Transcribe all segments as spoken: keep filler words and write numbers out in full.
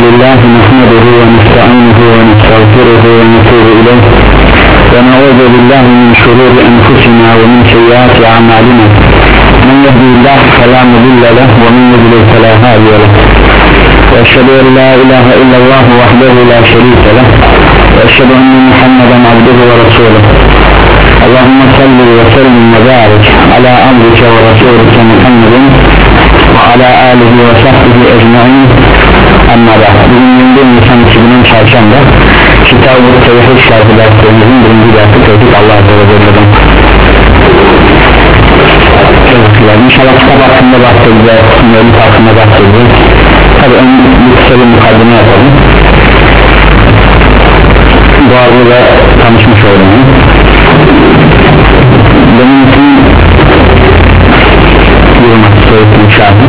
لله نحمده ونستعينه ونستغفره ونتوب إليه ونعوذ بالله من شرور أنفسنا ومن سيئات أعمالنا من يهده الله فلا مضل له ومن يضلل فلا هادي له وأشهد أن لا إله إلا الله وحده لا شريك له وأشهد أن محمدا عبده ورسوله اللهم صل وسلم وبارك على عبدك ورسولك محمد وعلى آله وصحبه أجمعين. Amma da bugün Nisan iki bin on çarşamba Kitab-ı Tevhid şarkı derslerimizin birinci dersi Tevhid Allah Azze ve Celle'den. İnşallah kitap hakkında bahsedeceğiz, mevlid hakkında bahsedeceğiz. Tabi önce bir kısa bir mukaddime yapalım. Bu arada tanışmış olalım. Benim için yılmak Tevhid şarkı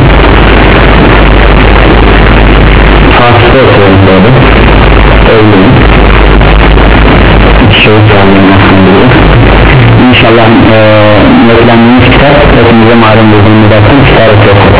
Fatih'te okuyorum böyle öyleyim iki şey sağlayayım aslında. İnşallah notlandığımız kitap hepimize malum bulduğunu baktım kitap okuyorum.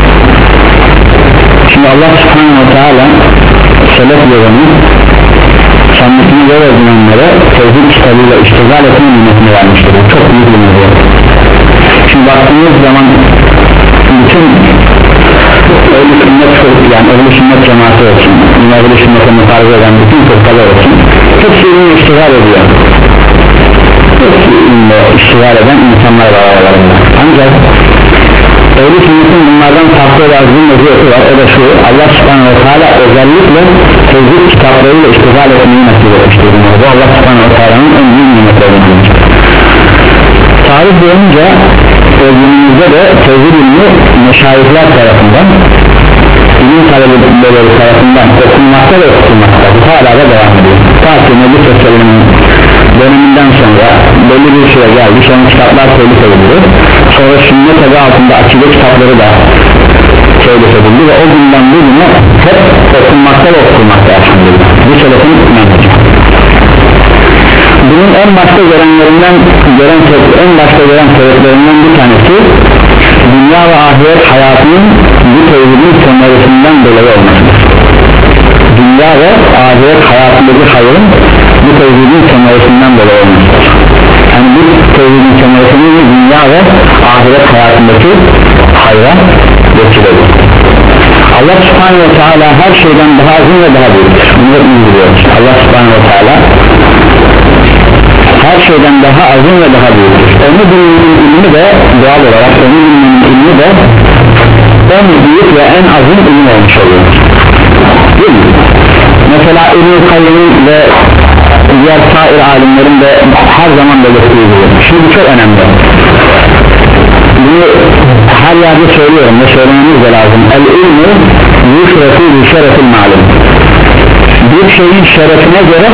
Şimdi Allah Subhanahu ve Teala selef yolunu kendisini yol edinenlere tevhid kitabıyla iştigal etme nimetini vermiştir. Çok büyük bir nimet. Şimdi baktığımız zaman bütün öyle sünnet yani öyle sünnet cemaati olsun, öyle sünnete mutarebe eden bütün fırkalar olsun, hepsi ilimle iştigal ediyor. Hepsi ilimle iştigal eden insanlar var aralarında. Ancak öyle sünnetin bunlardan farklı yazdığı meziyeti var. O da şu: Allah Subhanahu ve Teala özellikle tevhid kitaplarıyla iştigal etmeyi nasip etmiştir. Bu Allah Subhanahu ve Teala'nın en büyük nimetleridir. Tarih boyunca günümüzde de tevhid ilmi meşayihler tarafından, ilim talebeleri tarafından okunmakta ve okutulmakta, bu hala da devam ediyor. Ta ki Nebi Sesselam'ın döneminden sonra belli bir süre geldi, sonra kitaplar telif edildi, sonra sünnet adı altında akide kitapları da telif edildi ve o günden bugüne hep okunmakta ve okutulmakta elhamdülillah. Bu selefin menheci. Bunun en başta görenlerinden gören en başta gören sebeplerinden bir tanesi dünya ve ahiret hayatının bu tevhidin semeresinden dolayı olmasıdır. Dünya ve ahiret hayatındaki hayırın bu tevhidin semeresinden dolayı olmasıdır. Yani bu tevhidin semeresinin dünya ve ahiret hayatındaki hayra geçirir. Allah Subhanahu ve Teala her şeyden daha azim ve daha büyüktür. Bunu da iyi biliyoruz. Allah Subhanahu ve Teala her şeyden daha azim ve daha büyüktür. Onu bilmenin ilmi de doğal olarak onu bilmenin ilmi de en büyük ve en azim ilim olmuş oluyor. Değil mi? Mesela İbn-i Kayyım'ın ve diğer sair alimlerin de her zaman belirttiği gibi. Şimdi bu çok önemli. Bunu her yerde söylüyorum ve söylememiz de lazım. El-ilmi yuşrefu bi şerefil malum. Bir şeyin şerefine göre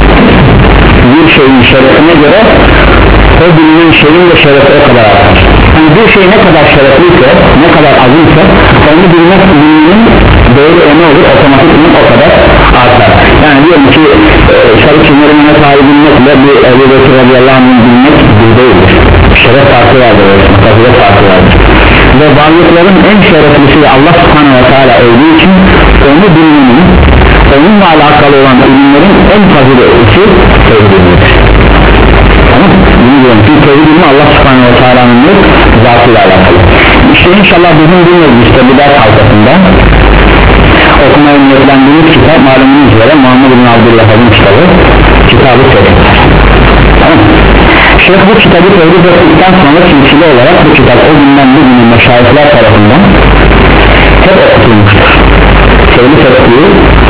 bir şeyin şerefine göre o bilinen şeyin de şerefi o kadar artar. Yani bir şey ne kadar şerefliyse, ne kadar azimse onu bilmek bilmenin doğru öne olur, otomatikman o kadar artar. Yani diyelim ki e, şerif çimlerine sahibi bilmekle bir Ebu Bekir radıyallahu anh'ın bilmek bir değildir. Şeref farkı vardır, fazilet farkı vardır. Ve varlıkların en şereflisi Allah Subhanahu ve Teala olduğu için onu bilmenin, onunla alakalı olan ilimlerin en faziletlisi tevhiddir. Tamam mı? Bunu diyorum ki tevhidini Allah Subhanahu ve Teala'nın zatıyla alakalı. İşte inşallah bizim bu mecliste bu ders halkasında okumaya niyetlendiğimiz kitap malumunuz üzere Muhammed bin Abdülvahhab'ın kitabı Kitab-ı Tevhid. Tamam mı? Şeyh bu kitabı tevhid ettikten sonra silsile olarak bu kitap o günden bugünün meşayihler tarafından hep okutulmuştur. Tevhid ettiği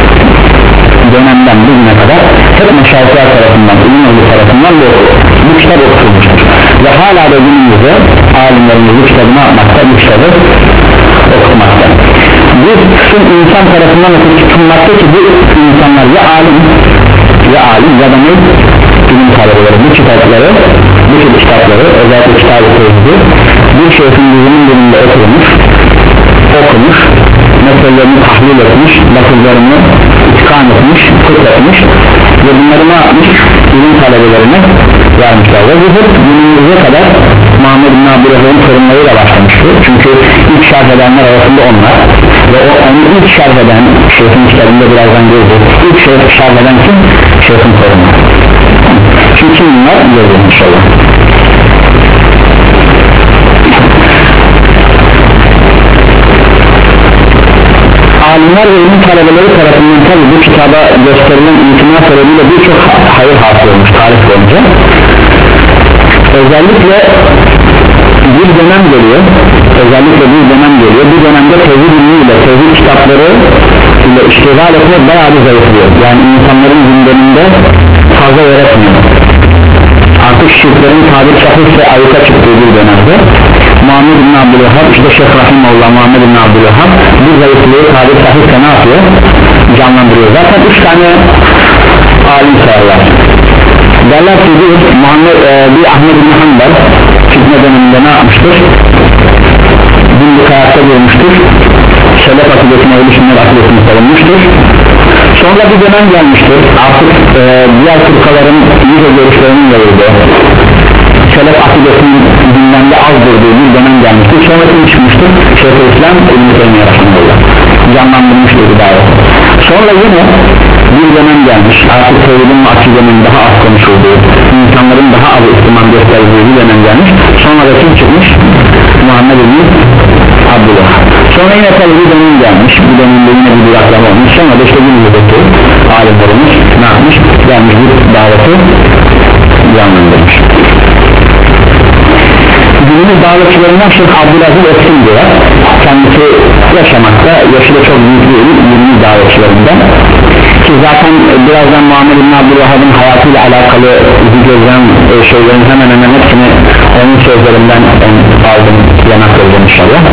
dönemden bugüne kadar hep meşayihler tarafından, ilim ehli tarafından bu, bu kitap okutulmuştur. Ve hala da günümüzde alimlerimiz bu kitabını yapmakta, bu kitabı okutmakta. Bir kısım insan tarafından okutulmakta ki bu insanlar ya alim ya alim ya da ne ilim talebeleri bu kitapları bu tür kitapları özellikle kitab-ı tevhidi bir şeyhin yüzünün birinde oturmuş, okumuş, meselelerini tahlil etmiş, lafızlarını itkan etmiş, fıkretmiş ve bunları ne yapmış? İlim talebelerine vermişler ve bu hep günümüze kadar Muhammed bin Abdülvahhab'ın sorunlarıyla başlamıştır. Çünkü ilk şerh edenler arasında onlar ve o, onun, ilk şerh eden şeyhin kitabında birazdan göreceğiz. İlk şerh eden kim? Şeyhin Koruma. Şimdi kim bunlar? Göreceğiz inşallah. Alimler ve ilim talebeleri tarafından tabi bu kitaba gösterilen itina sebebiyle birçok hayır hasıl olmuş tarih boyunca. Özellikle bir dönem geliyor özellikle bir dönem geliyor bu dönemde tevhid ilmiyle tevhid kitapları ile iştigal etmek bayağı bir zayıflıyor. Yani insanların gündeminde fazla yer etmiyor. Artık şirklerin tabir sahihse ayıka çıktığı bir dönemde Muhammed bin Abdülvahhab, işte Şeyh Rahimullah Muhammed bin Abdülvahhab bu zayıflığı tabir sahihse ne yapıyor? Canlandırıyor. Zaten üç tane alim sayarlar. Derler ki bir, Muhammed, e, bir Ahmed bin Hanbel fitne döneminde ne yapmıştır? Bindik hayatta görmüştür. Şelef akıbetine, ehl-i sünnet akıbetine savunmuştur. Sonra bir dönem gelmiştir. Artık e, diğer fırkaların iyice görüşlerinin yayıldı. Şelef akıbetinin gündemde az durduğu bir dönem gelmiştir. Sonra kim çıkmıştır? Şeyhülislam İbn-i Teymiye Rahimullah canlandırmıştır bir davet. Sonra yine bir dönem gelmiş. Artık tevhidin ve akidenin daha az konuşulduğu, insanların daha az ihtimam gösterdiği bir dönem gelmiş. Sonra da kim çıkmış? Muhammed bin Abdülvahhab. Sonra yine tabi bir dönem gelmiş. Bir dönemde yine bir duraklama olmuş. Sonra da işte günümüzdeki alimlerimiz ne yapmış? Gelmiş bir daveti canlandırmış. Günümüz davetçilerinden Şeyh Abdülaziz Eskin diyor. Kendisi yaşamakta, yaşı da çok büyük değil, günümüz davetçilerinden. Ki zaten birazdan Muhammed bin Abdülvahhab'ın hayatıyla alakalı videoların şeylerin hemen hemen hepsini onun sözlerinden aldım, yanak olacağım inşallah.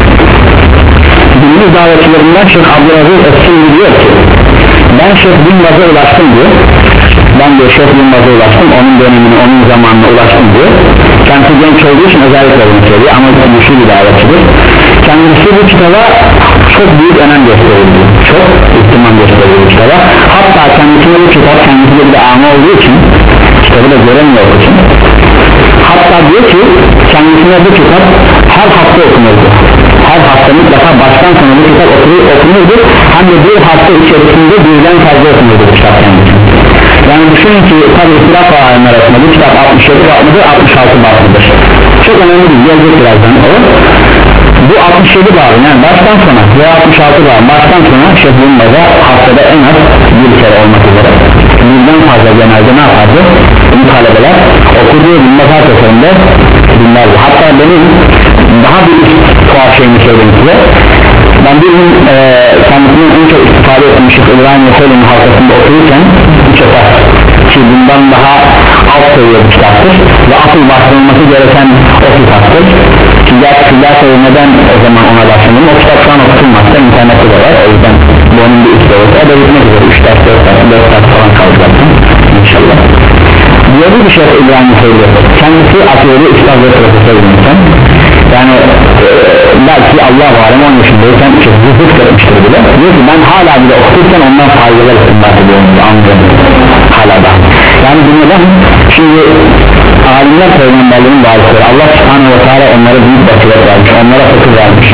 Günümüz davetçilerinden Şeyh Abdülaziz Eskin diyor ki ben Şeyh bin Baz'a ulaştım diyor. Ben de Şeyh bin Baz'a ulaştım, onun dönemine, onun zamanına ulaştım diyor. Kendisi genç olduğu için özellikle bunu söylüyor ama güçlü bir davetçidir. Kendisi bu kitaba çok büyük önem gösterildi, çok ihtimam gösterildi bu kitaba. Hatta kendisine bu kitap, kendisi de bir ama olduğu için kitabı da göremiyor için, hatta diyor ki kendisine bu kitap her hafta okunurdu. Her hafta mutlaka baştan sona bu kitap okunurdu, hem de bir hafta içerisinde birden fazla okunurdu bu kitap kendisi. Yani düşünün ki tabi ihtilaf var alimler arasında bu kitap altmış yedi batmıdır, altmış altı batmıdır. Çok önemli değil, gelecek birazdan o. Bu altmış yedi bağlı, yani baştan sona veya altmış altı bağlı, baştan sona Şeyh'in Baz'a haftada en az bir kere olmak üzere birden fazla genelde ne yapardı? Bu talebeler okuduğu bilmez her seferinde dinlerdi. Hatta benim daha bir tuhaf şeyini söyleyeyim size. Ben bir gün e, kendisinin en çok istifade ettiğim Şeyh İbrahim Yesel'in halkasında otururken bu kitap ki bundan daha alt seviye bir kitaptır ve asıl başlanması gereken o kitaptır. Sizler sayı neden o zaman ona başlanır? O kitap şu an okutulmazsa internette de var, o yüzden bu onun bir üstü olursa o da bitmek üzere üç ders dört ders dört ders falan kalacaktım inşallah. Diyordu bir Şeyh İbrahim Yesel'i kendisi akıllı üstad ve profesör bir insan. Yani e, belki Allah-u Alem on yaşındayken zıhlık etmiştir bile. Diyor ki ben hala bile okuturken ondan faydalar istinbat ediyorum, anlıyorum hala da. Yani bu neden? Şimdi alimler peygamberlerin varlıkları, Allah subhanahu ve teala onlara büyük basiret vermiş, onlara fakir vermiş.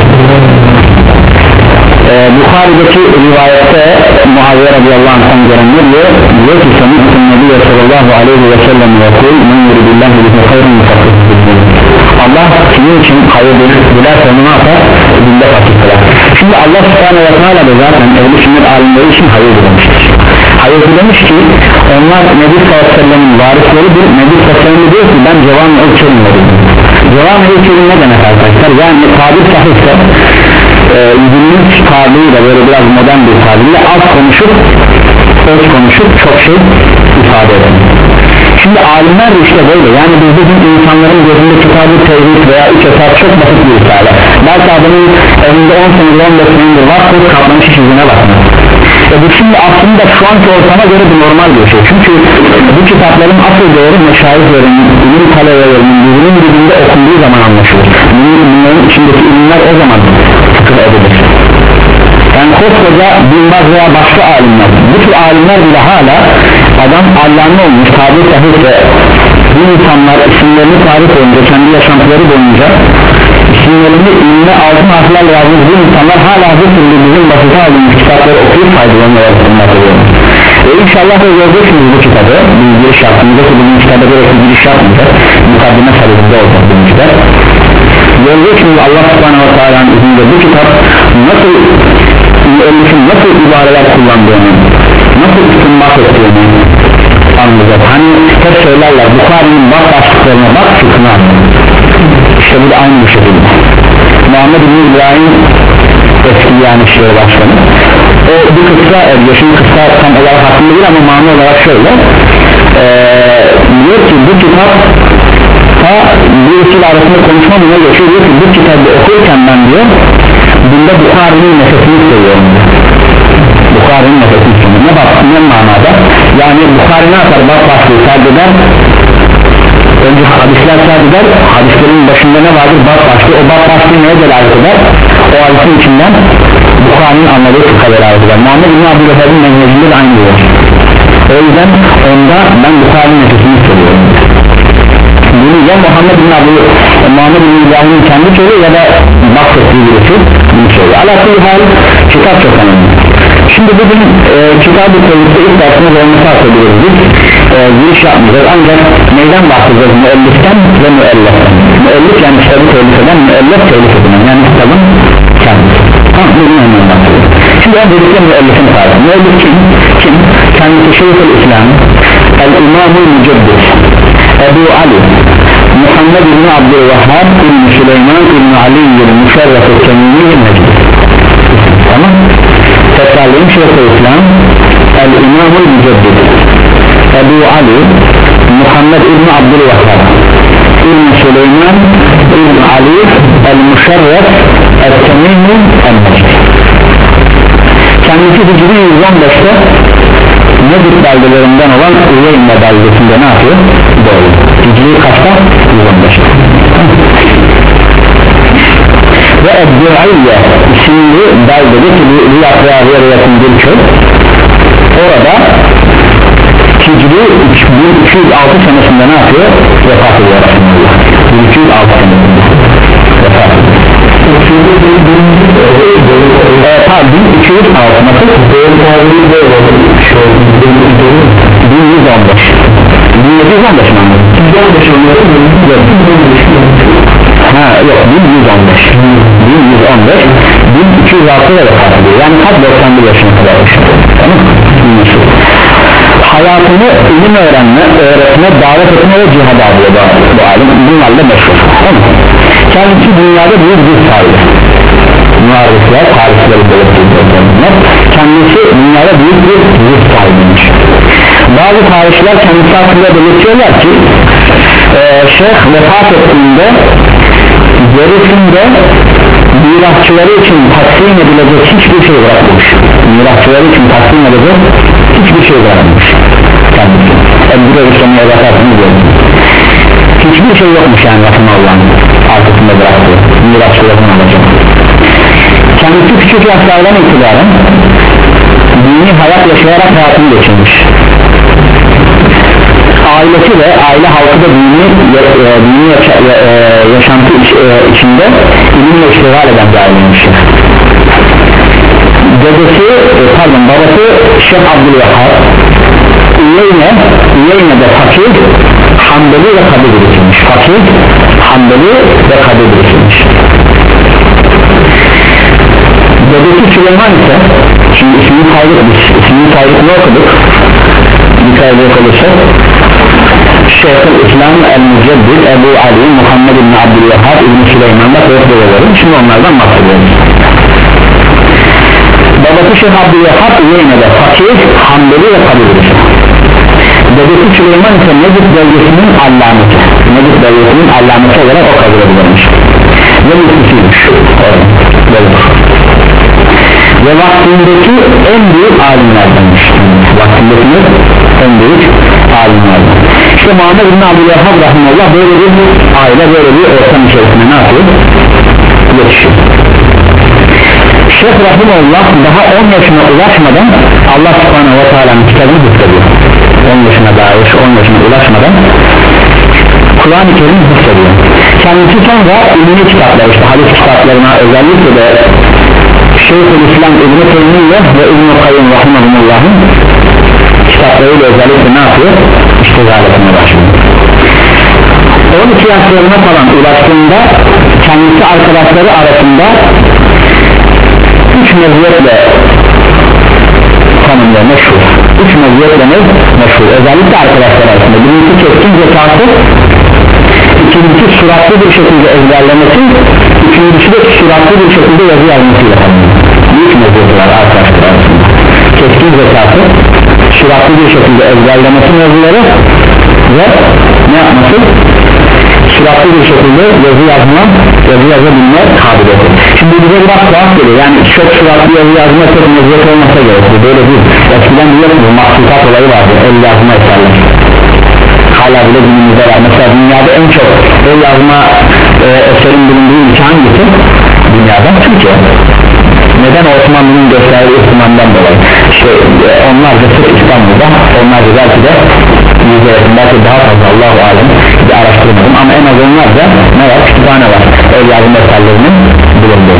Ee, Bukhari'deki rivayette Muaviye radıyallahu anh'tan gelen ne diyor? Diyor ki Semih'in Nebiye sallallahu aleyhi ve sellem yakul men yuridillahi bihi hayrun fakir. Allah sizin için hayırdır, dilerse onu ne yapar? Dinde fakir kılar. Şimdi Allah subhanahu ve teala da zaten ehl-i sünnet alimleri için hayır demiştir. Hayır demiş ki onlar Nebi sallallahu aleyhi ve sellem'in varisleridir. Nebi sallallahu aleyhi ve sellem diyor ki ben Cevan Ölçer'in dedim. Cevan Ölçer'in ne demek arkadaşlar? Yani tabir sahihse e, günümüz tabiriyle böyle biraz modern bir tabirle az konuşup öz konuşup çok şey ifade eder. Şimdi alimler de işte böyle, yani biz bugün insanların gözünde kitabı tevhid veya üç esas çok basit bir risale. Belki adamın evinde on senedir on beş senedir var, kurt kaplamış hiç yüzüne bakmıyor. E bu şimdi aslında şu anki ortama göre bir normal bir şey. Çünkü bu kitapların asıl değeri meşayihlerin, ilim talebelerinin yüzünün dibinde okunduğu zaman anlaşılır. Bunların içindeki ilimler o zaman fıkıh edilir. Yani koskoca bilmez veya başka alimler, bu tür alimler bile hala adam allame olmuş, tabir sahih ve bu insanlar isimlerini tarih boyunca, kendi yaşantıları boyunca isimlerini ilmine altın harflerle yazmış bu insanlar hala bu türlü bizim basite aldığımız kitapları okuyup faydalanıyorlar. Ve inşallah da göreceksiniz bu kitabı bir giriş yaptığımızda ki bugün kitaba gerekli giriş yapmayacak, mukaddime salonunda olacak bu kitap. Göreceksiniz Allah subhanahu wa ta'ala'nın izniyle bu kitap nasıl müellifin nasıl ibareler kullandığını, nasıl istinbat ettiğini anlayacak. Hani hep söylerler Bukhari'nin bak başlıklarına bak fıkhını anlayın. İşte bu da aynı bir şekilde. Muhammed bin İbrahim eski yani şehir başkanı o bir kıssa ediyor. Şimdi kıssa tam olarak hakkında değil ama mani olarak şöyle ee, diyor ki bu kitap ta birisiyle arasında konuşmamına geçiyor, diyor ki bu kitabı okurken ben diyor bunda Bukhari'nin nefesini seviyorum. Bukhari'nin nefesini seviyorum. Ne bak ne manada? Yani Bukhari ne yapar? Bak başlığı serdeder, önce hadisler serdeder, hadislerin başında ne vardır? Bak başlığı, o bak başlığı neye delalet eder? O hadisin içinden Bukhari'nin anladığı fıkha delalet eder. Muhammed bin Abdülhamid'in menhecinde de aynı diyor. O yüzden onda ben Bukhari'nin nefesini seviyorum. Bunu ya Muhammed bin Abdülhamid Muhammed bin İbrahim'in kendi söylüyor ya da bahsettiği birisi bunu söylüyor. Alakalı hal kitap çok önemli. Şimdi bugün e, kitab-ı tevhidde ilk dersine zorunlu atabiliriz biz e, giriş yapmayacağız ancak neyden bahsedeceğiz? Müelliften ve müelliften. Müellif yani kitabı tevhid eden, müellif tevhid eden yani kitabın kendisi. Tamam, bugün ondan bahsediyoruz. Şimdi öncelikle müellifin tarihi. Müellif kim? Kim? Kendisi Şeyhül İslam El-İmam-ı Müceddid Ebu Ali Muhammed bin Abdülvahhab bin Süleyman bin Ali bin Müşerref-i Kemini Mecid. Tamam. Tekrarlayayım Şeyhül İslam El-İmam-ı Müceddid Ebu Ali Muhammed bin Abdülvahhab bin Süleyman bin Ali El-Müşerref El-Kemini Mecid. Kendisi Hicri yüz on beşte Necid beldelerinden olan Uyeyne beldesinde ne yapıyor? Doğru. Hicri kaçta? yüz on beş. Ve Eddü'ayye isimli beldede ki Riyad ve Riyad'ın bir köy. Orada Hicri bin üç yüz altı senesinde ne yapıyor? Vefat ediyor. bin üç yüz altı senesinde vefat ediyor. bin üç yüz altı nasıl? bin yüz on beş bin yedi yüz on beş mi anladın? Ha yok bin yüz on beş bin yüz on beş bin iki yüz altı ile vefat ediyor yani kaç doksan bir yaşına kadar yaşıyor. Tamam mı? Hayatını ilim öğrenme, öğretme, davet etme ve cihada alıyor bu alim. Bunlarla meşhur. Tamam mı? Kendisi dünyada büyük bir sahibi. Muharrifler, tarihleri belirtiyor. Kendisi dünyada büyük bir büyük sahibiymiş. Bazı tarihçiler kendisi hakkında belirtiyorlar ki e, Şeyh vefat ettiğinde gerisinde mirasçıları için taksim edilecek hiçbir şey bırakmış. Mirasçıları için taksim edilecek hiçbir şey bırakmış kendisi. Ebu Hüseyin'e vakasını diyorum. Hiçbir şey yokmuş yani Allah'ın arkasında bıraktığı mirasçılarını alacak. Kendisi küçük yaşlardan itibaren dini hayat yaşayarak hayatını geçirmiş. Ailesi de aile halkı da dini, e, dini yaşa, e, yaşantı iç, e, içinde ilimle iştigal eden bir aileymiştir. Dedesi, e, pardon babası Şeyh Abdülvahhab Uyeyne, Uyeyne'de fakir, Hanbeli ve Kadir birikilmiş. Fakir, Hanbeli ve Kadir birikilmiş. Dedesi Süleyman ise, şimdi ismini saydık biz, ismini saydık ne okuduk? Dikkat edecek olursak Şeyhül İslam El-Müceddid Ebu Ali Muhammed bin Abdülvahhab İbn Süleyman'da koyup şimdi onlardan bahsediyoruz. Babası Şeyh Abdülvahhab Uyeyne'de fakir, Hanbeli ve Kadir'dir. Dedesi Süleyman ise Necid bölgesinin allameti, Necid bölgesinin allameti olarak o kabul edilmiş ve müftüsüymüş ve vaktindeki en büyük alimlerdenmiş. Vaktindeki en büyük alimlerden. İşte Muhammed bin Abdülvahhab rahimahullah böyle bir aile, böyle bir ortam içerisinde ne yapıyor? Yetişiyor. Şeyh rahimahullah daha on yaşına ulaşmadan Allah subhanahu ve teala'nın kitabını hissediyor. on yaşına daha yaşı on yaşına ulaşmadan Kur'an-ı Kerim hissediyor. kendisi sonra ilmi kitaplar, işte hadis kitaplarına özellikle de Şeyhülislam İbn-i Teymiye ve İbn-i Kayyum Rahimahullah'ın kitaplarıyla özellikle ne yapıyor? İşte zaletine başlıyor. on iki yaşlarına falan ulaştığında kendisi arkadaşları arasında üç meziyetle tanımlıyor, meşhur. Üç meziyetle ne? Meşhur. Özellikle arkadaşlar arasında. Birincisi keskin zekası, ikincisi süratli bir şekilde ezberlemesi, üçüncüsü de süratli bir şekilde yazı yazmasıyla tanımlıyor. Üç meziyeti var arkadaşlar arasında. Keskin zekası, süratli bir şekilde ezberlemesi mevzuları ve ne yapması? Süratli bir şekilde yazı yazma, yazı yazabilme kabiliyeti. Şimdi bize biraz tuhaf geliyor, yani çok süratli yazı yazma çok meziyet olmasa gerekir, böyle değil. Eskiden biliyorsunuz mahsukat olayı vardı, el yazma eserler. Hala bile günümüzde var. Mesela dünyada en çok el yazma e, eserin bulunduğu ülke hangisi? Dünyada Türkiye. Neden? Osmanlı'nın gösterdiği ihtimamdan dolayı. İşte e, onlarca sırf İstanbul'da, onlarca belki de yüzde belki daha fazla, Allah-u alem bir araştırmadım ama en az onlarca ne var? Kütüphane var. El yazma eserlerinin bulunduğu.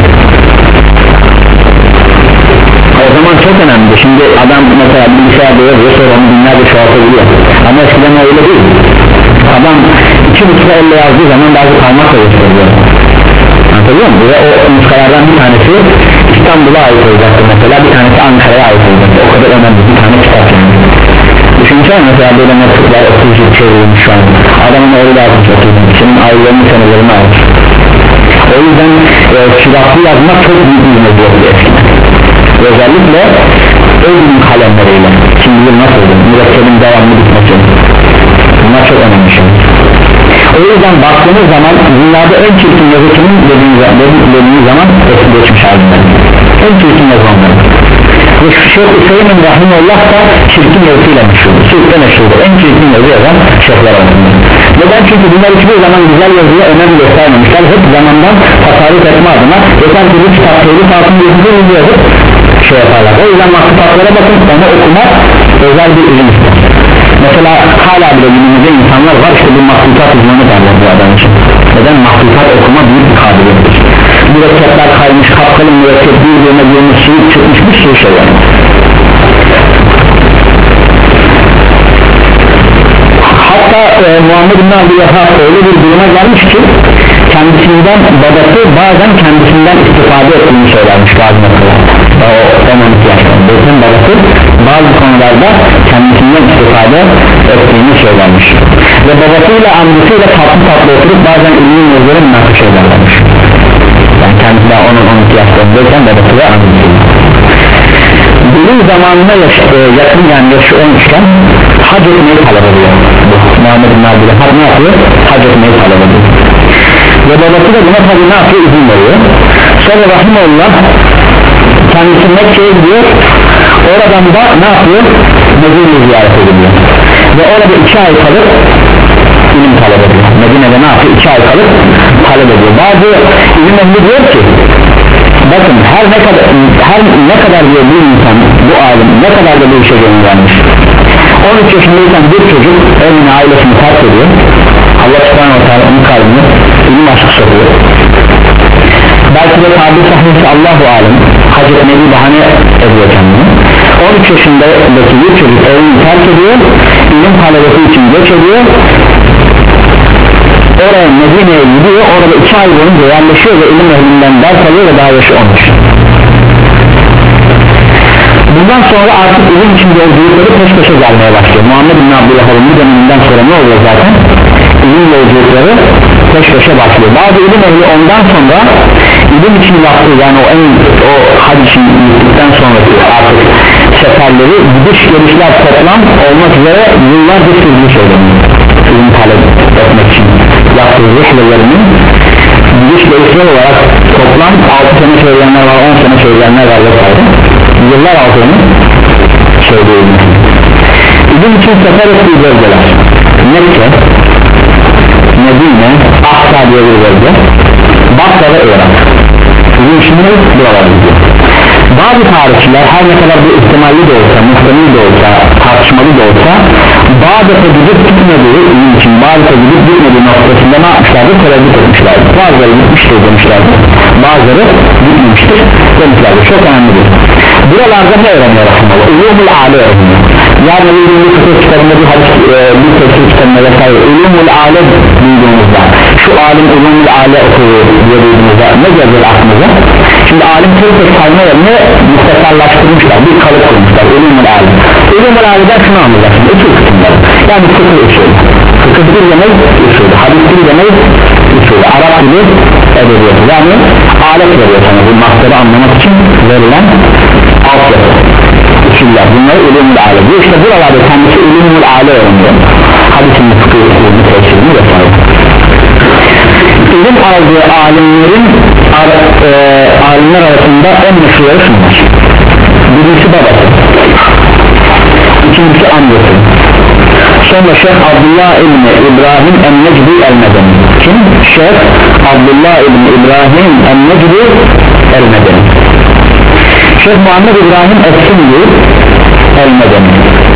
O zaman çok önemli. Şimdi adam mesela bilgisayarda yazıyor, sonra onu binlerce çoğaltabiliyor. Ama eskiden öyle değil. Adam iki nuska elle yazdığı zaman bazı parmakla gösteriyor. Anlatabiliyor muyum? Ve o nuskalardan bir tanesi İstanbul'a ait olacaktı mesela, bir tanesi Ankara'ya ait olacaktı. O kadar önemli bir tane kitap yani. Düşünsene mesela böyle mektuplar otuz yıl çevrilmiş şu an. Adamın öyle yazmış otuz yıl, senin ailenin senelerini almış. O yüzden e, süratli yazmak çok büyük bir meziyetli eskiden. Özellikle ölüm kalemleriyle. Kim bilir nasıldır, mürekkebin devamlı bitmesi. Bunlar çok önemli şey. O yüzden baktığınız zaman dünyada en çirkin yazıcının dediğiniz zaman eski geçmiş halinden en çirkin yazılanları ve Şeyh Hüseyin Rahimullah da çirkin yazısıyla meşhurdur, çirkin meşhurdur, en çirkin yazı yazan şeyhler arasında. Neden? Çünkü bunlar hiçbir zaman güzel yazıya önem göstermemişler, hep zamandan tasarruf etme adına yeter ki bir kitap telif altında yazıcı yazıp şey yaparlar. O yüzden mahsutatlara bakın, onu okumak özel bir ilim ister. Mesela hala bile günümüzde insanlar var, işte bu mahsutat uzmanı derler bu adam için. Neden? Mahsutat okuma büyük bir kabiliyettir. Mürekkepler kaymış, kapkalın mürekkep birbirine girmiş, suyu çıkmış bir sürü şey var. Hatta e, Muhammed bin Abdülhak öyle bir duruma gelmiş ki kendisinden babası bazen kendisinden istifade ettiğini söylermiş bazı noktalar. O on on iki yaşlarında babası bazı konularda kendisinden istifade ettiğini söylermiş. Ve babasıyla amcasıyla tatlı tatlı oturup bazen ünlü yazıları münakaşa ederlermiş. Yani kendisi daha on on iki yaşlarındayken babası ve amcasıyla. Bilim zamanına yaş, e, yakın, yani yaşı olmuşken hac etmeyi talep ediyor. Muhammed bin Abdülhak ne yapıyor? Hac etmeyi talep ediyor. Ve babası da buna tabi ne yapıyor? İzin veriyor. Sonra Rahimullah kendisi Mekke'ye gidiyor, oradan da ne yapıyor? Medine'yi ziyaret ediliyor ve orada iki ay kalıp ilim talep ediyor. Medine'de ne yapıyor? İki ay kalıp talep ediyor. Bazı ilim ehli diyor ki bakın her ne kadar her ne kadar diyor bir insan, bu alim ne kadar da bu işe göndermiş. on üç yaşındayken bir çocuk evine, ailesini terk ediyor. Allah subhanahu wa ta'ala onun kalbini ilim aşkı sokuyor. Belki de tabi sahihse Allahu alem hac etmeyi bahane ediyor kendini. on üç yaşındaki bir çocuk evini terk ediyor, ilim talebesi için göç ediyor, oraya Medine'ye gidiyor, orada iki ay boyunca yerleşiyor ve ilim ehlinden ders alıyor ve daha yaşı olmuş. Bundan sonra artık ilim için yolculukları peş peşe gelmeye başlıyor. Muhammed bin Abdülhamid'in bu döneminden sonra ne oluyor zaten? İlim yolculukları peş peşe başlıyor. Bazı ilim ehli ondan sonra ilim için yaptığı, yani o en o hac için gittikten sonraki artık seferleri, gidiş gelişler toplam olmak üzere yıllarca sürdüğü söyleniyor. İlim talep etmek için yaptığı rihlelerinin gidiş gelişler olarak toplam altı sene söyleyenler var, on sene söyleyenler var vesaire. Yıllar aldığını söylüyor. İlim için sefer ettiği bölgeler Mekke, Medine, Ahsa diye bir bölge, Basra ve Irak. İlim için buralara gidiyor. Bazı tarihçiler her ne kadar bu ihtimalli de olsa, muhtemel de olsa, tartışmalı da olsa Bağdat'a gidip gitmediği için Bağdat'a gidip gitmediği noktasında ne yapmışlardır? Tereddüt etmişlerdir. Bazıları gitmiştir demişlerdir, bazıları gitmemiştir demişlerdir. Çok önemlidir. Buralarda ne öğreniyor rahmetullah? Ulumul âle öğreniyor. Yani bir fıkıh kitabında bir hadis, e, bir tefsir kitabında vesaire ulumul âle duyduğumuzda, şu alim ulumul âle okuyor diye duyduğumuzda ne gelir aklımıza? Şimdi alim tek tek sayma yerine muhtesallaştırmışlar, bir kalıp kurmuşlar. Ulumul âle. Ulumul âle'den şunu anlayacaksın, usul kısımları. Yani fıkıh usulü, fıkıh bir demek usulü, hadis bir demek usulü, Arap dili edebiyatı. Yani alet veriyor sana bu masları anlamak için verilen altyapı, usuller. Bunları ulumul âle diyor. İşte buralarda kendisi ulumul âle öğreniyor. Hadisin fıkıh usulünü, tefsirini vesaire. İlim aldığı alimlerin ar, e, alimler arasında en meşhurları şunlar. Birincisi babası, ikincisi amcası, sonra Şeyh Abdullah İbni İbrahim el-Necdi el-Medeni. Kim? Şeyh Abdullah İbni İbrahim el-Necdi el-Medeni. Şeyh Muhammed İbrahim el-Sindi el-Medeni.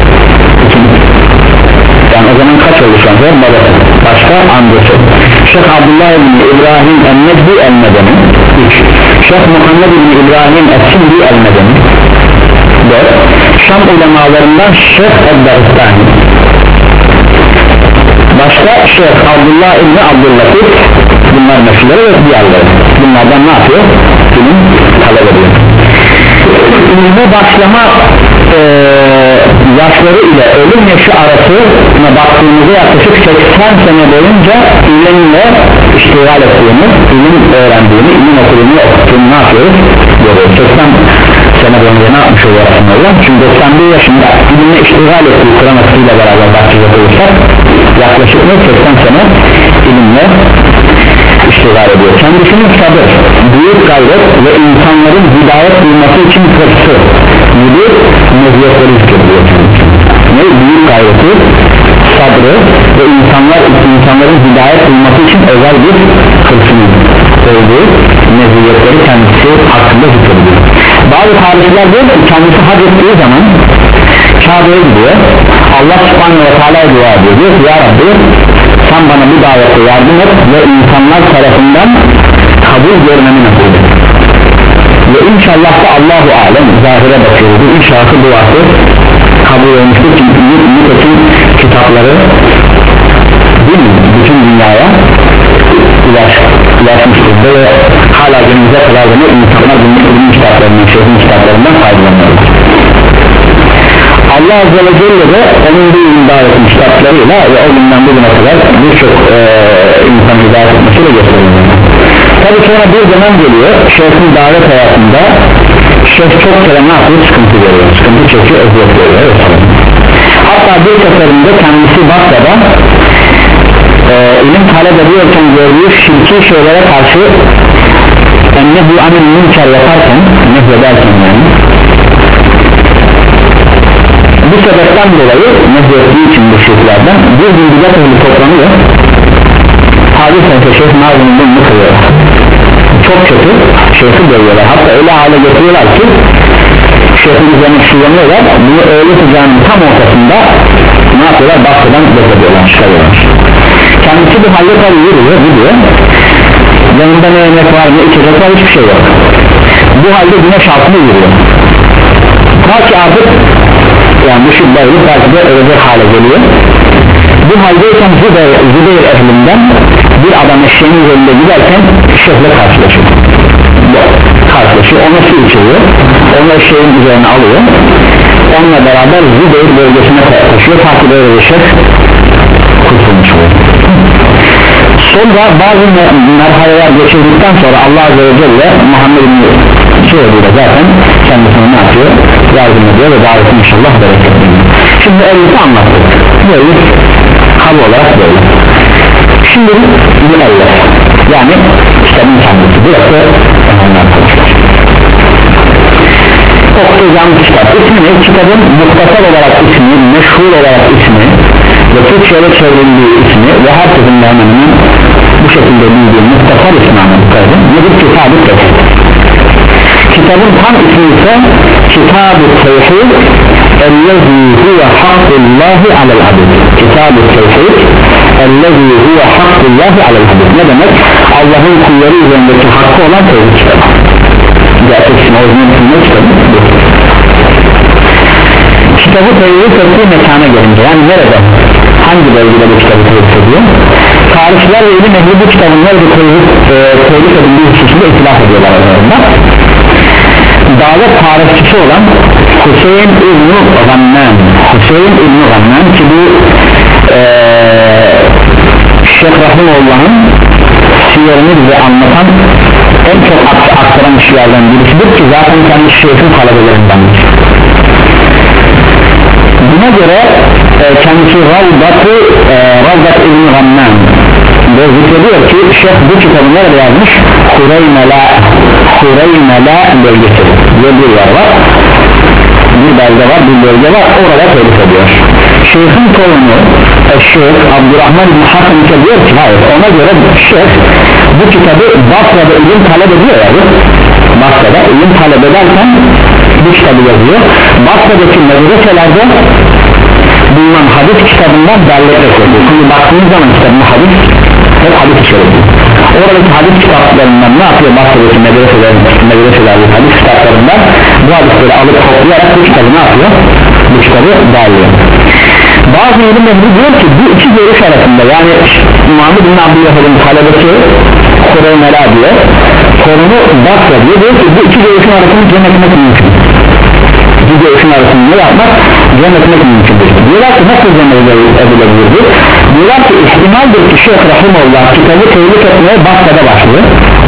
Yani o zaman kaç oldu şu an? Babası, başka amcası. Şeyh Abdullah İbni İbrahim el-Necdi el-Medeni. üç. Şeyh Muhammed İbni İbrahim el-Sindi el-Medeni. dört. Şam ulemalarından Şeyh el-Dağıstani. Başka Şeyh Abdullah İbni Abdüllatif. Bunlar meşhurları ve diğerleri. Bunlardan ne yapıyor? Bilim talep ediyor. İlme başlama e, yaşları ile ölüm yaşı arasına baktığımızda yaklaşık seksen sene boyunca ilimle iştigal ettiğini, ilim öğrendiğini, ilim okuduğunu, okuttuğunu ne yapıyoruz? Görüyoruz. seksen sene boyunca ne yapmış oluyor aslında? Çünkü doksan bir yaşında ilimle iştigal ettiği Kur'an akısıyla beraber başlayacak olursak yaklaşık seksen sene ilimle iştigal ediyor. Kendisinin sabır, büyük gayret ve insanların hidayet duyması için hırsı gibi meziyetleri zikrediyor. Ne? Büyük gayreti, sabrı ve insanlar, insanların hidayet duyması için özel bir hırsının olduğu meziyetleri kendisi hakkında zikrediyor. Bazı tarihçiler diyor ki kendisi hac ettiği zaman Kabe'ye gidiyor, Allah subhanahu ve teala'ya dua ediyor, diyor ki ya Rabbi sen bana bu davette yardım et ve insanlar tarafından kabul görmemi nasip et ve inşallah da Allahu alem zahire bakıyoruz, inşallah duası kabul olmuştur. Çünkü nitekim kitapları değil mi? Bütün dünyaya ulaş, ulaşmıştır ve hala günümüze kadar da insanlar bunun kitaplarından, şeyhin kitaplarından faydalanıyorlar. Allah Azze ve Celle de onun bir imdad etmiş kitaplarıyla ve o günden bugüne kadar birçok e, insan hidayet etmesiyle gösteriyor. Tabi sonra bir dönem geliyor, şeyhin davet hayatında şeyh çok kere ne yapıyor? Sıkıntı görüyor, sıkıntı çekiyor, eziyet görüyor. Hatta bir seferinde kendisi Basra'da e, ilim talep ediyorken gördüğü şirki şeylere karşı ennehu anil münker yaparken, nehyederken yani bu sebepten dolayı nezlettiği için bu şirklerden bir gün bidat ehli toplanıyor, hadis-i şeyh nazımın bunu kırıyorlar, çok kötü şeyhi görüyorlar, hatta öyle hale getiriyorlar ki şeyhin üzerine şulanıyorlar, bunu öyle sıcağının tam ortasında ne yapıyorlar? Basra'dan götürüyorlar, çıkarıyorlar. Kendisi bu halde tabi yürüyor, gidiyor, yanında ne yemek var, ne içecek var, hiçbir şey yok. Bu halde güneş altında yürüyor, ta ki artık yani bu şiddetle belki de ölecek hale geliyor. Bu haldeyken Zübeyir, Zübeyir ehlinden bir adam eşeğinin üzerinde giderken şeyhle karşılaşıyor. Karşılaşıyor, ona su içiyor, onu eşeğin üzerine alıyor, onunla beraber Zübeyir bölgesine taşıyor, ta ki böyle bir şey kurtulmuş oluyor. Sonra bazı merhaleler geçirdikten sonra Allah Azze ve Celle Muhammed'in söylediğiyle zaten kendisine ne yapıyor? Yardım ediyor ve davetini inşallah bereketleniyor. Şimdi elbette anlattık. Böyle hal olarak böyle. Şimdi bu elle yani kitabın kendisi. Burası önemli arkadaşlar. Okuyacağımız kitap. İsmi ne? Kitabın muhtasar olarak ismi, meşhur olarak ismi ve Türkçe'ye çevrildiği ismi ve herkesin de hemen bu şekilde bildiği muhtasar ismi anladıklardır. Nedir? Kitab-ı Tefsir. kitabın tam ismi ise Kitab-ı Tevhid ellezî huve hakkullahi alel abid. Kitab-ı Tevhid ellezî huve hakkullahi alel abid. Ne demek? Allah'ın kulları üzerindeki hakkı olan tevhid kitabı. Gerçekten orijinal ismi kitabı bu. Kitabı tevhid ettiği mekana gelince, yani nerede, hangi bölgede bu kitabı tevhid ediyor? Tarihçiler ve ilim ehli bu kitabın nerede tevhid edildiği hususunda itilaf ediyorlar aralarında. Davet tarihçisi olan Hüseyin İbn-i Gamnan, Hüseyin İbn-i Gamnan ki bu ee, Şeyh Rahimullah'ın siyerini bize anlatan en çok aktaran kişilerden birisidir ki zaten kendi şeyhin talebelerindendir. Buna göre e, kendisi Ravdat-ı e, Ravdat İbn-i Gamnan ve zikrediyor ki Şeyh bu kitabı nerede yazmış? Hureymela Hureymela bölgesi diye bir yer var, bir bölge var, bir bölge var, orada telif ediyor. Şeyh'in torunu Şeyh Abdurrahman bin Hasan diyor ki hayır, ona göre Şeyh bu kitabı Basra'da ilim talep ediyor yani. Basra'da ilim talep ederken bu kitabı yazıyor. Basra'daki medreselerde bulunan hadis kitabından derlekle koyuyor. Şimdi baktığınız zaman kitabın hadis hep hadis içeriyor. Oradaki hadis kitaplarından ne yapıyor? Basra'daki medreselerin medreselerde hadis kitaplarından bu hadisleri alıp toplayarak bu kitabı ne yapıyor? Bu kitabı derliyor. Bazı ilim ehli diyor ki bu iki görüş arasında, yani Muhammed bin Abdülhamid'in talebesi Hureymela diyor, sorunu Basra diyor, diyor ki bu iki görüşün arasını cem etmek mümkün. İki görüşün arasını ne yapmak? Cem etmek mümkündür. Diyorlar ki nasıl cem edilebilirdir? Diyorlar ki ihtimaldir ki Şeyh Rahimullah kitabı tevhid etmeye Basra'da başlıyor.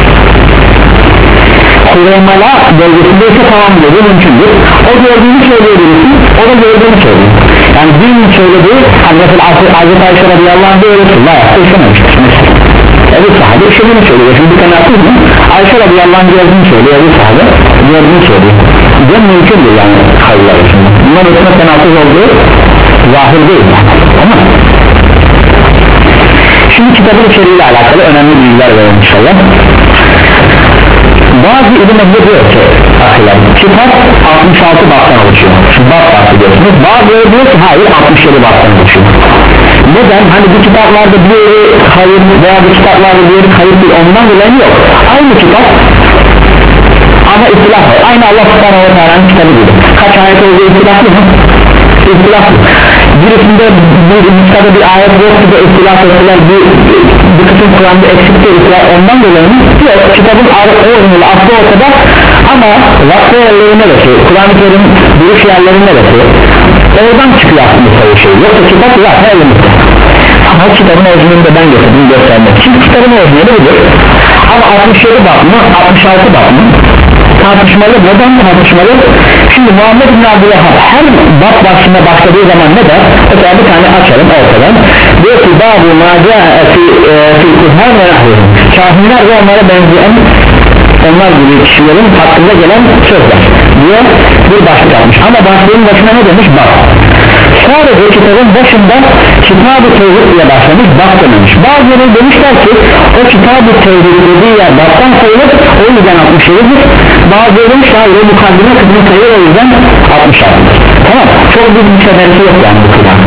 Hureymela bölgesinde ise tamam diyor, mümkündür. O gördüğünü söylüyor birisi, o da gördüğünü söylüyor. Yani birinin söylediği, hani mesela Hazreti Ayşe radıyallahu anh diyor ki la yaptı işlememiştir. Evet sahabe işlediğini söylüyor. Şimdi bir tane atıyor mu? Ayşe radıyallahu anh gördüğünü söylüyor, evet sahabe gördüğünü söylüyor. Bu mümkündür yani hayırlar içinde. Bunlar ötüne penaltız olduğu zahir değil. Tamam. Şimdi kitabın içeriğiyle alakalı önemli bilgiler verelim inşallah. Bazı ilim ehli diyor ki ahiler, kitap altmış altı baptan oluşuyor. Şu bap bahsediyorsunuz. Bazıları diyor ki hayır altmış yedi baptan oluşuyor. Neden? Hani bu kitaplarda bir yeri hayır veya bu kitaplarda bir yeri hayır değil, ondan dolayı yok. Aynı kitap ama ihtilaf var. Aynı Allah subhanahu wa ta'ala'nın kitabı gibi. Kaç ayet olduğu ihtilaflı mı? İhtilaflı. Birisinde bir nüskada bir ayet yoktu da ihtilaf ettiler, bir, bir kısım Kur'an'da eksikti ihtilaf, ondan dolayı yok. Kitabın orijinali aslı ortada ama vakti yerleri neresi? Kur'an-ı Kerim duruş yerleri neresi? Oradan çıkıyor aslında bir şey. Yoksa kitap zaten elimizde. Ama kitabın orijinalini de ben getirdim göstermek için. Kitabın orijinali budur. Ama altmış yedi bab mı? altmış altı bab mı? Tartışmalı. Neden tartışmalı? Şimdi Muhammed bin Abdülhamid her bab başına başladığı zaman ne der? Mesela bir tane açalım ortadan. Diyor ki babu maca'a fi kuhan ve nahvim. Kahinler ve onlara benzeyen onlar gibi kişilerin hakkında gelen sözler diye bir başlık atmış. Ama başlığın başına ne demiş? Bab. Sadece kitabın başında Kitab-ı Tevhid diye başlamış, bab dememiş. Bazıları demişler ki o Kitab-ı Tevhid dediği yer babtan sayılır, o yüzden altmış yedidir. Bazıları demişler o mukaddime kısmı sayılır, o yüzden altmış altıdır. Tamam, çok büyük bir seferisi yok yani bu kılan.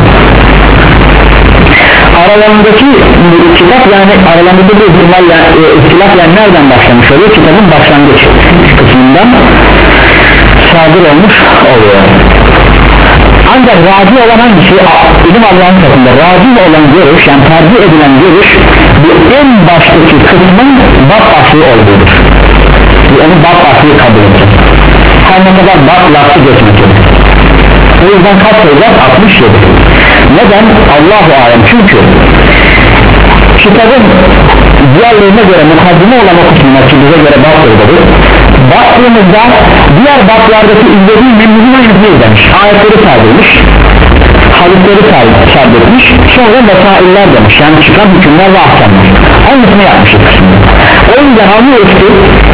Aralarındaki kitap, yani aralarında bir ihtimal yani, e, ihtilaf yani nereden başlamış oluyor? Kitabın başlangıç kısmından sadır olmuş oluyor. Ancak raci olan hangisi? İlim Allah'ın katında raci olan görüş, yani tercih edilen görüş bu en baştaki kısmın bab başlığı olduğudur. Bu onu bab başlığı kabul edecek. Her ne kadar bab lafı geçmektedir. O yüzden kaç sayacağız? altmış yedi. Neden? Allahu alem. Çünkü kitabın diğerlerine göre mukaddime olan o kısmına ki bize göre baktırdık, baktığımızda diğer baklardaki izlediği memnunun aynısını izlemiş, ayetleri sardırmış, hadisleri sardırmış, sonra vesailler demiş, yani çıkan hükümler ve ahkamlar aynısını yapmış kısmında. O yüzden anlıyoruz ki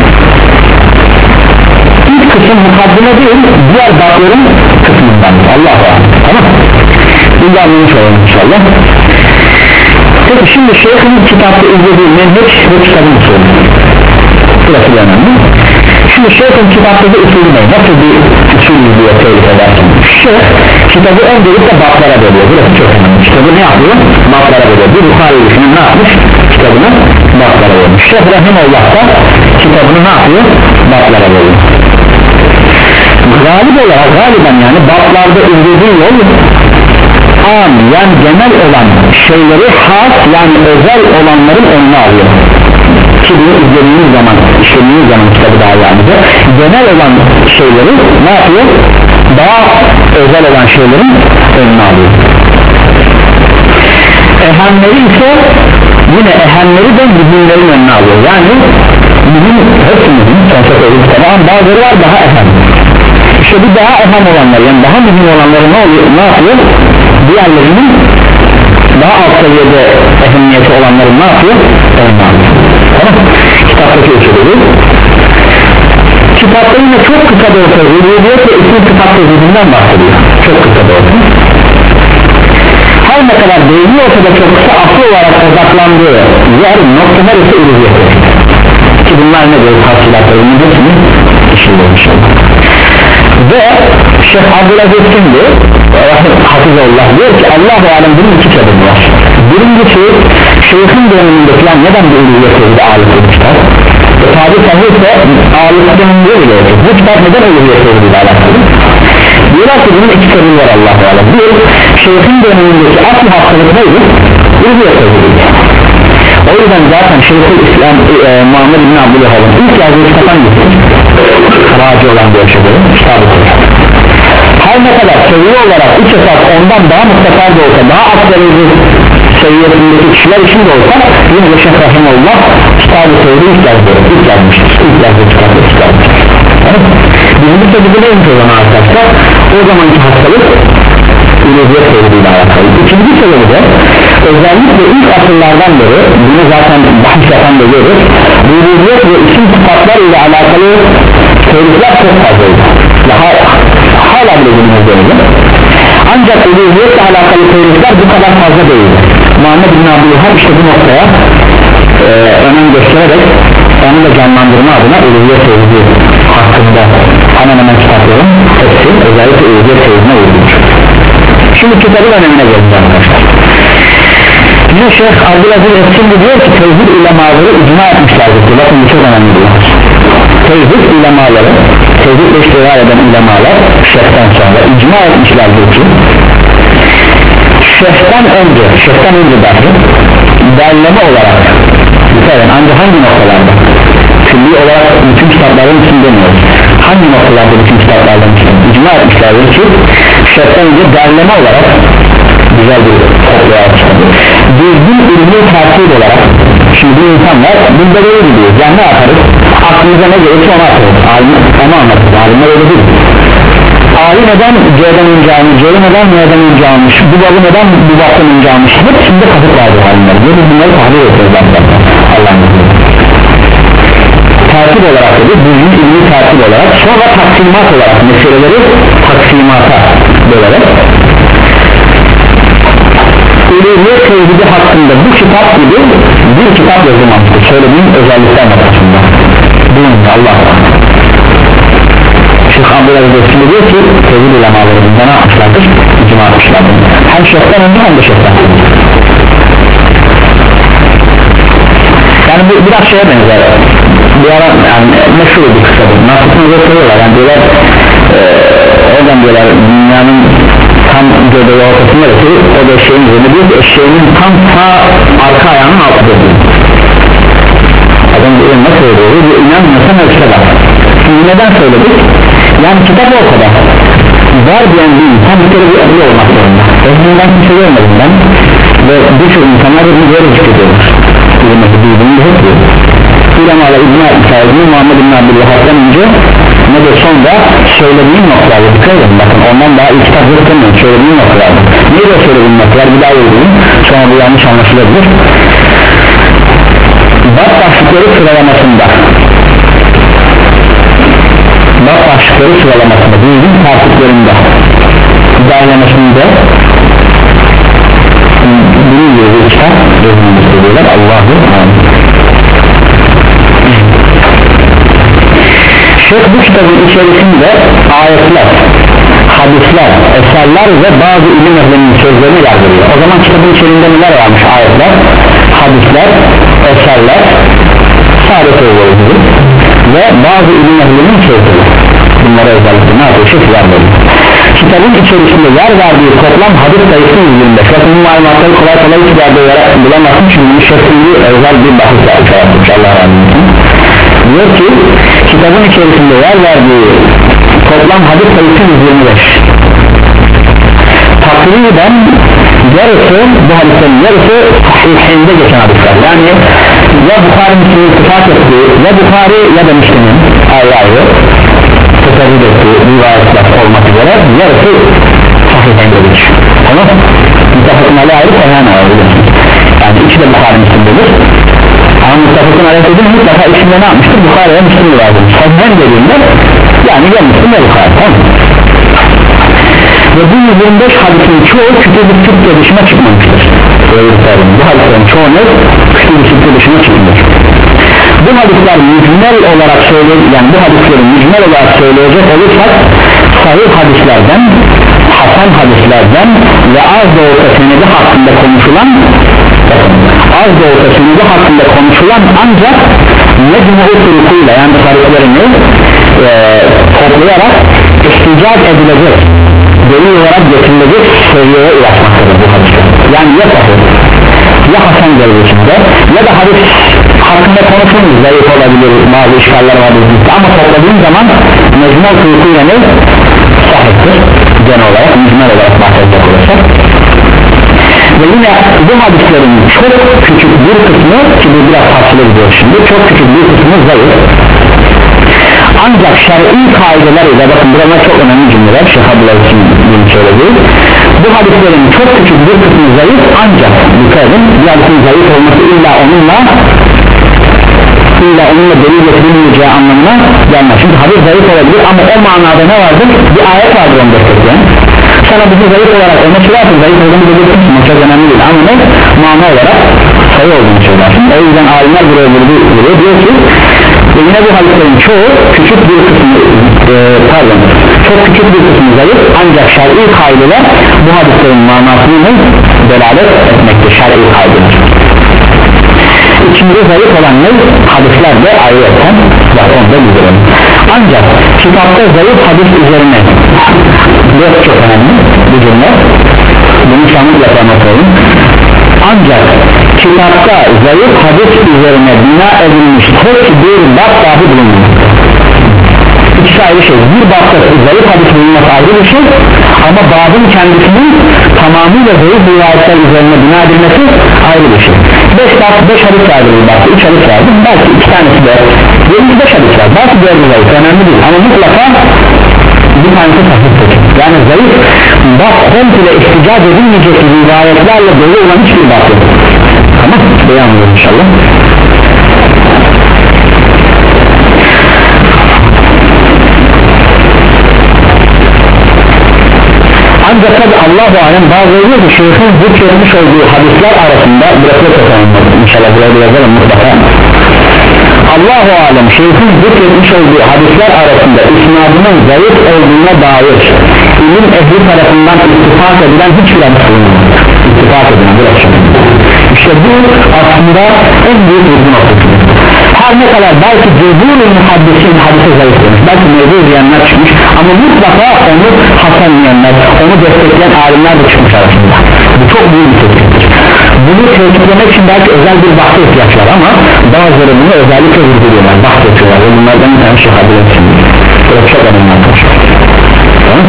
ilk kısım mukaddime değil, diğer bakların kısmından. Allah'a emanet. Tamam. Bunu anlamış olalım inşallah. Peki şimdi şeyhin kitapta izlediği menheç ve kitabın usulü. Burası da önemli. Şimdi şeyhin kitaptaki usulü ne? Nasıl bir usul izliyor tehlike edersin? Şeyh kitabı öncelikle bablara bölüyor. Burası çok önemli. Kitabı ne yapıyor? Bablara bölüyor. Bir Bukhari düşünün ne yapmış? Kitabını bablara bölüyor. Şeyh Rahimullah da kitabını ne yapıyor? Bablara bölüyor. Galip olarak galiben yani bablarda izlediği yol am yani genel olan şeyleri has yani özel olanların önüne alıyor ki bunu izlediğiniz zaman işlediğiniz zaman kitabı daha yani de genel olan şeyleri ne yapıyor? Daha özel olan şeylerin önüne alıyor. Ehemleri ise yine ehemleri de mühimlerin önüne alıyor yani mühim hepsi mühim sonuçta söylediğimiz ama bazıları var daha ehem. İşte bu daha ehem olanlar yani daha mühim olanları ne oluyor? Ne yapıyor? Diğerlerinin daha alt seviyede ehemmiyeti olanların ne yapıyor? Ondan. Tamam. Kitaptaki usulü. Kitapta yine çok kısa da olsa rububiyet ve isim kitap tezgirinden bahsediyor. Çok kısa da olsa. Her ne kadar değişiyor olsa da çok kısa asıl olarak odaklandığı yer nokta neresi rububiyet. Ki bunlar ne diyor? Tahsilatlarının hepsini işliyormuş. Ve Şeyh Abdülaziz şimdi Hafizullah diyor ki Allah-u Alem bunun iki sebebi var. Birincisi şeyhin dönemindeki yani neden bir uluğya sevdi ağırlık etmişler e, tabi sahilse ağırlık döneminde bile olacak bu kitap neden uluğya sevdi ile alakalı diyorlar ki bunun iki sebebi var Allah-u Alem bir şeyhin dönemindeki asıl hastalık neydi? Uluğya sevdi. O yüzden zaten Şeyhül İslam e, Muhammed bin Abdülhamid'in ilk yazdığı kitap hangisi? Raci olan bir yaşadığı kitabı koyar. Her ne kadar seviye olarak üç esas ondan daha mutlaka da olsa daha az derece seviyesindeki kişiler için de olsa yine de Şeyh Rahimullah kitabı sevdiği ilk yazdığı ilk yazmıştır ilk yazdığı kitabı ilk yazmıştır birinci sebebi neymiş o zaman arkadaşlar o zamanki hastalık ülüziyet sevdiğiyle alakalı ikinci sebebi de özellikle ilk asırlardan beri bunu zaten bahis yapan da görür ülüziyet ve isim sıfatlar ile alakalı tehlikeler çok fazlaydı daha hala bile günümüzde öyle ancak uluhiyetle alakalı tehlikeler bu kadar fazla değil. Muhammed bin Abdülhamid işte bu noktaya e, önem göstererek onu da canlandırma adına uluhiyet tevhidi hakkında hemen hemen kitapların hepsi özellikle uluhiyet tevhidine uyulmuş. Şimdi kitabın önemine geleceğim arkadaşlar. Yine Şeyh Abdülaziz Essendi diyor ki tevhid ulemaları icma etmişlerdir. Bakın bu çok önemli diyor. Tevhid ulemaları tevhidle iştigal eden ulemalar şeyhten sonra icma etmişlerdir ki şeyhten önce şeyhten önce dahi derleme olarak bitiren ancak hangi noktalarda külli olarak bütün kitapların için demiyoruz hangi noktalarda bütün kitaplardan için icma etmişlerdir ki şeyhten önce derleme olarak güzel bir toplaya çıkardı düzgün ürünü takip olarak şimdi bu insanlar bunda böyle gidiyoruz yani ne yaparız aklımıza ne gerekse onu atarız onu anlatırız alimler öyle değil Ali neden C'den önce almış C'yi neden N'den önce almış bu babı neden bu babdan önce almış hepsinde kasıt vardır alimler biz bunları tahlil ediyoruz zaten Allah'ın izniyle takip olarak dedi düzgün ürünü takip olarak sonra taksimat olarak meseleleri taksimata bölerek uluhiyet tevhidi hakkında bu kitap gibi bir kitap yazılmamıştır söylediğim özellikler noktasında buyurun Allah Şeyh Abdülaziz Essendi diyor ki tevhid ulemaları bunda ne yapmışlardır? İcma etmişlerdir hem şeyhten önce hem de şeyhten yani bu biraz şeye benzer bir ara yani meşhur bir kısadır nasıl söylüyorlar yani diyorlar ee, oradan diyorlar dünyanın tam göbeği ortasında ki o da eşeğin üzerinde diyor ki eşeğinin tam sağ arka ayağının altında diyor adam diyor nasıl oluyor diyor inanmıyorsan ölçüde bak şimdi neden söyledik yani kitap ortada var diyen bir insan bir kere bir ehli olmak zorunda ehlinden kimse görmedim ben ve birçok insanlar da bunu böyle çıkıyorlar bilmesi bildiğinde hep diyor ulemalar icma etmişlerdi Muhammed bin Abdülhamid'den önce ne de sonra söylediğim noktalarda dikkat edin bakın ondan daha iyi kitap yok söylediğim noktalarda niye de söylediğim noktalar bir daha uygulayayım sonra bu yanlış anlaşılabilir bak başlıkları sıralamasında bak başlıkları sıralamasında bildiğin takiplerinde derlemesinde bunun gibi bir kitap yazılmış diyorlar Allah'u Amin. kitabın içerisinde ayetler, hadisler, eserler ve bazı ilim ehli'nin sözlerini yer veriyor. O zaman kitabın içerisinde neler varmış? Ayetler, hadisler, eserler, sade sözleri ve bazı ilim ehli'nin sözleri. Bunlara özellikle ne yapıyor? Şekil yer veriyor. Kitabın içerisinde yer verdiği toplam hadis sayısı yüz yirmi beş. Bakın bu malumatları kolay kolay hiçbir yerde bulamazsın çünkü bu şekilde özel bir bahis yapmış. Allah razı olsun. Diyor ki kitabın içerisinde yer verdiği toplam hadis sayısı yüz yirmi beş. Takriben yarısı, bu hadislerin yarısı sahihinde geçen hadisler. Yani ya Bukhari Müslim'in ittifak ettiği, ya Bukhari ya da Müslim'in ayrı ayrı teferrüt ettiği rivayetler olmak üzere yarısı sahihinde geçiyor. Tamam mı? Muttafakın aleyhi ayrı, sahihine ayrı. Yani ikisi de Bukhari Müslim'dedir. Ama Muttafakın aleyhi dediğim mutlaka içinde ne yapmıştır? Bukhari'ye Müslim'i lazım. Sahihine dediğinde yani ya Müslim ya Bukhari. Tamam mı? Ve bu yüz yirmi beş hadisin çoğu kütüb-i sitte dışına çıkmamıştır. Bu hadislerin çoğu ne? Kütüb-i sitte dışına çıkmış. Bu hadisler mücmel olarak söyleyecek, yani bu hadislerin mücmel olarak söyleyecek olursak sahih hadislerden, hasan hadislerden ve az da olsa senedi hakkında konuşulan az da olsa senedi hakkında konuşulan ancak mecmu-u turukuyla, yani tarihlerini e, toplayarak ihticac edilecek, delil olarak getirilecek seviyeye ulaşmaktadır bu hadisler. Yani ya sahih ya hasan derecesinde ya da hadis hakkında konuşulmuş, zayıf olabilir, bazı işgaller var ama topladığım zaman mecmu turukuyla ne? Sahihtir genel olarak, mücmel olarak bahsedecek olursak. Ve yine bu hadislerin çok küçük bir kısmı, ki bu biraz farklı gidiyor şimdi, çok küçük bir kısmı zayıf, ancak şer'i kaideler ile, bakın buralar çok önemli cümleler Şeyh Abdullah için söylediği, bu hadislerin çok küçük bir kısmı zayıf, ancak dikkat edin, bir hadisin zayıf olması illa onunla illa onunla delil getirilmeyeceği anlamına gelmez. Çünkü hadis zayıf olabilir ama o manada ne vardır? Bir ayet vardır onu destekleyen. Sana bizi zayıf olarak öne çıkarsın, zayıf olduğunu belirtirsin, o çok önemli değil ama ne? Mana olarak sayı olduğunu söylersin. O yüzden alimler buraya vuruyor, diyor ki ve yine bu hadislerin çoğu küçük bir kısmı e, pardon çok küçük bir kısmı zayıf, ancak şer'i kaideler bu hadislerin manasını delalet etmekte, şer'i kaideler. İçinde zayıf olan ne? Hadisler de ayrıyeten var, onu da bildirelim. Ancak kitapta zayıf hadis üzerine dört çok önemli bu cümle, bunu sanıkla anlatalım. Ancak kitapta zayıf hadis üzerine bina edilmiş tek bir bab dahi bulunmaktadır. İkisi ayrı şey. Bir babda zayıf hadis bulunması ayrı bir şey, ama babın kendisinin tamamıyla zayıf rivayetler üzerine bina edilmesi ayrı bir şey. Beş bab, beş hadis vardır bir babda, üç hadis vardır, belki iki tanesi de yirmi beş hadis var, belki dört zayıf, önemli değil ama mutlaka bir tanesi sahiptir. Yani zayıf bab komple ihticac edilmeyecek rivayetlerle dolu olan hiçbir bab yok. Tamam, beyanlıyoruz inşallah. Ancak tabi Allah-u Alem bazı oluyor ki şeyhin zikretmiş olduğu hadisler arasında bırakıyor tutanılmadı. İnşallah buraya yazalım mutlaka. Allah-u Alem şeyhin zikretmiş olduğu hadisler arasında isnadının zayıf olduğuna dair ilim ehli tarafından ittifak edilen hiçbir hadis bulunmadı. İttifak edilen bir açık. İşte bu aslında en büyük uzun noktasıdır. Her ne kadar belki cüzûr-ü muhaddisin hadise zayıf demiş, belki mevzu diyenler çıkmış ama mutlaka onu hasan diyenler, onu destekleyen alimler de çıkmış arasında. Bu çok büyük bir tespittir. Bunu tespitlemek için belki özel bir bahse ihtiyaç var ama bazıları bunu özellikle vurguluyorlar, bahsediyorlar ve bunlardan bir tane şehadı etsinler. Bu çok önemli arkadaşlar. Tamam?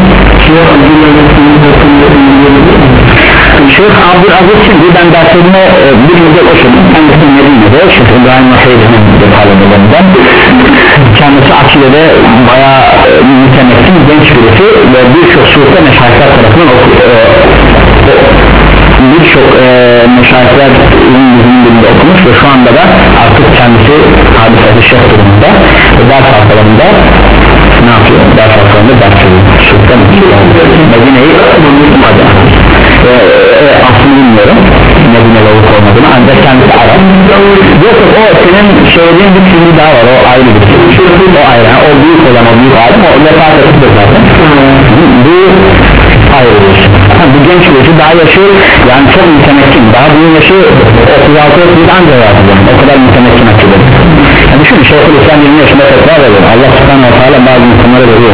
Şeyh Abdülaziz şimdi ben derslerine e, bir müddet okudum, kendisi Medine'de Şeyh İbrahim Naseydi'nin bir talebelerinden, kendisi akidede bayağı e, mütemekkin genç birisi ve birçok suhte meşayihler tarafından okuyor, e, birçok e, meşayihler ünlüğünün birinde okumuş ve şu anda da artık kendisi hadisesi şeyh durumunda ve ders halkalarında ne yapıyor? Ders halkalarında ders veriyor, suhte Medine'yi e, e, aslında bilmiyorum Medine'li olup olmadığını, ancak kendisi Arap yok o senin söylediğin bir filmi daha var, o ayrı bir film, o ayrı, o büyük olan o büyük alim, o vefat etti zaten. Bu ayrı bir şey. Bu genç birisi daha yaşı yani çok mütemekkin, daha bunun yaşı otuz altı otuz ancak yapacağım, o kadar mütemekkin açılır. Yani düşün, Şeyhülislam yirmi yaşında tekrar ediyor, Allah subhanahu wa ta'ala bazı insanları veriyor.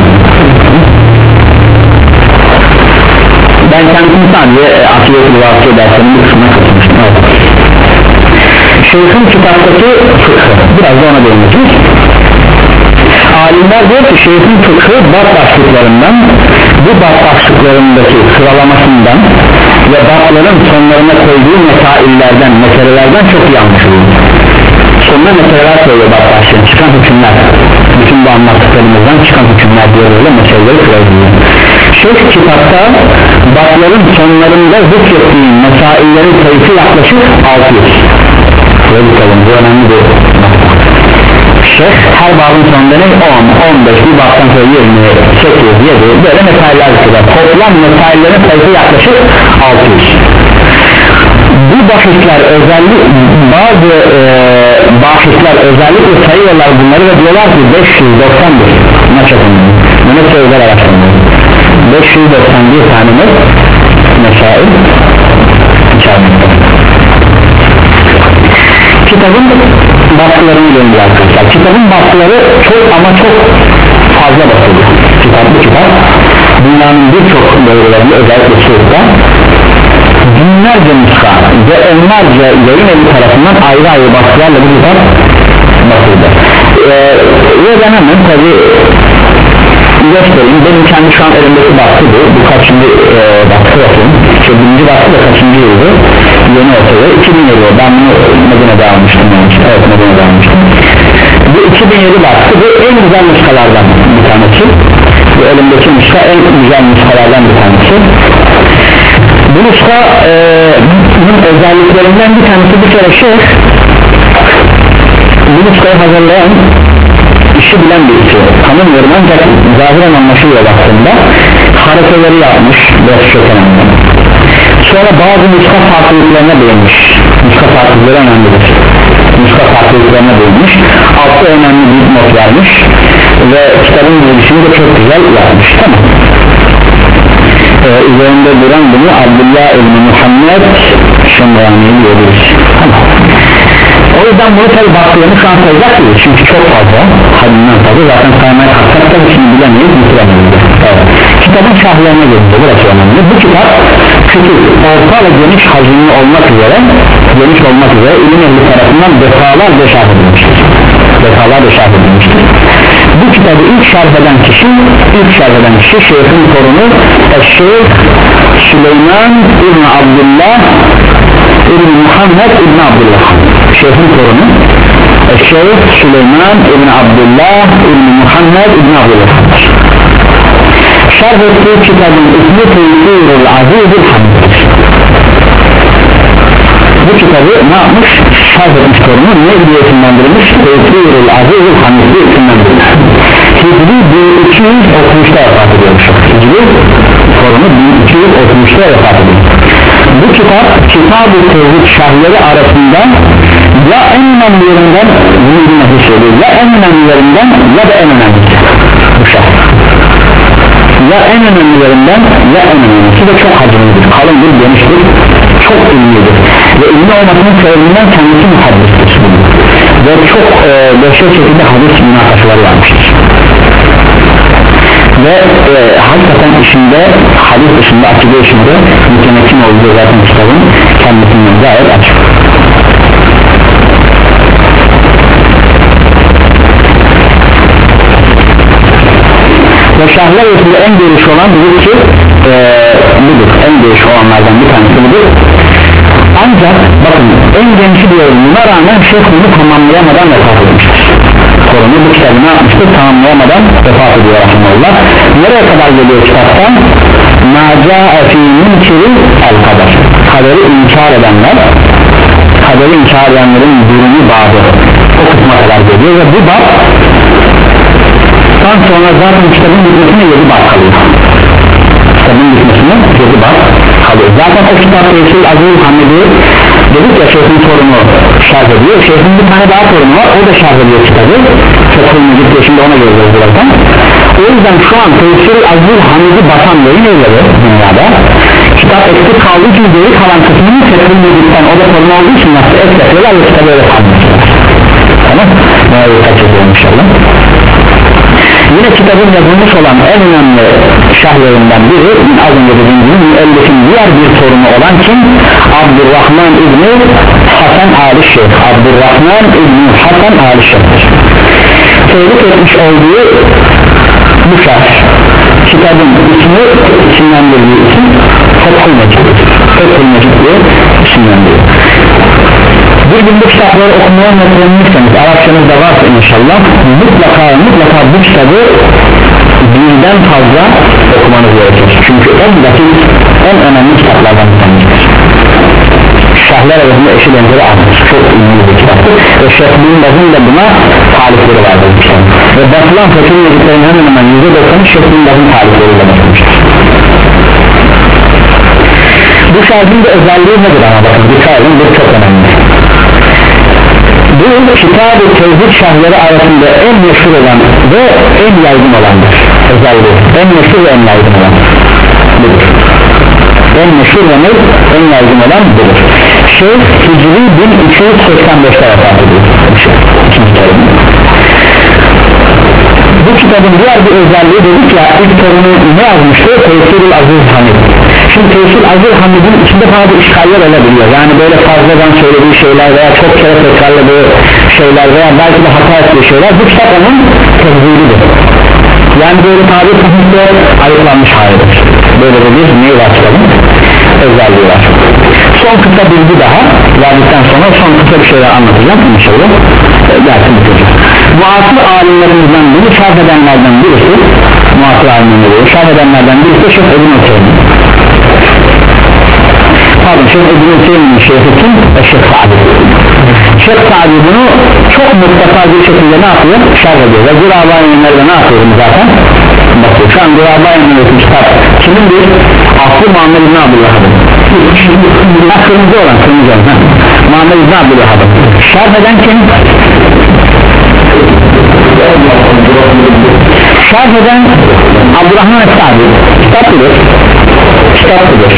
Ben kendimi sadece e, akıbet-i vakıya derslerinin bir kısmına katılmıştım. Evet. Şeyh'in kitaptaki fıkhı, biraz da ona değineceğiz. Alimler diyor ki şeyh'in fıkhı bab başlıklarından, bu bab başlıklarındaki sıralamasından ve babların sonlarına koyduğu mesaillerden, meselelerden çok iyi anlaşılıyor. Sonuna meseleler söylüyor bab başlığına, çıkan hükümler, bütün bu anlattıklarımızdan çıkan hükümler diyor, öyle meseleleri söylüyor. Şeyh kitapta babların sonlarında zikrettiği mesaillerin sayısı yaklaşık altı yüz. Böyle bakalım, bu önemli bir nokta. Şeyh her babın sonunda ne? on, on beş, bir babdan sonra yirmi, sekiz, yedi böyle mesailer zikreder. Toplam mesaillerin sayısı yaklaşık altı yüz. Bu bahisler özellikle bazı e, bahisler özellikle sayıyorlar bunları ve diyorlar ki beş yüz doksan bir maç yapımı bunu söyler araştırmalı beş yüz doksan bir tane mesail içermekte. Kitabın baskılarını görüyor arkadaşlar. Kitabın baskıları çok ama çok fazla basılıyor. Kitap bu kitap dünyanın birçok bölgelerinde özellikle Suud'da binlerce nuska ve onlarca yayın evi tarafından ayrı ayrı baskılarla bu kitap basıldı. Ee, ve ben hemen tabi göstereyim, benim kendi şu an elimdeki baskı bu, bu kaçıncı e, baskı bakayım, işte birinci baskı da kaçıncı yıldı, yeni ortaya iki bin yedi, ben bunu Medine'de almıştım yani, evet Medine'de almıştım. Bu iki bin yedi baskı, bu en güzel nuskalardan bir tanesi, bu elimdeki nuska en güzel nuskalardan bir tanesi. Bu nuska e, bunun özelliklerinden bir tanesi bir kere şey, bu nuskayı hazırlayan işi bilen birisi, tanımıyorum ancak zahiren anlaşılıyor baktığında haritaları yapmış, biraz çok önemli. Sonra bazı nuska farklılıklarına değinmiş, nuska farklılıkları önemlidir, nuska farklılıklarına değinmiş, altta önemli bir not vermiş ve kitabın girişini de çok güzel yapmış, tamam. Ee, üzerinde duran bunu Abdullah İbni Muhammed Şemrani diyoruz, tamam. O yüzden bunu tabi baktığını şu an sayacak değil çünkü çok fazla haddinden fazla zaten saymaya kalksak da şimdi bilemeyiz bitiremeyiz. Evet. Kitabın şahlarına gelince burası önemli. Bu kitap küçük, orta ve geniş hacimli olmak üzere geniş olmak üzere ilim ehli tarafından defalarca şerh edilmiştir. Defalarca şerh edilmiştir. Bu kitabı ilk şerh eden kişi ilk şerh eden kişi Şeyh'in torunu Şeyh Süleyman İbni Abdullah İbni Muhammed İbni Abdullah, Şeyh'in torunu Şeyh Süleyman İbni Abdullah İbni Muhammed İbni Abdullah. Şerh ettiği kitabın ismi Tevfirul Azizul Hamd. Bu kitabı ne yapmış? Şerh etmiş torunu ne diye isimlendirilmiş? Tevfirul Azizul Hamd diye isimlendirilmiş. Hicri bin iki yüz otuz üçte vefat ediyormuş. Hicri torunu bin iki yüz otuz üçte vefat ediyor. Bu kitap Kitab-ı Tevhid şerhleri arasında ya en önemlilerinden bunu bilmesi söylüyor, ya en önemlilerinden ya da en önemlisi bu şerh, ya en önemlilerinden ya en önemlisi de çok hacimlidir, kalındır, geniştir, çok ilmidir ve ilmi olmasının sebebinden kendisi muhaddistir ve çok e, dehşet şekilde hadis münakaşaları yapmıştır ve e, hakikaten işinde hadis dışında akide işinde mütemekkin olduğu zaten kitabın kendisinden gayet açık. Ve şerhler arasında en geniş olan budur ki e, budur, en geniş olanlardan bir tanesi budur. Ancak bakın en genişi diyorum, buna rağmen şeyh bunu tamamlayamadan vefat etmiştir. Koronu bu kitabı ne yapmıştır? Tamamlayamadan vefat ediyor rahmetullah. Nereye kadar geliyor kitaptan? Nâcâe fî münkiri el kader. Kaderi inkar edenler, kaderi inkar edenlerin durumu babı o kısma kadar geliyor ve bu bab tam sonra zaten kitabın bitmesine yedi bab kalıyor. Kitabın bitmesine yedi bab kalıyor. Zaten o kitap Resul Aziz Hamid'i dedik ya, şeyhin torunu şerh ediyor. Şeyhin bir tane daha torunu var, o da şerh ediyor kitabı. Fethül Mecid diye, şimdi ona göreceğiz birazdan. O yüzden şu an Tefsir-i Aziz Hamid'i batan yayın evleri dünyada kitap eksik kaldığı için geri kalan kısmını Fethül Mecid'den, o da torunu olduğu için nasıl ek yapıyorlar ve kitabı öyle kalmışlar. Tamam, buna dikkat ediyorum inşallah. Yine kitabın yazılmış olan en önemli şerhlerinden biri, az önce dediğim gibi müellifin diğer bir torunu olan kim? Abdurrahman İbni Hasan Ali Şeyh. Abdurrahman İbni Hasan Ali Şeyh'tir. Tevlik etmiş olduğu bu şerh, kitabın ismi, isimlendirdiği isim Fethül Mecid. Fethül Mecid diye isimlendiriyor. Bir gün bu kitapları okumaya metrenirseniz, Arapçanız da varsa inşallah, mutlaka mutlaka bu kitabı birden fazla okumanız gerekir. Çünkü en basit, en önemli kitaplardan bir tanesidir. Şerhler arasında eşi benzeri azdır. Çok ünlü bir kitaptır. Ve Şeyh'in Bazı'nın da buna tarifleri vardır. Ve basılan Fethül Mecid'lerin hemen hemen yüzde doksanı Şeyh'in Bazı'nın tarifleriyle basılmıştır. Bu şerhin de özelliği nedir ama bakın, dikkat edin, bu çok önemli. Bu kitab-ı tevhid şerhleri arasında en meşhur olan ve en yaygın olandır. Özelliği en meşhur ve en yaygın olan budur. En meşhur ve en yaygın olan budur. Şeyh Hicri bin üç yüz seksen beşte vefat ediyor. Bu kitabın diğer bir özelliği dedik ya, ilk torunu ne yazmıştı? Tefsir-i Aziz Hamid. Şimdi Tefsir-i Aziz Hamid'in içinde bazı işgaller olabiliyor. Yani böyle fazladan söylediği şeyler veya çok kere tekrarladığı şeyler veya belki de hata ettiği şeyler, bu kitap onun tezgiridir. Yani böyle tabi tahminle ayıklanmış halidir. Böyle de bir neyi var kitabın? Özelliği var. Son kısa bilgi daha verdikten sonra son kısa bir şeyler anlatacağım inşallah. Dersim bitecek. Muasır alimlerimizden biri, şerh edenlerden birisi, muasır alimlerimizden şerh edenlerden birisi Şeyh Ebn Hüseyin. Pardon, Şeyh Ebn Hüseyin'in şeyhi kim? Şeyh Sa'di. Şeyh Sa'di bunu çok mutlaka bir şekilde ne yapıyor? Şerh ediyor. Ve Guraba Eminler'de ne yapıyorum zaten? Bakıyor. Şu an Guraba Eminler'de kitap kimin bir? Aslı Muhammed İbn Abdülvahhab'ın. Kırmızı olan, kırmızı olan Muhammed İbn Abdülvahhab'ın. Şerh eden kim? Şerh eden Abdurrahman Es-Sa'di. Kitap bilir. Kitap bilir.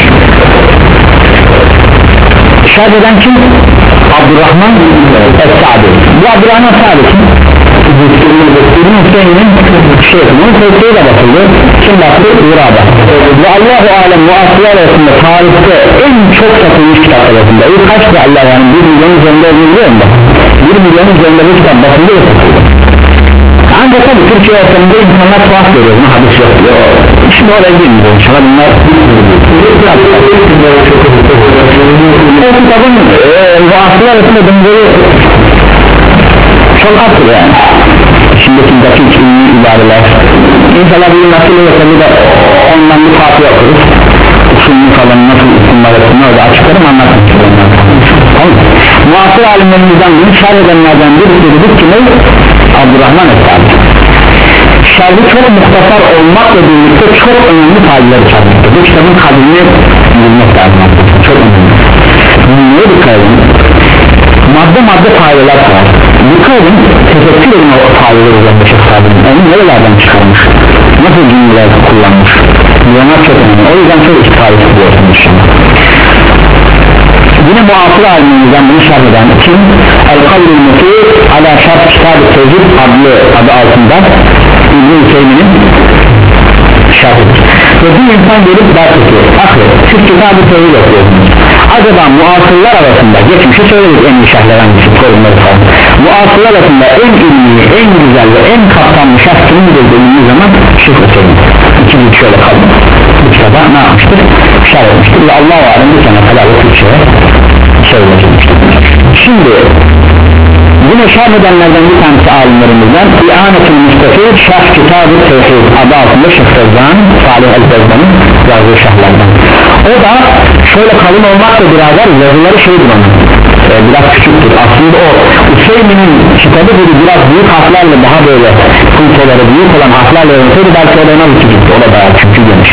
Şerh eden kim? Abdurrahman Es-Sa'di. Bu Abdurrahman Es-Sa'di kim? İbn Hüseyin'in şeyhi. Bunun tefsiri de bakıldı. Kim baktı? Burada. Ve Allahu Alem muasırlar arasında tarihte en çok satılmış kitap arasında. İlk kaçtı Allah, yani bir milyonun üzerinde biliyor musun? Bir milyonun üzerinde bir kitap bakıldı ve satıldı. Ancak tabi Türkiye ortamında insanlar tuhaf görüyor, buna hadis yok diyor. Şimdi oraya girmiyor inşallah, bunlar o kitabın muasırlar arasında döndüğü çok azdır yani. Şimdiki dakik ilmi ibareler İnşallah bir nasıl olsa bir de ondan bir fatih okuruz. Usulünü falan nasıl isimler ettiğini orada açıklarım, anlatmak istiyorum. Tamam. Muasır alimlerimizden bunu şerh edenlerden birisi dedik ki ne? Abdurrahman Es-Sa'di. Şerhi çok muhtasar olmakla birlikte çok önemli faydalar içermekte. Bu kitabın kadrini bilmek lazım. Çok önemli. Neye dikkat edin? Madde madde faydalar var. Dikkat edin, tefekkür edin o faydaları üzerinde Şeyh Sa'di'nin. Onu nerelerden çıkarmış? Nasıl cümleler kullanmış? Bunlar çok önemli. O yüzden çok istifade ediyorsunuz şimdi. Yine muasır alimimizden bunu şerh eden kim? El-Kavl-i Mutlu ala şerh kitab-ı tevhid adlı adı altında İbn Hüseyin'in şerhidir. Ve bir insan gelip der ki aklı siz kitab-ı tevhid okuyorsunuz. Acaba muasırlar arasında, geçmişi söyledik en iyi şerhler hangisi, sorunları falan. Muasırlar arasında en ilmi, en güzel ve en kapsamlı şerh kimindir dediğimiz zaman Şeyh Hüseyin. İki bir şöyle kaldı. Bu kitaba ne yapmıştır? Şerh etmiştir ve Allah-u Alem bir sene kadar da Türkçe'ye söylemiştir. Şimdi yine şerh edenlerden bir tanesi alimlerimizden İ'anet-ül Müstefid Şerh Kitab-ı Tevhid adı altında Şeyh Fezzan, Salih El-Fezzan'ın yazdığı şerhlerden. O da şöyle kalın olmakla beraber yazıları şeydir onun, ee, biraz küçüktür. Aslında o Hüseyin'in kitabı gibi biraz büyük harflerle, daha böyle kultoları büyük olan harflerle yazılsaydı belki o da ona küçüktü. O da bayağı çünkü geniş.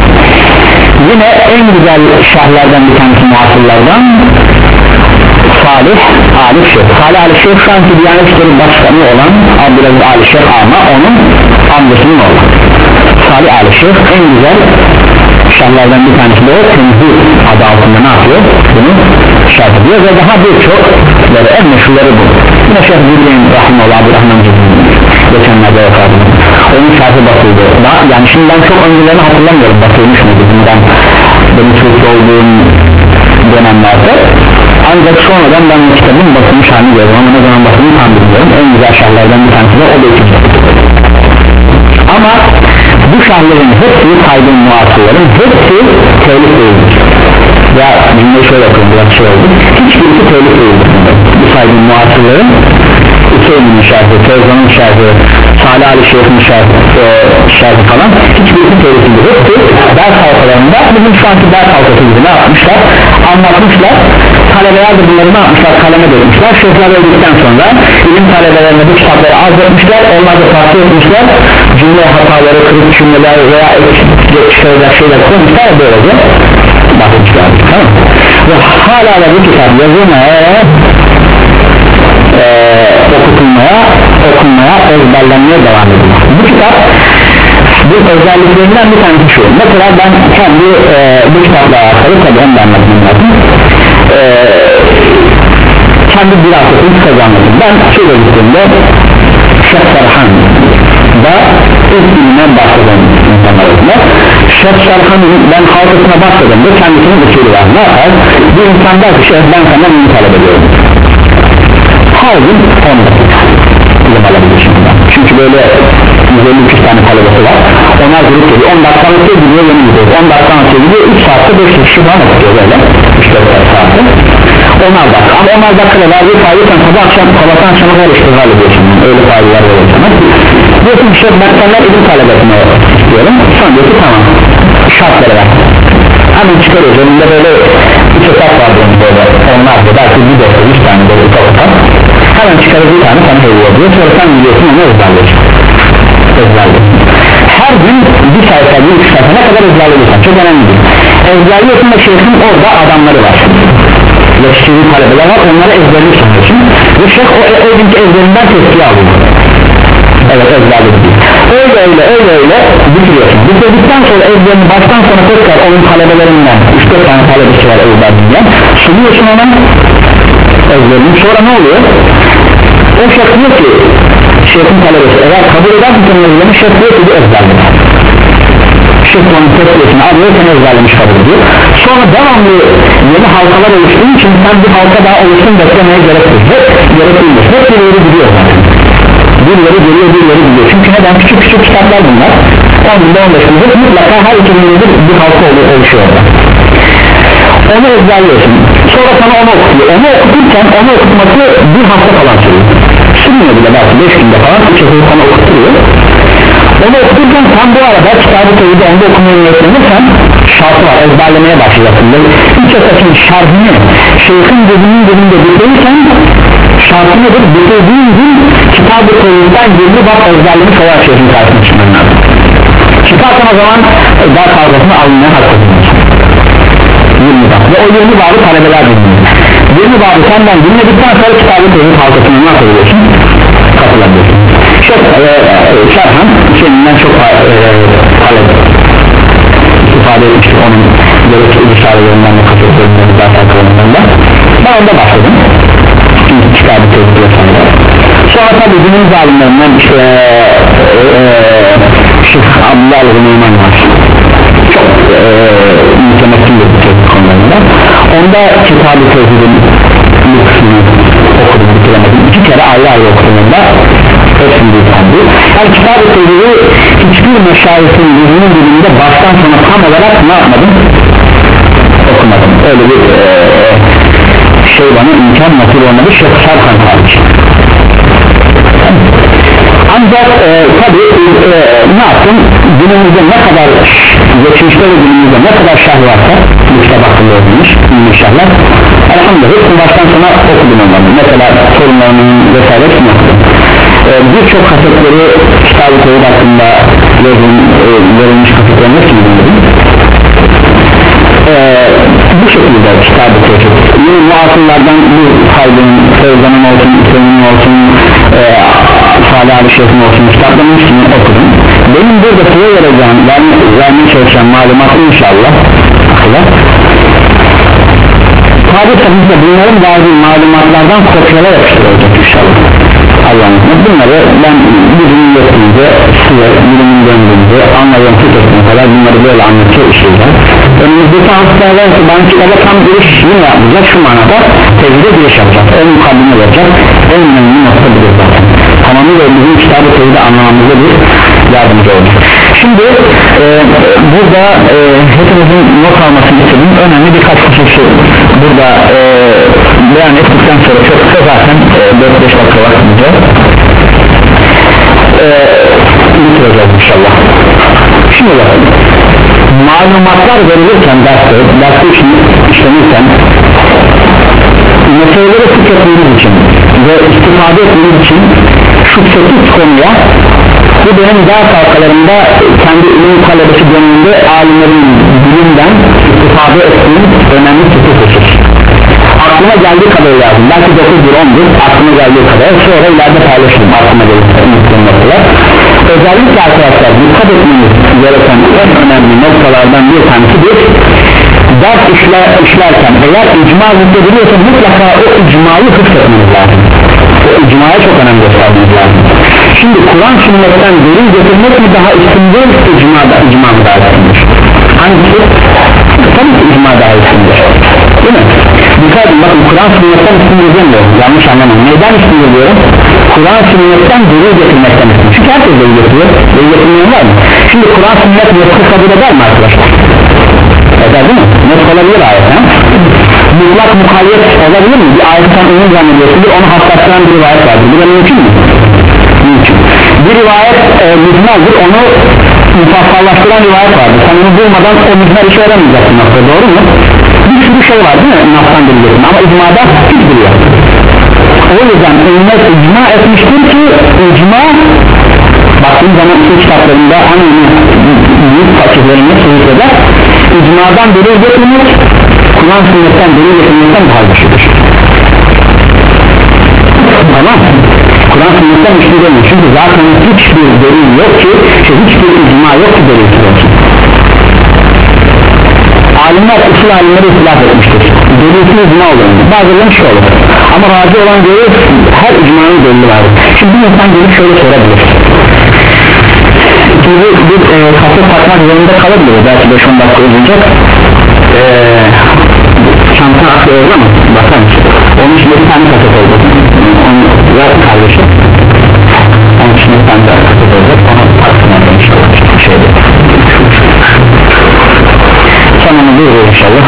Yine en güzel şerhlerden bir tanesi muasırlardan Salih Ali Şeyh. Salih Ali Şeyh şu anki Diyanet İşleri Başkanı olan Abdülaziz Ali Şeyh ama onun amcasının oğlu. Salih Ali Şeyh en güzel şartlardan bir tanesi de o Tenzih adı altında ne yapıyor? Bunu şart ediyor ve daha birçok en meşhurları bu. Yine Şeyh Züleyman Rahimullah Abdurrahman Cüzdan'ın geçenlerde yapardı. Onun şartı basıldı. Daha, yani şimdi ben çok öncelerini hatırlamıyorum basılmış mıydı bundan benim çocuk olduğum dönemlerde. Ancak sonradan ben bu kitabın basılmış halini gördüm ama ne zaman basılmış tam bilmiyorum. En güzel şartlardan bir tanesi de o da ikinci. Ama bu şartların hepsi saydığım muasırların hepsi telif değildir. Ya cümleyi şöyle yapıyorum biraz şey oldu. Hiçbirisi telif değildir. Bu saydığım muasırların Hüseyin'in şartı, Tevzan'ın şartı, Salih Ali Şeyh'in şartı, e, şartı falan hiçbirisi telif değildir. Hepsi ders halkalarında bizim şu anki ders halkası gibi ne yapmışlar? Anlatmışlar. Talebeler de bunları ne yapmışlar? Kaleme dökmüşler. Şeyhler öldükten sonra ilim talebelerine bu kitapları arz etmişler. Onlar da farklı etmişler. Cümle hataları, kırık cümleler veya çıkaracak şeyler koymuşlar. Böylece bakmışlar. Tamam. Ve hala da bu kitap yazılmaya e, okutulmaya okunmaya, ezberlenmeye devam ediyor. Bu kitap bu özelliklerinden bir tanesi şu. Mesela ben kendi e, bu kitapla alakalı tabi onu da anlatmam lazım. Ee, kendi dirasetini kısaca anlatayım. Ben şöyle gittiğimde Şeyh Serhan da ilk bilinen başladım insanlar arasında. Şeyh Serhan'ın ben halkasına başladığımda kendisinin usulü var. Ne yapar? Bir insan der ki Şeyh ben senden iyi talep ediyorum. Her gün on dakika ilim alabilir şimdi. Çünkü böyle yüz elli üç tane talebesi var. Onlar grup geliyor. on dakika anlatıyor gidiyor yeni gidiyor. on dakika anlatıyor gidiyor. üç saatte beş kişi falan atıyor böyle. üç dört saatte. Onlar dakika. Ama onlar dakikada verdiği fayda sen sabah akşam sabahtan akşama kadar iştigal ediyorsun. Öyle faydalar veriyor sana. Diyorsun ki ben senden ilim talep etmeye istiyorum. Sonra diyor ki tamam. Şartları ver. Hemen çıkarıyoruz. Önümde böyle üç etap var benim böyle. Onlar da belki bir doktor üç tane böyle ufak ufak. Hemen çıkarıp bir tane sana hediye ediyor. Sonra sen biliyorsun onu ezberliyorsun. Ezberliyorsun. Her gün bir sayfa, bir üç sayfa ne kadar ezberliyorsan çok önemli değil. Ezberliyorsun da şeyhin orada adamları var. Yetiştirdiği talebeler var, onlara ezberlik sanıyorsun. Ve şeyh o, o günkü ezberinden tepki alıyor. Evet ezberlik değil. Öyle öyle öyle öyle bitiriyorsun. Bitirdikten sonra ezberini baştan sona tekrar onun talebelerinden üç dört tane talebesi var ezberliğinden sunuyorsun ona ezberini. Sonra ne oluyor? O şeyh diyor ki şeyhin talebesi eğer kabul eder misin ezberini şeyh diyor ki bu ezberlik. Şeyh onun tepkisini alıyor seni ezberlemiş kabul ediyor. Sonra devamlı yeni halkalar oluştuğu için sen bir halka daha oluşsun beklemeye gerek yok. Hep gerek değil. Hep birileri gidiyor zaten. Birileri geliyor birileri gidiyor. Çünkü neden? Küçük küçük kitaplar bunlar. on günde on beş günde mutlaka her iki günde bir, bir halka oluşuyor orada. Onu ezberliyorsun. Sonra sana onu okutuyor. Onu okuturken onu okutması bir hafta falan sürüyor. Sürmüyor bile belki beş günde falan bir şekilde sana okutuyor. Onu okuturken sen bu arada kitabı teyide onda okumaya niyetlenirsen şartı var ezberlemeye başlayacaksın. İlk esasın şartını şeyhin gözünün gözünde bitirirken şartı nedir? Bitirdiğin gün kitabı teyiden yirmi bak ezberlemiş olarak şeyhin karşısına çıkman lazım. Çıkarsan o zaman ders halkasını alınmaya hakkısın. yirmi bak ve o yirmi babı talebeler dinliyor. yirmi babı senden dinledikten sonra kitabı teyid halkasına ne yapabiliyorsun? Katılabiliyorsun. Çok e, e, Serhan kendinden çok e, talep ifade etmiştir onun gerekli ilişkilerlerinden ve kasıtlarından ve zaten da ben onda başladım ilk kitabı tezgah sonra sonra tabi günümüz alimlerinden işte e, e, Şeyh Abdullah Al-Gümeyman var çok e, mükemmel bir tezgah konularında onda kitabı tezgahın bir kısmını okudum bitiremedim iki kere ayrı ayrı okudumunda hepsini yıkandı yani kitab-ı tezgahı hiçbir meşayihin yüzünün dilinde baştan sona tam olarak ne yapmadım okumadım öyle bir e, şey bana imkan nasıl olmadı Şeyh Serhan hariç ancak e, tabi e, ne yaptım günümüzde ne kadar geçmişte ve günümüzde ne kadar şerh varsa bu kitap hakkında olmuş inşallah elhamdülillah hepsini baştan sona okudum onları mesela sorunlarının vesaire hepsini okudum e, birçok kasetleri kitab-ı tevhid hakkında yazın, e, verilmiş kasetlerin hepsini dinledim e, bu şekilde kitab-ı tevhid yeni muasırlardan bu Ramazan'ın olsun, İslam'ın olsun, e, Salih Ali Şeyh'in olsun, kitapların hepsini okudum. Benim burada size vereceğim, vermeye çalışacağım malumat inşallah tabi tabi bunların bazı malumatlardan kopyala yapıştırılacak inşallah Allah'ın bunları ben birinin yettiğince size birinin döndüğünce anlayın tutuşuna kadar bunları böyle anlatıyor işleyeceğim önümüzdeki haftalar ben kitaba tam giriş yine yapmayacak şu manada tezide giriş yapacak en mukaddime olacak en önemli nokta budur zaten tamamıyla bizim kitabı tezide anlamamıza bir yardımcı olacak şimdi e, burada e, hepimizin not almasını istedim önemli birkaç hususu burada e, beyan ettikten sonra çok kısa zaten e, dört beş dakika vaktimiz var e, bitireceğiz inşallah şimdi bakalım malumatlar verilirken derste derste için işlenirken meseleleri fıkhetmeniz için ve istifade etmeniz için şu sekiz konuya bu benim ders halkalarında kendi ilim talebesi döneminde alimlerin bilimden istifade ettiğim önemli sekiz husus aklıma geldiği kadar yazdım belki dokuzdur ondur aklıma geldiği kadar sonra ileride paylaşırım aklıma geldiği noktalar özellikle arkadaşlar dikkat etmeniz gereken en önemli noktalardan bir tanesidir ders işler, işlerken eğer icma zikrediliyorsa mutlaka o icmayı hıfzetmeniz lazım o icmaya çok önem göstermeniz lazım şimdi Kur'an sünnetten delil getirmek mi daha üstündür icma, icma mı daha üstündür hangisi? tabii ki icma daha üstündür değil mi? dikkat edin bakın Kur'an sünnetten üstündür demiyor yanlış anlamayın neyden üstündür diyorum? Kur'an sünnetten delil getirmekten üstündür çünkü herkes delil getiriyor delil getirmeyen var mı? şimdi Kur'an sünnet yoksa kabul eder mi arkadaşlar? eder değil mi? net olabilir ayet he? mutlak mukayyet olabilir mi? bir ayet sen onu zannediyorsun onu hassaslan bir rivayet vardır bu da mümkün mü? mümkün bir rivayet e, mücmeldir onu mufassallaştıran rivayet vardır sen onu bulmadan o mücmel işi öğrenmeyeceksin nokta doğru mu? bir sürü şey var değil mi? naftan biliyorsun ama icmada hiç biliyor o yüzden ümmet icma etmiştir ki icma baktığım zaman iki kitaplarında aynı büyük fakirlerine sözü eder icmadan delil getirmek Kur'an sünnetten delil getirmekten daha güçlüdür tamam Kur'an sünnetten güçlü değil çünkü zaten hiçbir delil yok ki şey, hiçbir icma yok ki delilsiz olsun alimler usul alimleri ihtilaf etmiştir delilsiz icma olur bazılarının şey olur ama razı olan delil her icmanın delili vardır şimdi bir insan gelip şöyle sorabilir şimdi bir e, kaset takmak zorunda kalabilir belki beş on dakika olacak e, çanta aklı oldu ama bakar mısın onun için bir tane kaset oldu onu ver kardeşim onun için bir tane daha kaset olacak ona aklına demiş bir şeydi sen onu duyuyor inşallah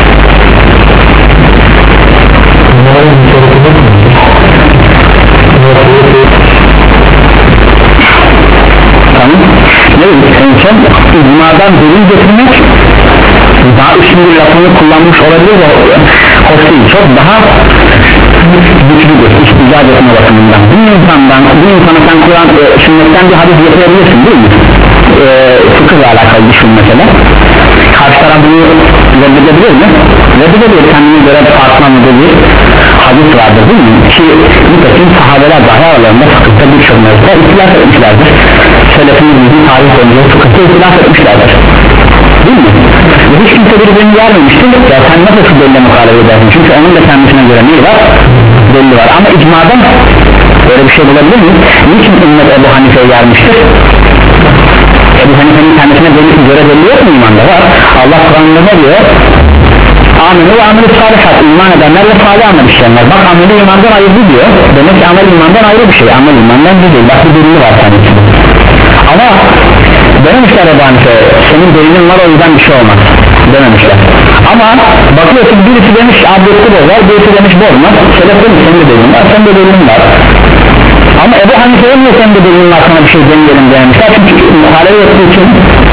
tamam ne dedik en son icmadan delil getirmek daha üstün bir lafını kullanmış olabilir o hoş değil çok daha güçlüdür isticat etme bakımından bir insandan bir insana sen Kur'an e, sünnetten bir hadis getirebilirsin değil mi e, fıkıhla alakalı düşün mesela karşı taraf bunu reddedebilir mi? reddedebilir kendine göre farklı anladığı bir hadis vardır değil mi? ki nitekim sahabeler dahi aralarında fıkıhta birçok mevzuda ihtilaf etmişlerdir selefin bildiği tarih boyunca fıkıhta ihtilaf etmişlerdir değil mi? ve hiç kimse birbirini vermemiştir ya sen nasıl şu delile muhalefet edersin çünkü onun da kendisine göre neyi var? delili var ama icmadan böyle bir şey bulabilir miyiz? niçin ümmet Ebu Hanife'ye gelmiştir? Ebu Hanife'nin kendisine delisi göre delili yok mu imanda var? Allah Kur'an'da ne diyor? Ameli ve ameli salihat iman edenler ve salih amel işleyenler bak ameli imandan ayrı diyor demek ki amel imandan ayrı bir şey amel imandan değil bak bir delili var kendisinde ama dememişler Ebu Hanife senin delilin var o yüzden bir şey olmaz dememişler ama bakıyorsun birisi demiş abdesti bozar birisi demiş bozmaz sebep demiş senin de delilin var senin de delilin var ama Ebu Hanife'ye niye senin de delilin var sana bir şey demeyelim dememişler çünkü muhalefet ettiği için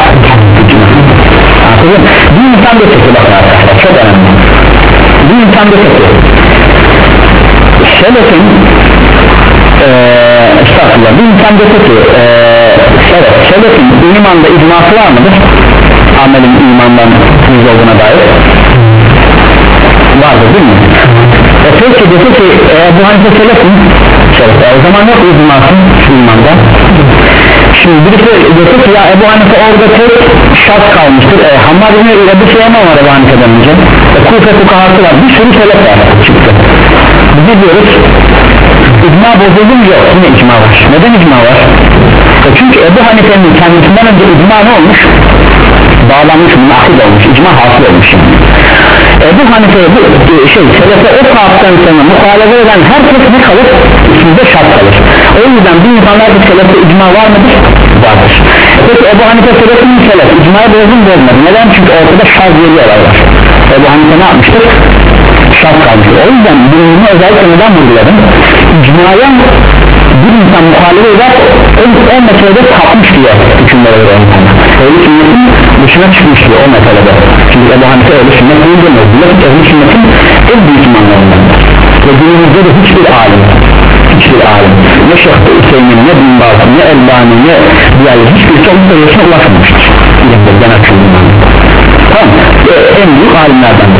bir insan da çekiyor bakın arkadaşlar çok önemli bir insan da çekiyor selefin ee, estağfurullah bir insan da çekiyor ee, evet, selefin imanda icması var mıdır? amelin imandan yüz olduğuna dair vardır değil mi? E peki dese ki e, bu Hanife selef mi? Selef. O zaman yok icması imanda. Şimdi birisi dese ki ya Ebu Hanife orada tek şart kalmıştır. E, Hammad İbni Ebu Süleyman var Ebu Hanife'den önce. E, Kufe fukahası var. Bir sürü selef var çıktı. Biz diyoruz icma bozuldu mu? Yok, yine icma var. Neden icma var? E, çünkü Ebu Hanife'nin kendisinden önce icma ne olmuş? Bağlanmış, münakil olmuş, icma hasıl olmuş. Ebu Hanife'ye bu şey selefe o saatten sonra muhalefet eden herkes ne kalır? Üstünde şart kalır. O yüzden bir insanlar bir selefe icma var mıdır? Vardır. Peki Ebu Hanife selefe mi selef? İcmayı bozun bozmadı. Neden? Çünkü ortada şart geliyorlar var. Ebu Hanife ne yapmıştır? Şart kalmıştır. O yüzden bunu özellikle neden vurguladım? İcmaya bir insan muhalefet eder o, o meselede sapmış diye hükümlere göre insanlar. Öyle sünnetin dışına çıkmış diye o meselede. Çünkü Ebu Hanife öyle sünnet değil demiyor. Bilakis öyle sünnetin en büyük imanlarından. Ve günümüzde de hiçbir alim hiçbir alim ne Şeyh Hüseyin ne Bin Baz ne Elbani ne diğer hiçbirisi onun seviyesine ulaşmamıştır. Ben açıldığından. Tamam. E, en büyük alimlerdendir.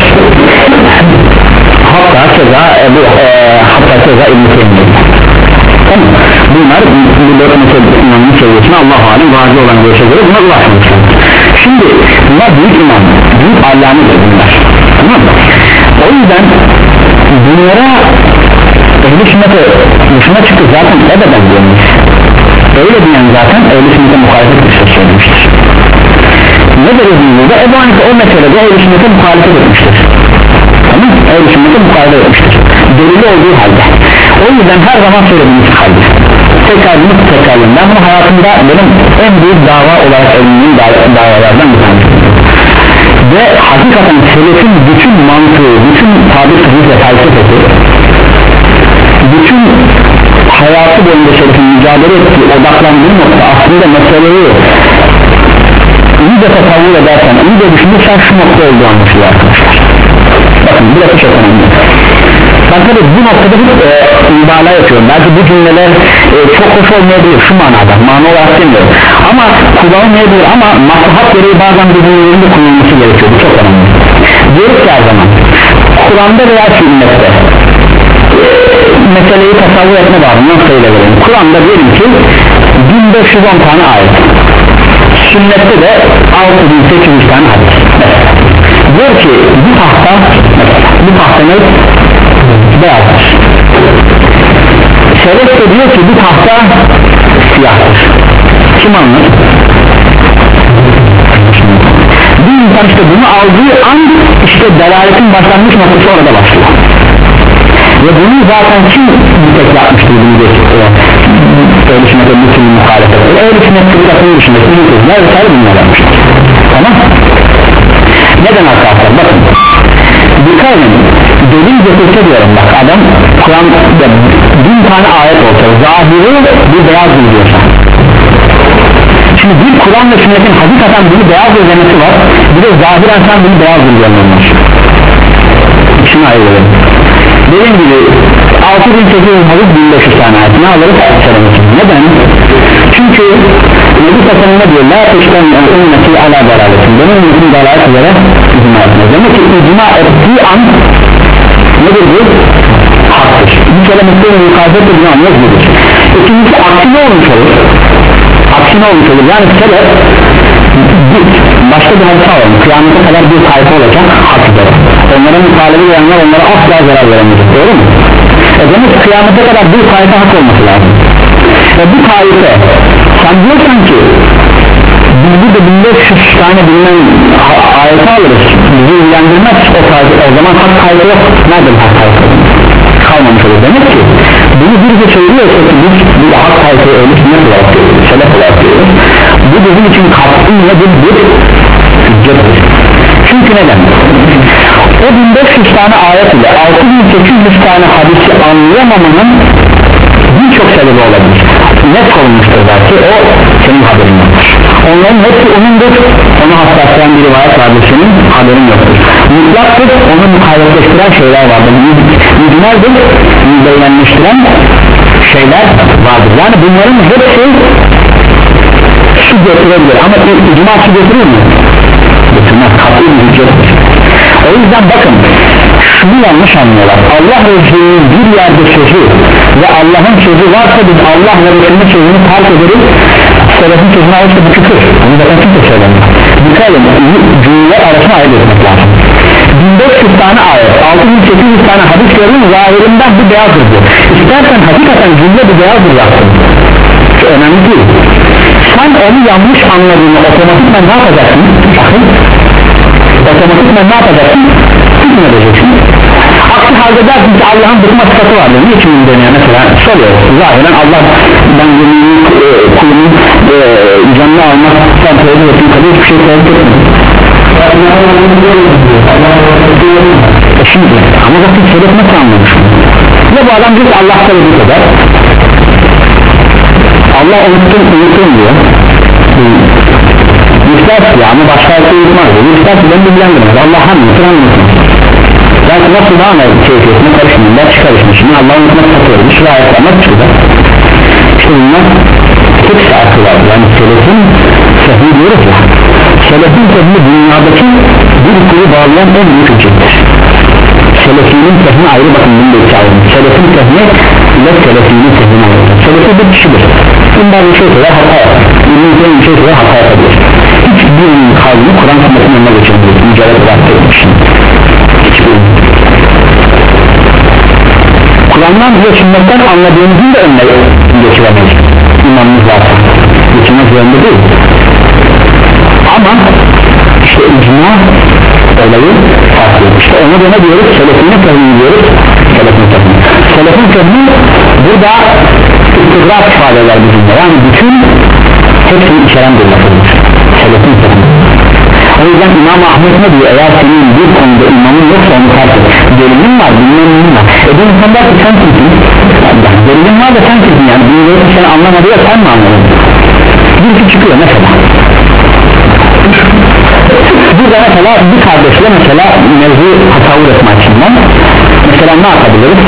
Hatta keza Ebu e, hatta keza İbn-i Teymiye. Tamam. Bunlar bu dört meselenin seviyesine Allah alim vazi olan görüşe göre buna ulaşmışlar. Şimdi bunlar büyük imam, büyük allamedir bunlar. Tamam mı? O yüzden bunlara ehl-i sünnete dışına çıktı zaten ebeden diyormuş. Öyle diyen zaten ehl-i sünnete muhalefet bir şey söylemiştir. Ne dediğinde de Ebu Hanife o meselede ehl-i sünnete muhalefet etmiştir. Tamam mı? Ehl-i sünnete muhalefet etmiştir. Delili olduğu halde. O yüzden her zaman söylediğimiz halde tekrarını tekrarını ben bunu hayatımda benim en büyük dava olarak edindiğim davalardan bir tanesi ve hakikaten selefin bütün mantığı, bütün tabi sahih ve felsefesi bütün hayatı boyunca selefin mücadele ettiği odaklandığı nokta aslında meseleyi iyice tasavvur edersen, iyice düşünürsen şu nokta olduğu anlaşılıyor arkadaşlar. Bakın burası çok önemli. Ben tabi bu noktada bir e, mübalağa yapıyorum. Belki bu cümleler e, çok hoş olmayabilir şu manada, mana olarak demiyorum. Ama kullanılmayabilir ama maslahat gereği bazen bir cümlelerin de kullanılması gerekiyor. Bu çok önemli. Diyoruz ki her zaman Kur'an'da veya sünnette e, meseleyi tasavvur etme var. Nasıl öyle verelim? Kur'an'da diyelim ki bin beş yüz on tane ayet, sünnette de altı bin sekiz yüz tane hadis. Diyor ki bu tahta bu tahta ne? Beyazdır. Selef de diyor ki bu tahta siyahtır. Kim anlar? Bir insan işte bunu aldığı an işte delaletin başlangıç noktası orada başlıyor. Ve bunu zaten kim tek yapmıştır bunu geçiyor? Öyle sünnete bu türlü muhalefet. Öyle sünnete bir takım düşünmek mümkünler vesaire bunlar yapmıştır. Tamam? Neden arkadaşlar? Bakın. Dikkat edin. Delil getirse diyorum bak adam Kur'an'da bin tane ayet olsa zahiri bir beyaz diyorsa şimdi bir Kur'an ve sünnetin hakikaten bunu beyaz izlemesi var bir de zahiren sen bunu beyaz izlememiş İçine ayrılır dediğim gibi altı bin sekiz yüz hadis bin beş yüz tane ayet ne alırız? Neden? Çünkü Nebi Tasarım'da diyor la teşten ümmeti ala daraletin benim ümmetim dalalet üzere icma etmez demek ki icma ettiği an nedir bu? Haktır. Bir kere mesleğin mukazet edin anlıyoruz budur. İkincisi aksine olmuş olur. Aksine olmuş olur. Yani sebep başka bir hadise alalım. Kıyamete kadar bir tayfa olacak hak üzere. Onlara muhalefet edenler onlara asla zarar veremeyecek. Doğru mu? E demek ki kıyamete kadar bir tayfa hak olması lazım. Ve bu tayfa sen diyorsan ki biz burada bin beş yüz tane bilinen ayeti alırız. Bizi ilgilendirmez o tayfa. O zaman hak tayfa yok. Nerede hak tayfa? Kalmamış olur. Demek ki bunu bir de söylüyorsa ki biz bir hak tayfayı öyle sünnet olarak görüyoruz. Selef olarak görüyoruz. Bu bizim için katlı nedir? Bir hüccettir. Çünkü neden? O bin beş yüz tane ayet ile altı bin sekiz yüz tane hadisi anlayamamanın birçok sebebi olabilir. Net olmuştur belki o senin haberin yoktur. Onların hepsi onundur. Onu hassasiyen bir rivayet vardır senin haberin yoktur. Mutlaktır onu mukayyetleştiren şeyler vardır. Mücmeldir müzeyyenleştiren şeyler vardır. Yani bunların hepsi su getirebilir ama icma su getirir mi? Getirmez. Katlı bir hüccettir. O yüzden bakın şunu yanlış anlıyorlar. Allah Resulü'nün bir yerde sözü ve Allah'ın sözü varsa biz Allah ve Resulü'nün sözünü terk ederiz. Selefin sözünü alırsa bu küfür. Bunu da ben kimse söylemiyor. Dikkat edin, cümleler arasına ayırt etmek lazım. bin beş yüz tane ayet, altı bin sekiz yüz tane hadis gördüğün zahirinden bu beyazdır bu. İstersen hakikaten cümle bu beyazdır yapsın. Çok önemli değil. Sen onu yanlış anladığını otomatikman ne yapacaksın? Bakın, otomatikman ne yapacaksın? Hükmedeceksin. Aksi halde dersin ki Allah'ın bıkma sıfatı vardır. Niçin dönüyor mesela? Soruyor. Zahiren Allah ben yemeğini e, kulunun e, canını almak sen tevhid ettiğin kadar hiçbir şey tevhid etmedin. E şimdi ama bakın sebep nasıl anlamış? Ya bu adam diyor Allah söylediği kadar Allah unuttun unuttun diyor. Müstahak ya ama başka bir şey unutmaz diyor. Müstahak ben bilgilendirmez. Allah anlatır anlatmaz. Yani nasıl daha ne keyfiyetine karışmayın, ben çıkarışmış. Şimdi Allah'ın unutmak satıyoruz, şu ayetler nasıl çıkacak? İşte bunlar hepsi akıl var. Yani selefin sehni diyoruz ya, selefin sehni dünyadaki bir kulu bağlayan en büyük hüccettir. Selefinin sehni ayrı, bakın bunu da içe ayrılmış. Selefin sehni ile selefinin sehni ayrı. Selefi bir kişidir. Bundan bir şey söyler hata yapar. Bundan bir şey söyler hata yapabilir. Hiçbirinin kavmi Kur'an sünnetin önüne geçirmiyor. Mücadele bıraktı için. Kur'an'dan ve sünnetten anladığımızın da önüne geçiremeyiz. İmamımız varsa geçirmek zorunda değil. Ama işte icma olayı farklı. İşte ona da ne diyoruz? Selefini fehmi diyoruz. Selefini fehmi. Selefin fehmi burada istikrar ifade eder bizimle. Yani bütün hepsini içeren bir lafıdır. Selefin fehmi. O yüzden İmam Ahmet ne diyor? Eğer senin bir konuda imamın yoksa onu terk et. Delilin var, bilmenin var. E bu insanlar ki sen kimsin? Delilin var da sen kimsin yani? Bilmeyi seni anlamadı ya sen mi anladın? Birisi çıkıyor mesela. Burada mesela bir kardeşle mesela mevzu tasavvur etme açısından mesela ne yapabiliriz?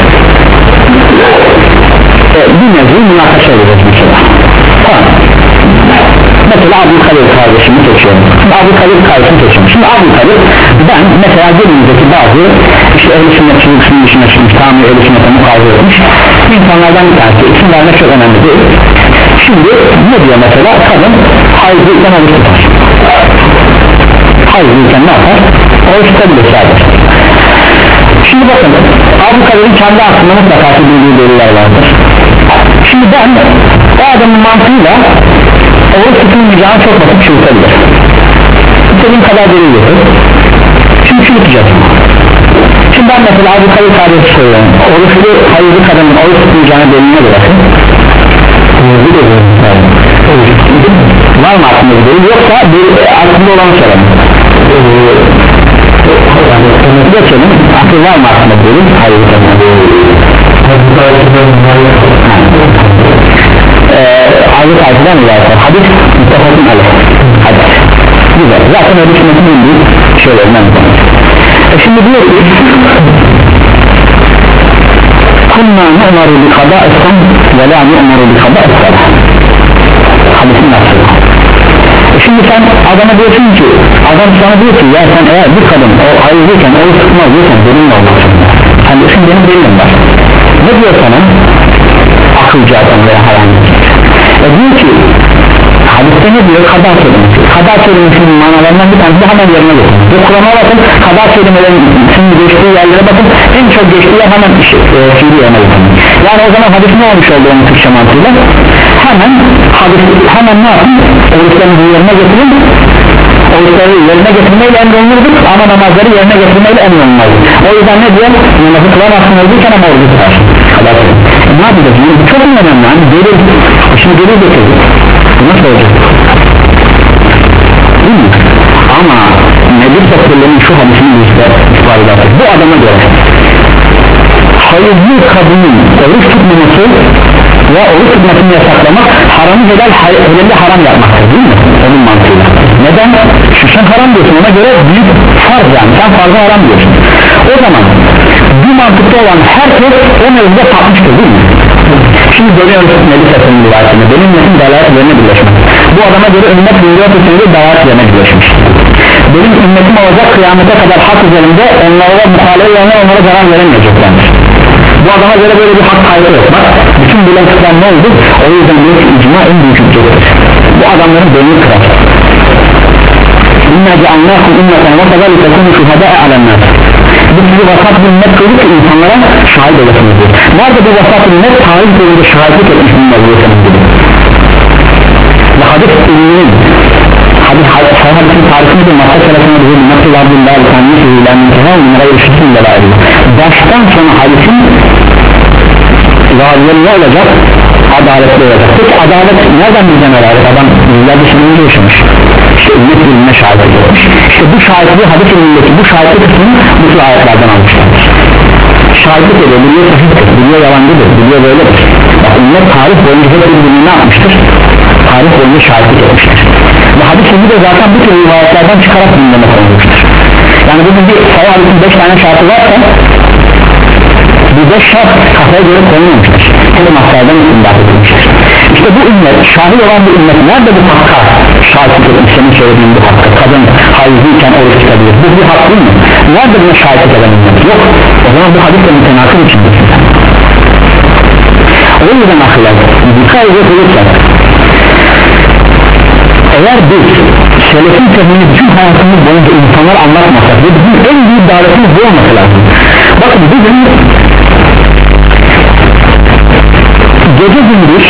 E, bir mevzuyu münakaşa edeceğiz mesela. Tamam. Mesela Abdülkadir kardeşimi seçiyorum. Abdülkadir kardeşimi seçiyorum. Şimdi Abdülkadir ben mesela günümüzdeki bazı işte ehl-i sünnetçilik sünni dışına çıkmış, tamir ehl-i sünnete mukavve etmiş insanlardan bir tanesi. İsim vermek çok önemli değil. Şimdi ne diyor mesela? Kadın hayızlıyken oruç tutar. Hayızlıyken ne yapar? Oruç tutabilir sadece. Şimdi bakın Abdülkadir'in kendi aklında mutlaka bildiği deliller vardır. Şimdi ben o adamın mantığıyla oruç tutulmayacağını çok basit çürütebilir. İstediğim kadar delil getir. Şimdi çürüteceğiz. Şimdi ben mesela Abu Kadir kardeşi söylüyorum. Oruçlu hayırlı kadının oruç tutulmayacağını deliline bırakın. Var mı aklında bir delil? Yoksa bir aklında olanı soralım. Geçelim. Akıl var mı aklında bir delil? Hayırlı kadının. Ayet ayetinden ilerler. Hadis müttefakın aleyh. Hadis. Güzel. Zaten öyle sünnetin en büyük şeylerinden bir tanesi. E şimdi diyor ki kunna nu'maru bi kadâ'isten ve la nu'maru bi kadâ'isten. Hadisin nasıl? E şimdi sen adama diyorsun ki adam sana diyor ki ya sen eğer bir kadın o hayırlıyken oruç tutmaz diyorsan benimle olmasın. Sen diyorsun benim delilim var. Ne diyor sana? Akılcı adam veya herhangi e diyor ki hadiste ne diyor? Kadar kelimesi. Kadar kelimesinin manalarından bir tanesi de hemen yerine geçin. Ve Kur'an'a bakın, kadar kelimelerin geçtiği yerlere bakın, en çok geçtiği yer hemen e, fiili yerine geçin. Yani o zaman hadis ne olmuş oldu onun Türkçe mantığıyla? Hemen hadis, hemen ne yapın? Oruçlarını yerine getirin. Oruçları yerine getirmeyle emrolunurdur ama namazları yerine getirmeyle emrolunmazdır. O yüzden ne diyor? Namazı kılamazsın öldüyken ama orucu tutarsın. Kadar kelimesi. E, ne yapacağız? Bu çok önemli. Hani delil, şimdi delil getirdik. Nasıl olacak? Değil mi? Ama Nebi Sallallahu şu hadisini bizde ifade eder. Bu adama göre hayırlı kadının oruç tutmaması ve oruç tutmasını yasaklamak haramı helal, helalli haram yapmaktır değil mi? Onun mantığıyla. Neden? Şu sen haram diyorsun, ona göre büyük farz yani sen farzı haram diyorsun. O zaman bu mantıkta olan herkes o mevzuda sapmıştır değil mi? Şimdi dönüyoruz Nebi Sallallahu rivayetine. Benim nesim dalalet yerine birleşmek. Bu adama göre ümmet dünya tutunca dalalet yerine birleşmiş. benim ümmetim olacak kıyamete kadar hak üzerinde onlara muhalefet edenler onlara zarar veremeyeceklerdir. Bu adama göre böyle bir hak kaybı yok. Bak bütün bilen kıran ne oldu? O yüzden diyor ki icma en büyük hüccettir. Bu adamların beynini kırar. İnna ceallâkum ümmeten ve kadar litekûnü şuhedâe alennâs. Bu sizi vasat bir ümmet kıldık ki insanlara şahit olasınız diyor. Nerede bu vasat ümmet? Tarih boyunca şahitlik etmiş bir mevzuyetseniz gibi. Ve hadis ilminin hadis hadisin tarifini de madde selasına bize bir nasıl abdüllâhi tanrısı ile mümkünel numarayı ışıkın delaili. Baştan sona hadisin varlığı ne olacak? Adaletli olacak. Peki adalet nereden bizden adalet? Adam yüzlerce sınırında yaşamış. İşte ümmet bilimine şahitlik etmiş. İşte bu şahitliği hadis ilmindeki bu şahitlik kısmını bu tür ayetlerden almışlardır. Şahitlik ediyor, biliyor sahiptir, biliyor yalancıdır, biliyor böyledir. Bak ümmet tarih boyunca hep birbirini ne yapmıştır? Tarih boyunca şahitlik etmiştir. Ve hadis ilmi de zaten bu tür rivayetlerden çıkarak gündeme konulmuştur. Yani bugün bir sayı hadisin beş tane şartı varsa bu beş şart kafaya göre konulmamıştır. Tek mahtardan imdat edilmiştir. İşte bu ümmet, şahit olan bu ümmet nerede bu hakka şahitlik etmiş, senin söylediğin bu hakka? Kadın hayızlıyken oruç tutabilir, bu bir hak değil mi? Nerede buna şahitlik eden ümmet? Yok. O zaman bu hadisle mütenakıl içindir. O yüzden akıllar dikkat edip olursak, eğer biz selefin tezini bütün hayatımız boyunca insanlar anlatmasak ve bizim en büyük davetimiz bu olması lazım. Bakın bizim gece gündüz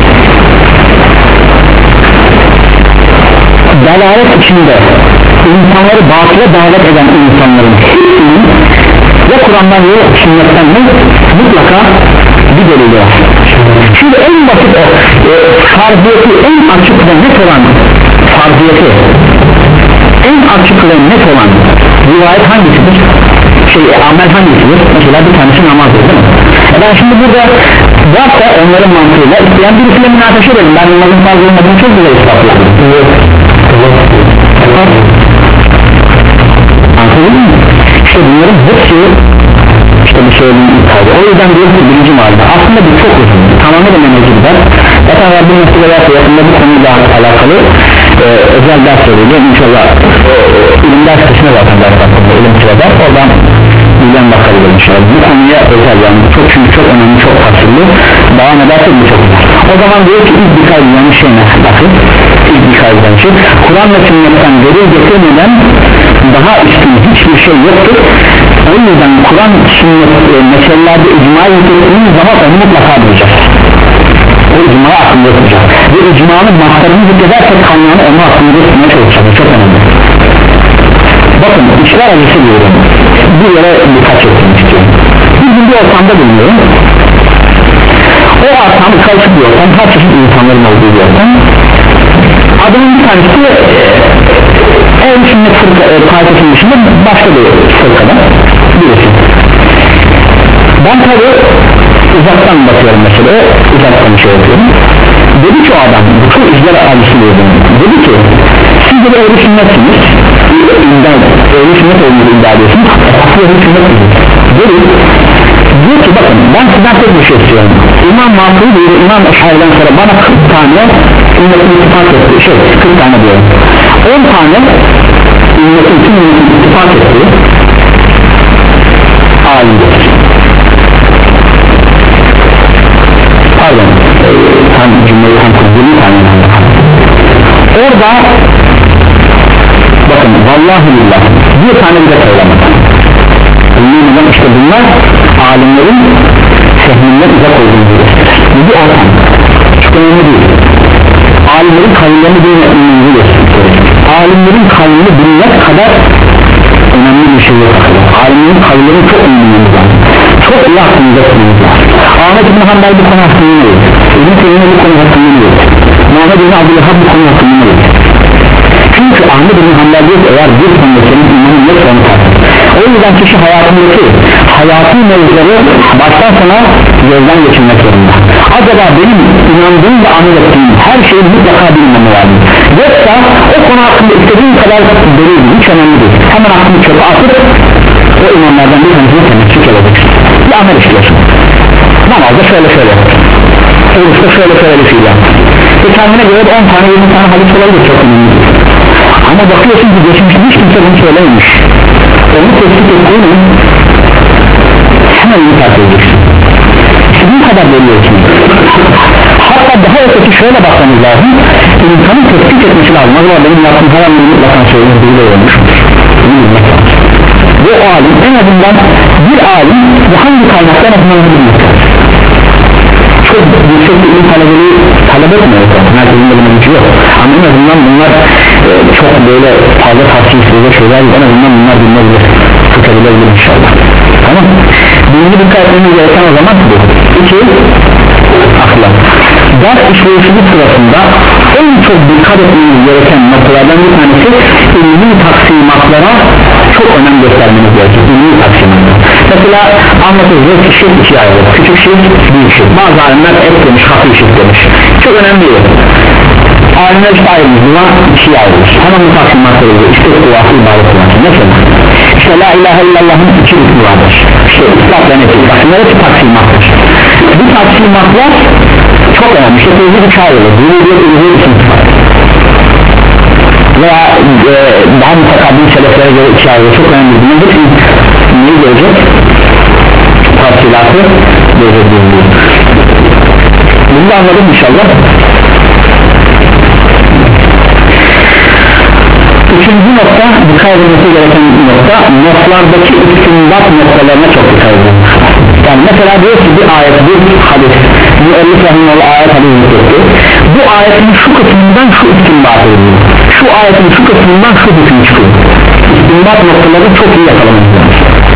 dalalet içinde insanları batıya davet eden insanların hepsinin ya Kur'an'dan ya sünnetten mi mutlaka bir delili var. Şimdi en basit o e, farziyeti en açık ve net olan farziyeti en açık ve net olan rivayet hangisidir? Şey, amel hangisidir? Mesela bir tanesi namazdır değil mi? E ben şimdi burada varsa onların mantığıyla isteyen birisiyle münakaşa edelim. Ben namazın farz olmadığını çok güzel ispatladım. Anladın mı? İşte bunların hepsi işte bir söylediğim ifade. O yüzden diyorum ki birinci malda aslında bir çok uzun tamamen menajirler. Zaten Rabbim mesele varsa yakında bu konuyla alakalı e, özel ders vereceğim inşallah. e, ilim ders kısmı zaten ders hakkında ilim sırada oradan bilen bakabilir inşallah. Bu konuya özel yani çok çünkü çok önemli, çok fasıllı, devam ederse bu çok güzel. O zaman diyor ki ilk bir kaybeden şey ne? Bakın ilk bir kaybeden şey Kur'an ve sünnetten delil getirmeden daha üstün hiçbir şey yoktur. O yüzden Kur'an sünnet e, meselelerde icma getirdiğimiz zaman onu mutlaka bulacağız. O icmayı aklında tutacağız ve icmanın mahtarını zikredersek kaynağını onu aklında tutmaya çalışacağız. Çok önemli. Bakın işler acısı diyorum, bir yere birkaç etmek istiyorum. Bir gün bir ortamda bulunuyorum. O ortam karışık bir ortam, her çeşit insanların olduğu bir ortam. Adamın bir tanesi ehl-i sünnet partisinin dışında başka bir fırkada birisi. Ben tabi uzaktan bakıyorum mesela, uzaktan şey yapıyorum. Dedi ki o adam, bu çok izler acısı diyordum. Dedi ki siz de ehl-i sünnetsiniz, ehl-i sünnet olduğunu iddia ediyorsunuz, esaslı ehl-i sünnet dedi. Diyor ki bakın ben sizden tek bir şey istiyorum. İmam Mansuri diyor, İmam Eşhari'den sonra bana kırk tane ümmetin ittifak ettiği şey, kırk tane diyorum. on tane ümmetin tüm ümmetin ittifak ettiği alimdir. Pardon, e, tam cümleyi tam kurdurduğum tane orada bakın vallahi billah bir tane bile söylemedi. Bunlardan işte bunlar alimlerin fehminden uzak olduğunu gösterir. Bu bir ortam. Çok önemli değil. Alimlerin kavimlerini bilmediğini gösterir. Alimlerin kavimini bilmek kadar önemli bir şey yok. Alimlerin kavimlerini çok önemli lazım. Çok iyi aklınıza tutmamız lazım. Ahmet İbn Hanbel bu konu hakkında ne yok? İbn Teymiye bu konu hakkında ne yok? Muhammed İbn Abdülhab bu konu hakkında ne yok? Çünkü Ahmet İbn Hanbel diyor eğer bir konuda senin imanın yoksa onu tartır. O yüzden kişi hayatındaki hayatı mevzuları baştan sona gözden geçirmek zorunda. Acaba benim inandığım ve amel ettiğim her şeyi mutlaka bilmem lazım. Yoksa o konu hakkında istediğim kadar delil hiç önemli değil. Hemen aklını çöpe atıp o imamlardan bir tanesini temizlik edeceksin. Bir amel işliyorsun. Namazda şöyle şöyle oruçta şöyle şöyle bir şey yap. Ve kendine göre on tane yirmi tane hadis olabilir çok önemli. ama bakıyorsun ki geçmişte hiç kimse bunu söylememiş, onu tespit ettiğini hemen bunu takip edeceksin, istediğin kadar veriyorsun. Hatta daha öteki şöyle bakmamız lazım, insanın tespit etmesi lazım. Acaba benim yaptığım her an mutlaka söylediğim biriyle olmuş ve o alim, en azından bir alim bu hangi kaynakta en azından bilmek lazım. Çok yüksek bir ilim talebeli talep etmiyor, herkesin de buna gücü yok, ama en azından bunlar e, çok böyle fazla tartışılır şeyler, en azından bunlar bilmebilir, tutabilir inşallah. Tamam, birinci dikkat etmemiz gereken o zaman bu. İki, ahlak. Ders işleyişimiz sırasında en çok dikkat etmemiz gereken noktalardan bir tanesi ilmi taksimatlara çok önem göstermeniz gerekir. İlmi taksimatlar. Mesela anlatılıyor ki şirk ikiye ayrılır. Küçük şirk, büyük şirk. Bazı alimler et demiş, hafif şirk demiş. Çok önemli değil. Alimler işte ayrılır, buna ikiye ayrılır. Hemen bu taksimatları oluyor. İşte kuvası ibadet kuvası. Mesela işte la ilahe illallah'ın iki rükmü vardır. İşte ıslah ve nefis. Bak bunlar hepsi taksimattır. Bu taksimatlar çok önemli. İşte tevhid üçe ayrılır. Yürüyüyor, yürüyüyor için veya e, daha mutakabbil seleflere göre iki ayrılır. Çok önemli. Bunun hepsi neyi görecek? Tafsilatı görecek. Bunu da anladım inşallah. Üçüncü nokta, dikkat edilmesi gereken nokta, notlardaki istinbat noktalarına çok dikkat edin. Yani mesela diyor ki bir ayet, bir hadis, müellif rahimahullah ayet hadis etti. Bu ayetin şu kısmından şu istinbat ediliyor, şu ayetin şu kısmından şu hüküm çıkıyor. İstinbat noktaları çok iyi yakalamamız lazım.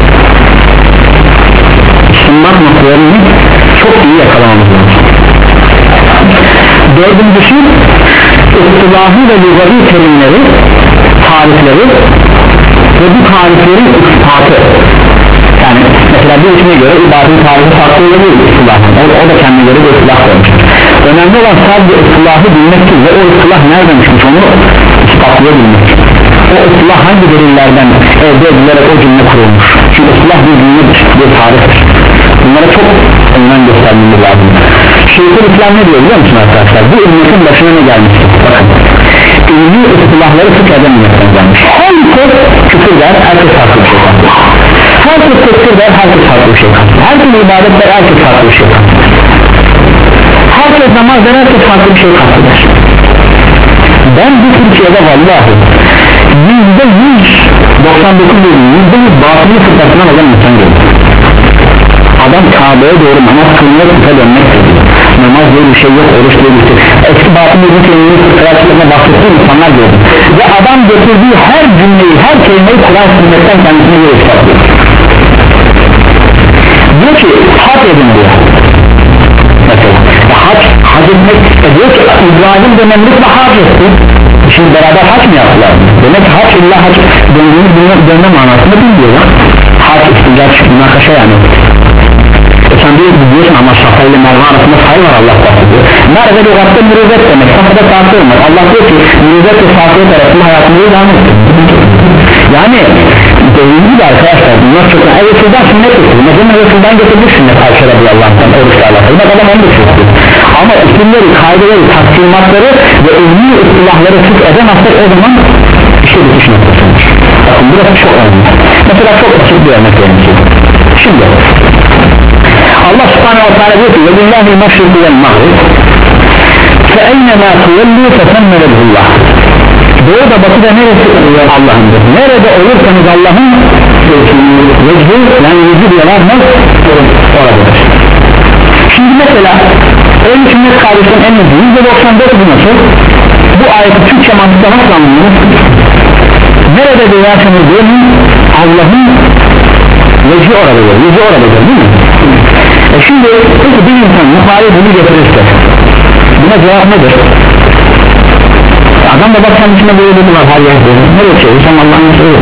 İstinbat noktalarını çok iyi yakalamamız lazım. Dördüncüsü, ıstılahı ve lügavi terimleri, tarifleri ve bu tariflerin ispatı. Yani mesela bir isme göre ibadetin tarifi farklı olabilir ıstılahı, o, o da kendine göre bir ıstılah koymuş. Önemli olan sadece ıstılahı bilmektir ve o ıstılah nereden çıkmış onu ispatlayabilmek. O ıstılah hangi delillerden elde edilerek o cümle kurulmuş. Çünkü ıstılah bir cümledir, bir tariftir. Bunlara çok önem göstermemiz lazım. Şeyhülislam ne diyor biliyor musun arkadaşlar? Bu ümmetin başına ne gelmiştir? Bakın, ilmi ıstılahları sık edememekten gelmiş. Herkes küfür der, herkes farklı bir şey katılır. Herkes tekfir der, herkes farklı bir şey katılır. Herkes ibadet der, herkes farklı bir şey katılır. Herkes namaz der, herkes farklı bir şey katılır. Ben bu Türkiye'de vallahi yüzde yüz doksan dokuz değil, yüzde yüz batılı fıtratından olan insan gördüm. Adam Kabe'ye doğru namaz kılmaya kuta dönmek dedi. Namaz diye bir şey yok, oruç diye bir şey. Eski batıl bir kelimeyi fıtratçılarına bahsettiği insanlar gördüm. Ve adam getirdiği her cümleyi, her kelimeyi Kur'an sünnetten kendisine göre ispatlıyor. Diyor ki hac edin diyor. Mesela hac, hac etmek diyor ki İbrahim dönemlik ve hac etti. Şimdi beraber hac mı yaptılar? Demek ki hac illa hac döndüğümüz dönme manasında bilmiyor. Hac istincar çıkmına kaşa yani. E sen biliyorsun ama Safa ile Merve arasında say var Allah bahsediyor. Merve lügatta mürüvvet demek, Safa'da saati olmaz. Allah diyor ki mürüvvet ve saatiyet arasında hayatımızı devam etsin. Yani dediğim gibi arkadaşlar bunlar çok önemli. Evet şuradan sünnet getirdi. Mesela Resul'dan getirdik sünnet Ayşe radıyallah'tan oruçla alakalı. Bak adam onu da çözdü. Ama isimleri, kaydeleri, taksimatları ve ilmi ıstılahları sık edemezsek o zaman işe bitiş noktasıdır. Bakın burası çok önemli. Mesela çok açık bir örnek verin ki. Şimdi Allah subhanahu wa ta'ala diyor ki وَلِلَّهِ الْمَشْرِقُ وَالْمَغْرِبُ فَاَيْنَمَا تُوَلُّوا فَثَمَّ وَجْهُ اللّٰهِ. Doğu da batı da neresi Allah'ındır. Nerede olursanız Allah'ın vecihü yani yüzü diyorlar ne? Oradır. Şimdi mesela öyle sünnet kardeşlerin en yüzü yüzde doksan dört bu nasıl? Bu ayeti Türkçe mantıkta nasıl anlıyoruz? Nerede diyorsanız diyorsun Allah'ın vecihi oradadır, yüzü oradadır değil mi? E şimdi peki bir insan muhalif bunu getirirse buna cevap nedir? Adam da bak kendisine böyle dedi var her yerde. Nereye çevirsem Allah'ın söylüyor.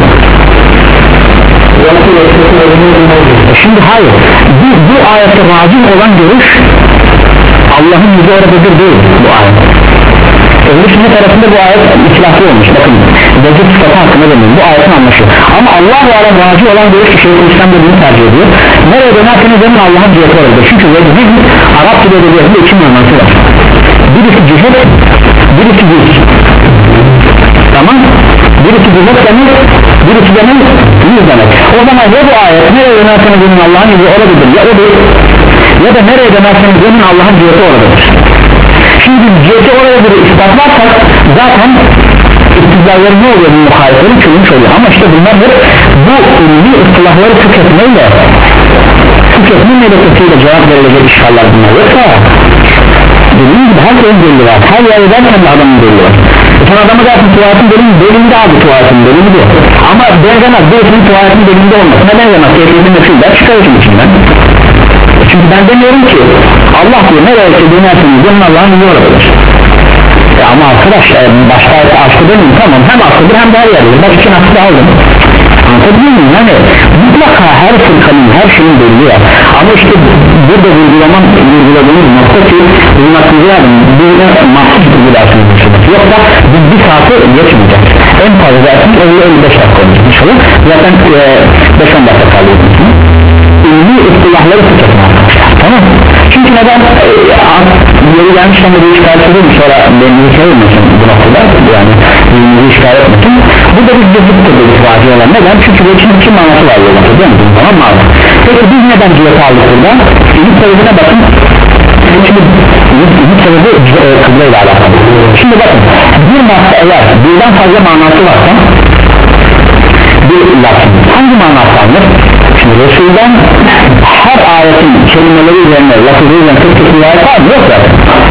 Şimdi hayır. Bu, bu ayette vacip olan görüş Allah'ın yüzü oradadır değil bu ayet. Öbür sünnet tarafında bu ayet itilaflı olmuş. Bakın vecih sıfatı hakkında demeyin. Bu ayetin anlaşılır. Ama Allah-u Alem vacip olan görüş Şeyhülislam da bunu tercih ediyor. Nereye dönerseniz demin Allah'ın ciheti oradadır. Çünkü vecih Arap dili edebiyatında iki manası var. Birisi cihet, birisi yüz. Tamam. birisi cümlet demek, birisi demek yüz demek. O zaman ya bu ayet nereye dönerseniz dönün Allah'ın yüzü oradadır ya o değil, ya da nereye dönerseniz dönün Allah'ın ciheti oradadır. Şimdi ciheti oradadır ispatlarsak zaten İktidalları ne oluyor bu muhaliflerin çözülmüş oluyor. Ama işte bunlar hep bu ünlü ıstılahları tüketmeyle tüketme melekesiyle cevap verilecek işgaller bunlar. Yoksa dediğim gibi her şeyin delili var. Her yer ederken de adamın delili var. Sen adamı dersin tuvaletin delili delinde abi tuvaletin delili bu. Ama benzemez birisinin tuvaletin delinde olması. Neden benzemez? Keyfiyeti mesulden çıkarırsın içinden. Çünkü ben demiyorum ki Allah diyor nereye dönerseniz dönün Allah'ın yüzü olabilir. Ya ama arkadaş başta aslı demeyeyim tamam hem aslıdır hem de her yerdir bak için aslı aldım anlatabiliyor muyum yani mutlaka her fırkanın her şeyin belli var ama işte burada vurgulaman vurguladığımız nokta ki bunun aklınıza yardım burada mahsus vurgularsınız yoksa biz bir saati geçmeyecek en fazla zaten elli elli beş dakika olmuş olur zaten beş on dakika kalıyor ünlü ıstılahları tüketme arkadaşlar tamam çünkü neden yeri gelmişken de bir işgal edeyim sonra beni sevmesin bu noktada yani birbirimizi işgal etmesin bu da bir ceziptir dedik vacı olan neden çünkü bu için iki manası var yolda değil mi tamam mı peki biz neden ciheti aldık burada ilk sebebine bakın şimdi ilk sebebi e, kıble ile alakalı şimdi bakın bir manası eğer birden fazla manası varsa bir lafın hangi manası alınır şimdi Resul'den her ayetin kelimeleri üzerine lafızı üzerine kırk kırk ayet var mı? Yok zaten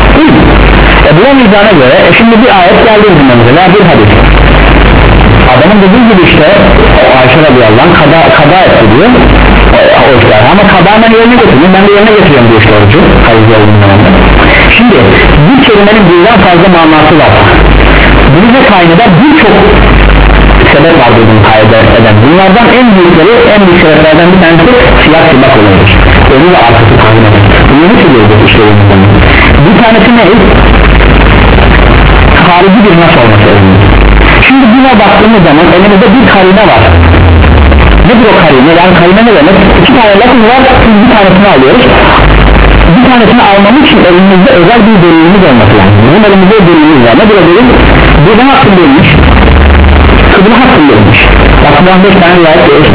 e buna mizana göre e şimdi bir ayet geldi mesela bir hadis adamın dediği gibi işte Ayşe radıyallahu anh kada, kada etti diyor o işler ama kada hemen yerine getiriyor ben de yerine getiriyorum diyor işte orucu şimdi bir kelimenin birden fazla manası var bunu ne kayneder birçok sebep vardır bunu kaydeden bunlardan en büyükleri en büyük sebeplerden bir tanesi siyah sibak olayıdır önü ve arkası tahmin eder bunu nasıl gördük işte bir tanesi ne? Harici bir nas olması önemli şimdi buna baktığımız zaman elimizde bir karine var nedir o karine? yani karine ne demek? iki tane lafız var biz bir tanesini alıyoruz bir tanesini almamız için elimizde özel bir delilimiz olması lazım bizim elimizde delilimiz var nedir o delil? buradan hakkındaymış kıbla hakkındaymış bakımdan beş tane rivayet görüyoruz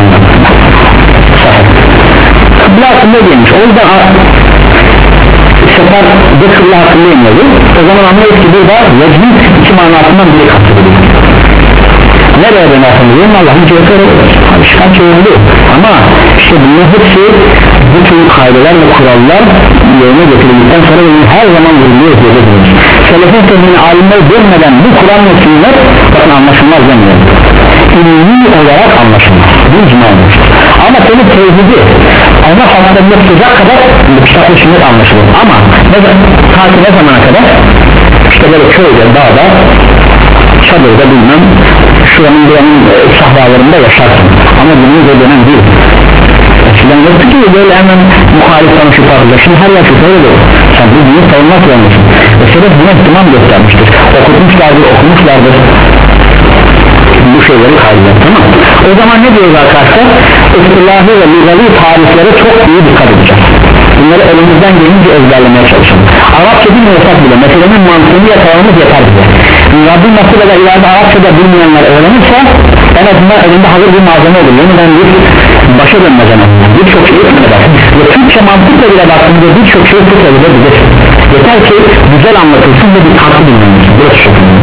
kıbla hakkında değilmiş o yüzden sefer de kıbla hakkında iniyordu o zaman anlıyoruz ki burada vecmin iki manasından biri kastediliyor nereye dönerseniz diyorum Allah'ın cihazı öğretilir şikayet çözüldü ama işte bunun hepsi bu tür kaydeler ve kurallar yerine getirildikten sonra her zaman vuruluyor diyebiliriz selefin sözünü alimler görmeden bu Kur'an ve sünnet bakın anlaşılmaz demiyor ilmi olarak anlaşılmaz bu icma olmuştur ama senin tevhidi ona hastalığında tutacak kadar kitap-ı sünnet anlaşılır ama ne, ta ki ne zamana kadar işte böyle köyde dağda çadırda bilmem şuranın buranın e, sahralarında yaşarsın ama bunun da dönem değil eskiden yoktu ki böyle hemen muhalif tanışıp artık şimdi her yer şüpheli olur sen bu dini savunmak zorundasın ve sebep buna ihtimam göstermiştir okutmuşlardır okumuşlardır bu şeyleri kaydeder tamam o zaman ne diyoruz arkadaşlar istilahi ve ligali tariflere çok iyi dikkat edeceğiz bunları elimizden gelince ezberlemeye çalışalım Arapça bilmiyorsak bile meselenin mantığını yakalamamız yeter bize Rabbim nasıl da ileride Arapçada bilmeyenler öğrenirse en azından elinde hazır bir malzeme olur yeniden bir başa dönmez en azından birçok şey eder ve Türkçe mantıkla bile baktığında birçok şey tutabilir yeter ki güzel anlatılsın ve bir tatlı dinlenirsin burası çok önemli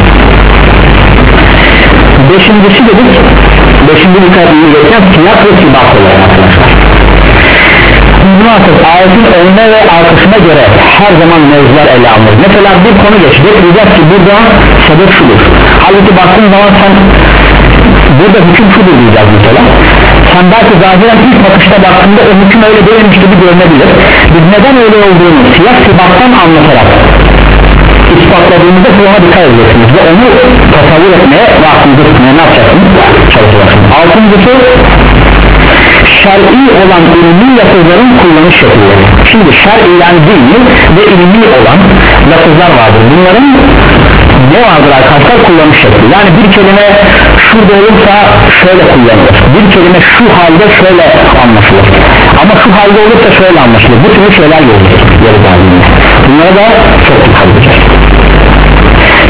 beşincisi dedik beşinci dikkatini gereken siyah ve sibak olarak arkadaşlar muhakkak ayetin önüne ve arkasına göre her zaman mevzular ele alınır mesela bir konu geçecek diyecek ki burada sebep şudur halbuki baktığın zaman sen burada hüküm şudur diyeceğiz mesela sen belki zahiren ilk bakışta baktığında o hüküm öyle değilmiş gibi görünebilir biz neden öyle olduğunu siyah sibaktan anlatarak ispatladığımızda buna dikkat edeceksiniz ve onu tasavvur etmeye ve aklınızda tutmaya ne yapacaksınız? çalışacaksınız altıncısı şer'i olan ilmi lafızların kullanış şekilleri şimdi şer'i yani dini ve ilmi olan lafızlar vardır bunların ne vardır arkadaşlar kullanış şekli yani bir kelime şurada olursa şöyle kullanılır bir kelime şu halde şöyle anlaşılır ama şu halde olursa şöyle anlaşılır bu türlü şeyler görülür bunlara da çok dikkat edeceğiz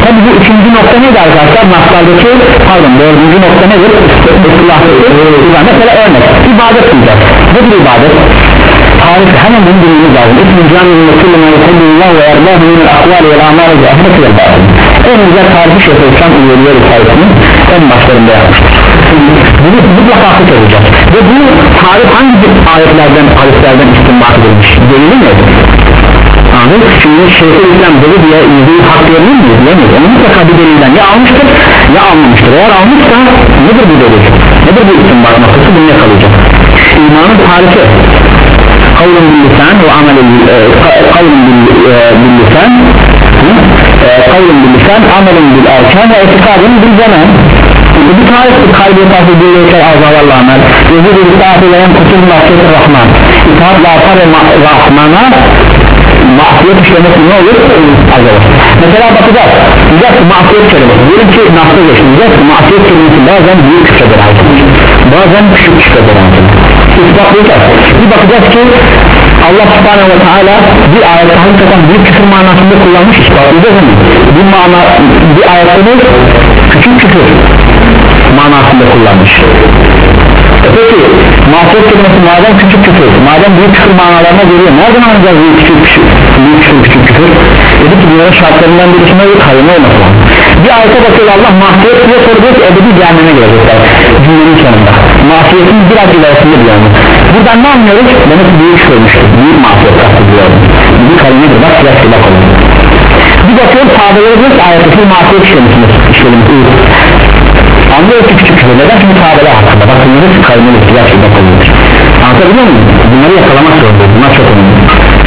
Tabi bu üçüncü nokta neydi arkadaşlar? Naslardaki, pardon dördüncü nokta nedir? Mesela örnek ibadet diyeceğiz. Nedir ibadet? Tarifi hemen bunu bilmemiz lazım. İsmin cami'nin kulluna yukullullah ve erbâhu minel akvâli vel amâli ve ahmet ve bâhım. En güzel tarifi Şeyhülislam üyeliği tarifinin en başlarında yapmıştır. Bunu mutlaka akıt olacak. Ve bu tarif hangi ayetlerden, hadislerden istinbat edilmiş? Delili nedir? Anladın? Şimdi Şeyhülislam dedi diye yüzüğü hak verir mi? Diyemiyor. Onu mutlaka bir delilden ya almıştır ya almamıştır. Eğer almışsa nedir bu delil? Nedir bu istinbat noktası? Bunu yakalayacak. İmanın tarifi kavlun bil lisan ve amelin kavlun bil lisan kavlun bil lisan amelin bil erkan ve etikadın bil zaman. Bu tariftir. Kalbi tabi birleşer azalarla amel gözü bir itaat eden kutul mahsiyeti rahman itaat lafar ve rahmana mahsiyet işlemesi ne olur? Azalır. Mesela bakacağız diyeceğiz ki mahsiyet kelimesi diyelim ki nasıl geçmeyeceğiz ki mahsiyet kelimesi bazen büyük küçüktür bazen küçük küçüktür ispatlayacağız. Bir bakacağız ki Allah subhanahu ve teala bir ayette hakikaten büyük küfür manasında kullanmış, ispatlayacağız mı? Bir, mana, bir ayette küçük küfür manasında kullanmış. E peki mahsiyet kelimesi madem küçük küfür, madem büyük küfür manalarına geliyor, nereden anlayacağız büyük küfür, küçük, büyük küfür, küçük küfür? Dedi ki bunların şartlarından birisine bir kayma olması lazım. Bir ayete bakıyor Allah mahsiyet diye soruyor ki ebedi cehenneme girecekler cümlenin sonunda. Mahsiyetin biraz ilerisinde diyor onu. Buradan ne anlıyoruz? Demek ki büyük küfürmüştür, büyük mahsiyet kastediyor. Bir kaymadır, bak biraz silak oluyor. Bir bakıyoruz sahabeleri diyor ki ayeteki mahsiyet işlemişsiniz, işlemişsiniz. Anlıyoruz ki küçük küfür, neden? Çünkü sahabeler hakkında bakın neresi kaymadır, biraz silak oluyor. Anlatabiliyor muyum? Bunları yakalamak zorundayız, bunlar çok önemli.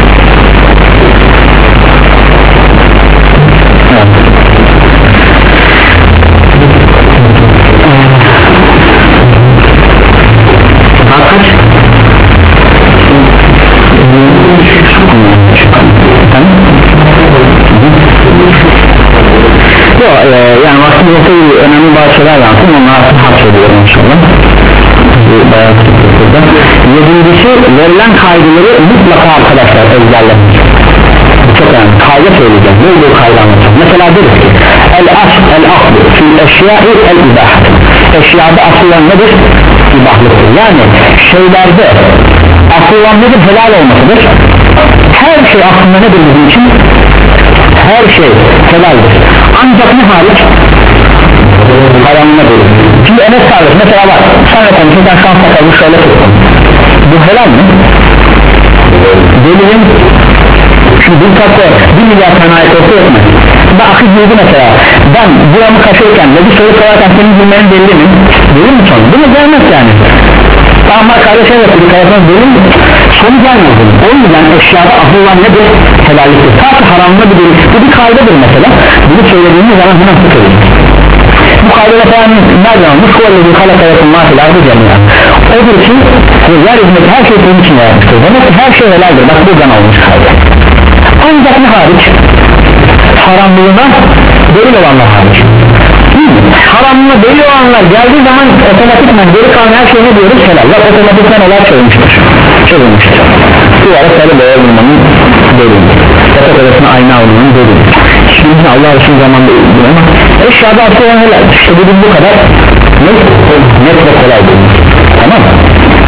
Evet. Kaç? Yok e, yani vaktim yoksa önemli bazı şeyler yaptım onları hapsediyorum inşallah. Yedincisi verilen kaydeleri mutlaka arkadaşlar ezberlemek. Çok önemli. Kayda söyleyeceğim. Ne olduğu kayda anlatacağım. Mesela deriz ki el asl el aklı fil eşyai el ibahat. Eşyada asılan nedir? İbahlıktır. Yani şeylerde asılan nedir? Helal olmasıdır. Her şey aslında nedir bizim için? Her şey helaldir. Ancak ne hariç? Haramına verir. Şimdi Enes kardeş mesela bak senle konuşurken şans takalım şöyle tuttun. Bu helal mi? Delilin şimdi bir takı bir milyar tane ayet olsa yetmez. Ben akıl girdi mesela ben buramı kaçırırken ve bir soru sorarken senin bilmenin belli mi? Belli mi sonu? Bunu gelmez yani. Ama kardeşe de bir tarafından belli mi? Sonu gelmez. O yüzden eşyada ahılan nedir? Helalliktir. Sadece haramlı bir delil. Bu bir kaydedir mesela. Bunu söylediğimiz zaman hemen tutuyor. Bu kaydede falan nereden almış? Kuvalleri kalaka yapılma filardı cemiyya. Odur ki yeryüzündeki her şey senin için yaratmıştır. Demek ki her şey helaldir. Bak buradan almış kaydı. Ancak ne hariç? Haramlığına delil olanlar hariç. Haramlığına delil olanlar geldiği zaman otomatikman geri kalan her şey ne diyoruz? Helaller otomatikman olarak çözülmüştür. Çözülmüştür. Bu ara sarı boya bulmanın delili. Yatak odasına ayna almanın delili. Şimdi Allah için zamanda ilgili ama eşyada asıl olan helal. İşte bu bu kadar net, net ve kolay değil. Tamam mı?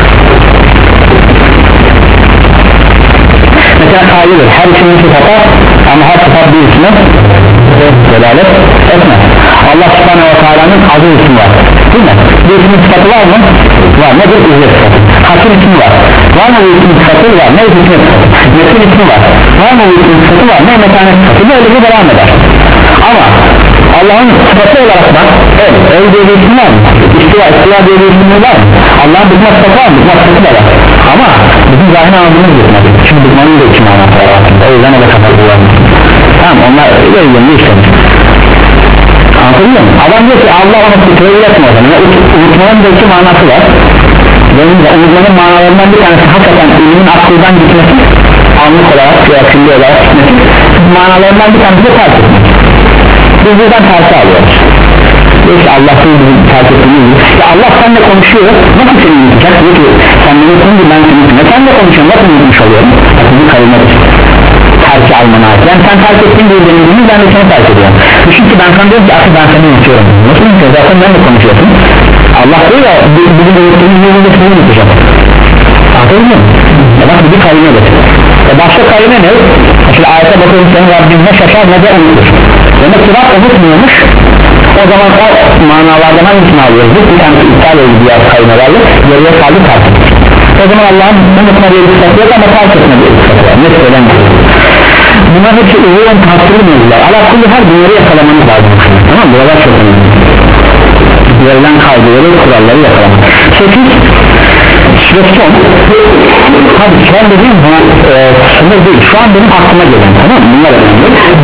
Mesela kayılır. Her ismin sıfatı ama her sıfat bir isme delalet etmez. Allah subhanahu wa ta'ala'nın aziz ismi var. Değil mi? Bir ismin sıfatı var mı? Var. Nedir? İzzet sıfatı. Hakim ismi var. Var mı bu ismin sıfatı? Var. Ne ismin sıfatı? Metin ismi var. Var mı bu ismin sıfatı? Var. Ne metanet sıfatı? Böyle bir devam eder. Ama Allah'ın sıfatı olarak da el, el diye bir isim var mı? İstiva, istiva diye bir isim var mı? Allah'ın bıkma sıfatı var mı? Bıkma sıfatı da var. Ama bizim zahine anladığımız bıkmadı. Çünkü bıkmanın da iki manası var. O yüzden öyle kapatıyorlar. Tamam onlar öyle yönlü işlemiş. Anlatabiliyor muyum? Adam diyor ki Allah onu sıkıntıyı yapma o zaman. Unutmanın da iki manası var. Benim de unutmanın manalarından bir tanesi hakikaten ilmin aklından gitmesi, anlık olarak veya külli olarak gitmesi, manalarından bir tanesi de terk etmek. Biz buradan tersi alıyoruz. İşte Allah'ın bizi terk ettiğini ya Allah seninle konuşuyor, nasıl seni unutacak? Diyor ki sen beni unutun ben seni unutun. Sen de konuşuyorsun, nasıl unutmuş oluyorum? Bakın bir kayılmadır. terki almana ait. Yani sen terk ettiğin bir denildiğini ben de seni terk ediyorum. Düşün ki ben sana diyorum ki asıl ben seni unutuyorum. Nasıl unutuyorsun? Zaten ben de konuşuyorsun. Allah diyor ya bugün unuttuğumuz yolunda seni unutacak. Anladın mı? Ya bak bir kalime de. E başka kalime ne? Şimdi ayete bakıyorum senin Rabbin ne şaşar ne de unutur. Demek ki Rab unutmuyormuş. O zaman o manalardan hangisini alıyoruz? Bir tanesi iptal edildi diğer kalimelerle geriye kaldı terk. O zaman Allah'ın unutma diye bir sıfatı yok ama terk etme diye bir sıfatı var. Ne söylenmiyor? Bunlar hepsi uzun tahsili mevzular. Ala kulli her bunları yakalamanız lazım. Tamam mı? Buralar çok önemli. Verilen kaydeleri, kuralları yakalamak. sekiz ve son. Tabi son dediğim bu e, sınır değil. Şu an benim aklıma gelen, tamam mı? Bunlar önemli.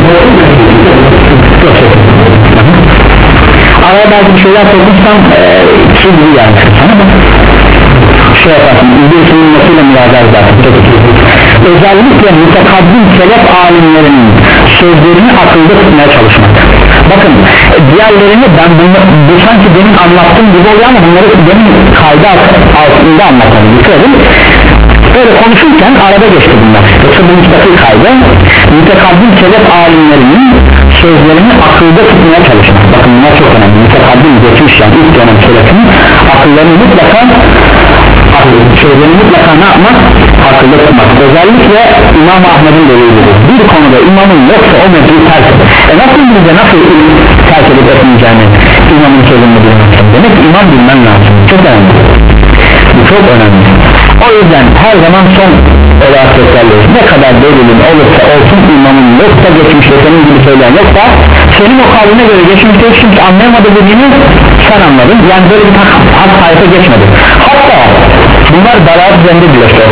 Araya belki bir şeyler sokursam e, kirli yani. Tamam mı? Şey yaparsın, birisinin nasıyla müracaat zaten. Özellikle mütekaddim selef alimlerinin sözlerini akılda tutmaya çalışmak. Bakın diğerlerini ben bunu, bu sanki benim anlattığım gibi oluyor ama bunları benim kaydı altında anlatalım. Dikkat edin. Böyle konuşurken arada geçti bunlar. Yoksa bu müstakil kaydı mütekaddim selef alimlerinin sözlerini akılda tutmaya çalışmak. Bakın bunlar çok önemli. Mütekaddim geçmiş yani ilk dönem selefin akıllarını mutlaka sözlerini mutlaka ne yapmak? Akılda tutmak. Özellikle İmam Ahmet'in dediği gibi bir konuda imamın yoksa o mevzuyu terk edin. E nasıl bize nasıl terk edip etmeyeceğini imamın sözünü bilmek. Demek ki imam bilmen lazım. Çok önemli. Bu çok önemli. O yüzden her zaman son olarak tekrarlıyoruz. Ne kadar delilin olursa olsun imamın yoksa geçmişte senin gibi söyleyen yoksa senin o kavline göre geçmişte hiç kimse anlayamadı dediğini sen anladın. Yani böyle bir hak sayfa geçmedi. Hatta bunlar dalalet üzerinde birleşiyor.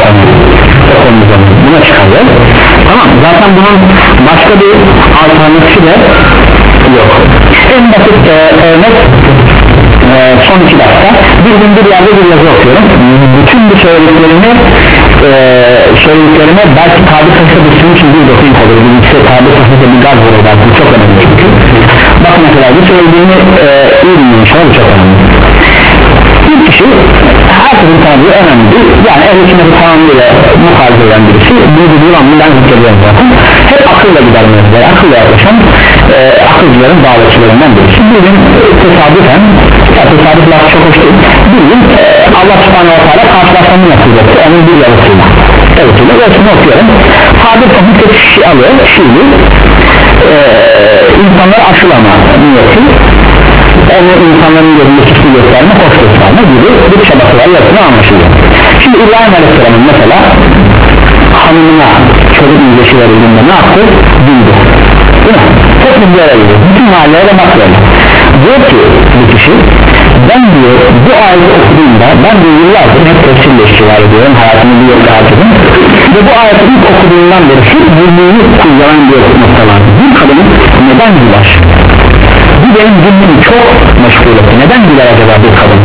Buna çıkarıyor. Tamam zaten bunun başka bir alternatifi de yok. En basit e, örnek e, son iki dakika bir gün bir yerde bir yazı okuyorum. Bütün bu söylediklerimi e, söylediklerime belki tabi taşıda düştüğüm için bir dokuyum olur. Bir şey tabi taşıda bir gaz olur belki. Bu çok önemli çünkü. Bak mesela bu söylediğimi e, iyi dinleyin şu an çok önemli. Bir kişi herkesin tanıdığı önemli değil. Yani ehl-i sünneti tamamıyla muhalif eden birisi. Bunu devamlı ben zikrediyorum zaten. Hep akılla gider mevzuları. Akılla yaklaşan e, akılcıların davetçilerinden birisi. Bir gün e, tesadüfen ya tesadüf lafı çok hoş değil. Bir gün e, Allah subhanahu wa ta'ala karşılaşmamı nasip etti. Onun bir yazısıyla. Evet öyle. Yazısını okuyorum. Hadir Fahmet kişi alıyor. Şiili e, insanlar aşılama niyeti. Onu insanların gözünde suçlu gösterme, hoş gösterme gibi bir çabası var, yapısına anlaşılıyor. Şimdi İbrahim Aleyhisselam'ın mesela hanımına çocuk müjdesi verildiğinde ne yaptı? Bildi. Değil mi? Çok bilgi verildi. Bütün mahalleye de bakıyorlar. Diyor ki bir kişi, ben diyor bu ayeti okuduğumda, ben de yıllardır hep tefsirle iştigal ediyorum, hayatımı bir yolda harcadım ve bu ayeti ilk okuduğumdan beri hep birliğini kullanan bir nokta var. Bir kadının neden güler? Bu benim zihnimi çok meşgul etti. Neden güler acaba bir kadın?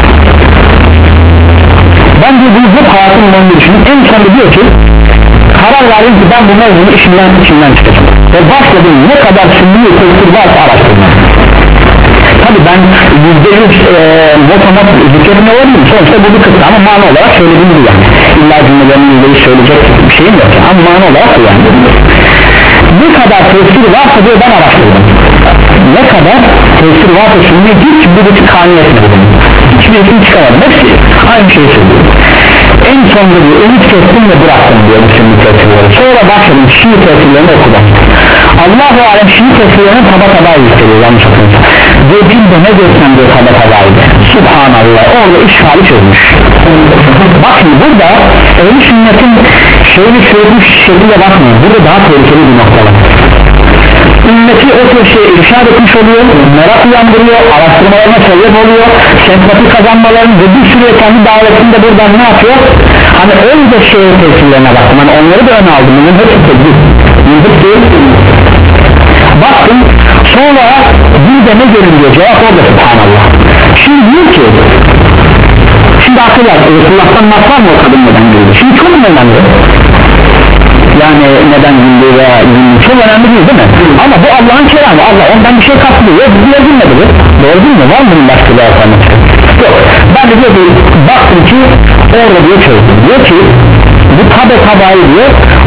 Ben de bunu hep hayatımın önünde düşündüm. En sonunda diyor ki karar verdim ki ben bu mevzunu işimden, içimden çıkacağım. Ve başladım ne kadar sünni tefsir varsa araştırmaya. Tabi ben yüzde yüz motomat zikretme olabilirim. Sonuçta bu bir kısmı ama mana olarak söylediğim gibi yani. İlla cümlelerini yüzde yüz söyleyecek bir şeyim yok. Ama mana olarak bu yani. Ne kadar tefsir varsa diyor ben araştırdım. Ne kadar tesir varsa şimdi hiç birisi kani etmedim. Hiçbirisini çıkamadım. Hepsi aynı şeyi söylüyor. En sonunda diyor ümit kestim ve bıraktım diyor bu şimdi tesirleri. Sonra başladım Şii tesirlerini okudum. Allah-u Alem Şii tesirlerini taba taba yükseliyor yanlış okudum. Gözümde ne görsem diyor taba tabaydı. Subhanallah orada işgali çözmüş. Bak şimdi burada ehl-i sünnetin şeyini çözmüş şekilde bakmıyor. Burada daha tehlikeli bir nokta var. Ümmeti o tür şeye irşad etmiş oluyor, merak uyandırıyor, araştırmalarına sebep oluyor, sempati kazanmalarını ve bir sürü kendi davetinde buradan ne yapıyor? Hani öyle şey tesirlerine baktım, hani onları da öne aldım, bunun hepsi tedbir, yıldık değil. Baktım, sonra bir de ne görünüyor, cevap orada subhanallah. Şimdi diyor ki, şimdi akıl var, Resulullah'tan nasıl mı okudum neden görüyor? Şimdi çok önemli. Yani neden güldü veya güldü çok önemli değil değil mi? Ama bu Allah'ın kelamı, Allah ondan bir şey kastediyor, diye gülmedi bu. Doğru değil mi? Var mı bunun başka bir alternatif? Yok. Ben de diyor ki, baktım ki orada diyor çözdüm. Diyor ki bu tabi tabayı diyor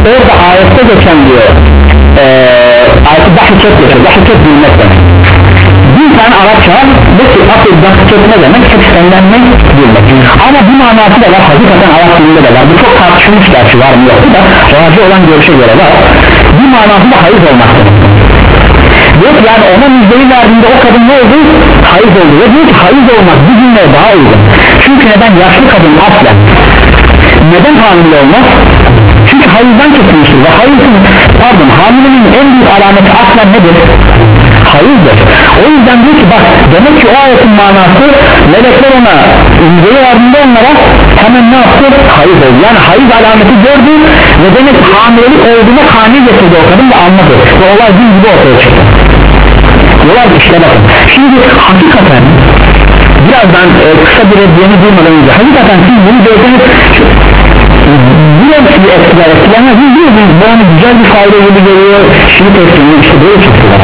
orada ayette geçen diyor ee, ayette dahiket geçiyor, dahiket bilmek demek. Bir tane Arapça bu ki asıl dahiket ne demek? Seslenmek bilmek. Ama bu manası da var, hakikaten Arap dilinde de var. Bu çok tartışılmış gerçi, var mı yok da razı olan görüşe göre var. Bir manası da hayız olmak demek. Diyor ki yani ona müjdeyi verdiğinde o kadın ne oldu? Hayız oldu ve diyor ki hayız olmak bir cümleye daha uygun. Çünkü neden? Yaşlı kadın aslen neden hamile olmaz? Çünkü hayızdan kesilmiştir ve hayızın, pardon, hamilenin en büyük alameti aslen nedir? Hayızdır. O yüzden diyor ki bak, demek ki o ayetin manası melekler ona müjdeyi verdiğinde onlara hemen ne yaptı? Hayız oldu. Yani hayız alameti gördü ve demek hamilelik olduğuna kani getirdi o kadın da anladı ve olay gün gibi ortaya çıktı. Olay işte bakın. Şimdi hakikaten birazdan e, kısa bir reddiyeni duymadan önce hakikaten siz bunu gördünüz, biraz bir etkiler etkilenmez mi? Bu hani güzel bir fayda gibi geliyor, şimdi teslimini işte böyle çıktılar.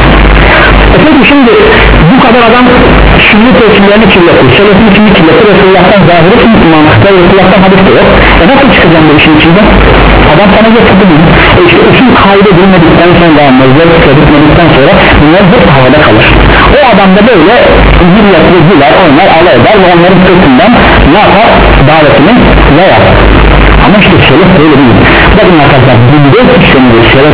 E peki şimdi bu kadar adam sünni teslimlerini kirletir, selefin içini kirletir, Resulullah'tan zahiri sünni mantıkta, Resulullah'tan hadis de yok. E nasıl çıkacağım bu işin içinde? Adam sana getirdi mi? E işte usul kaydı bilmedikten sonra, mezleri kreditmedikten sonra bunlar hep havada kalır. O adam da böyle zilletli güler, oynar, alay eder ve onların sırtından ne yapar? Davetini yayar. Ama işte selef böyle değil. Bakın arkadaşlar, bildiği sistemde selef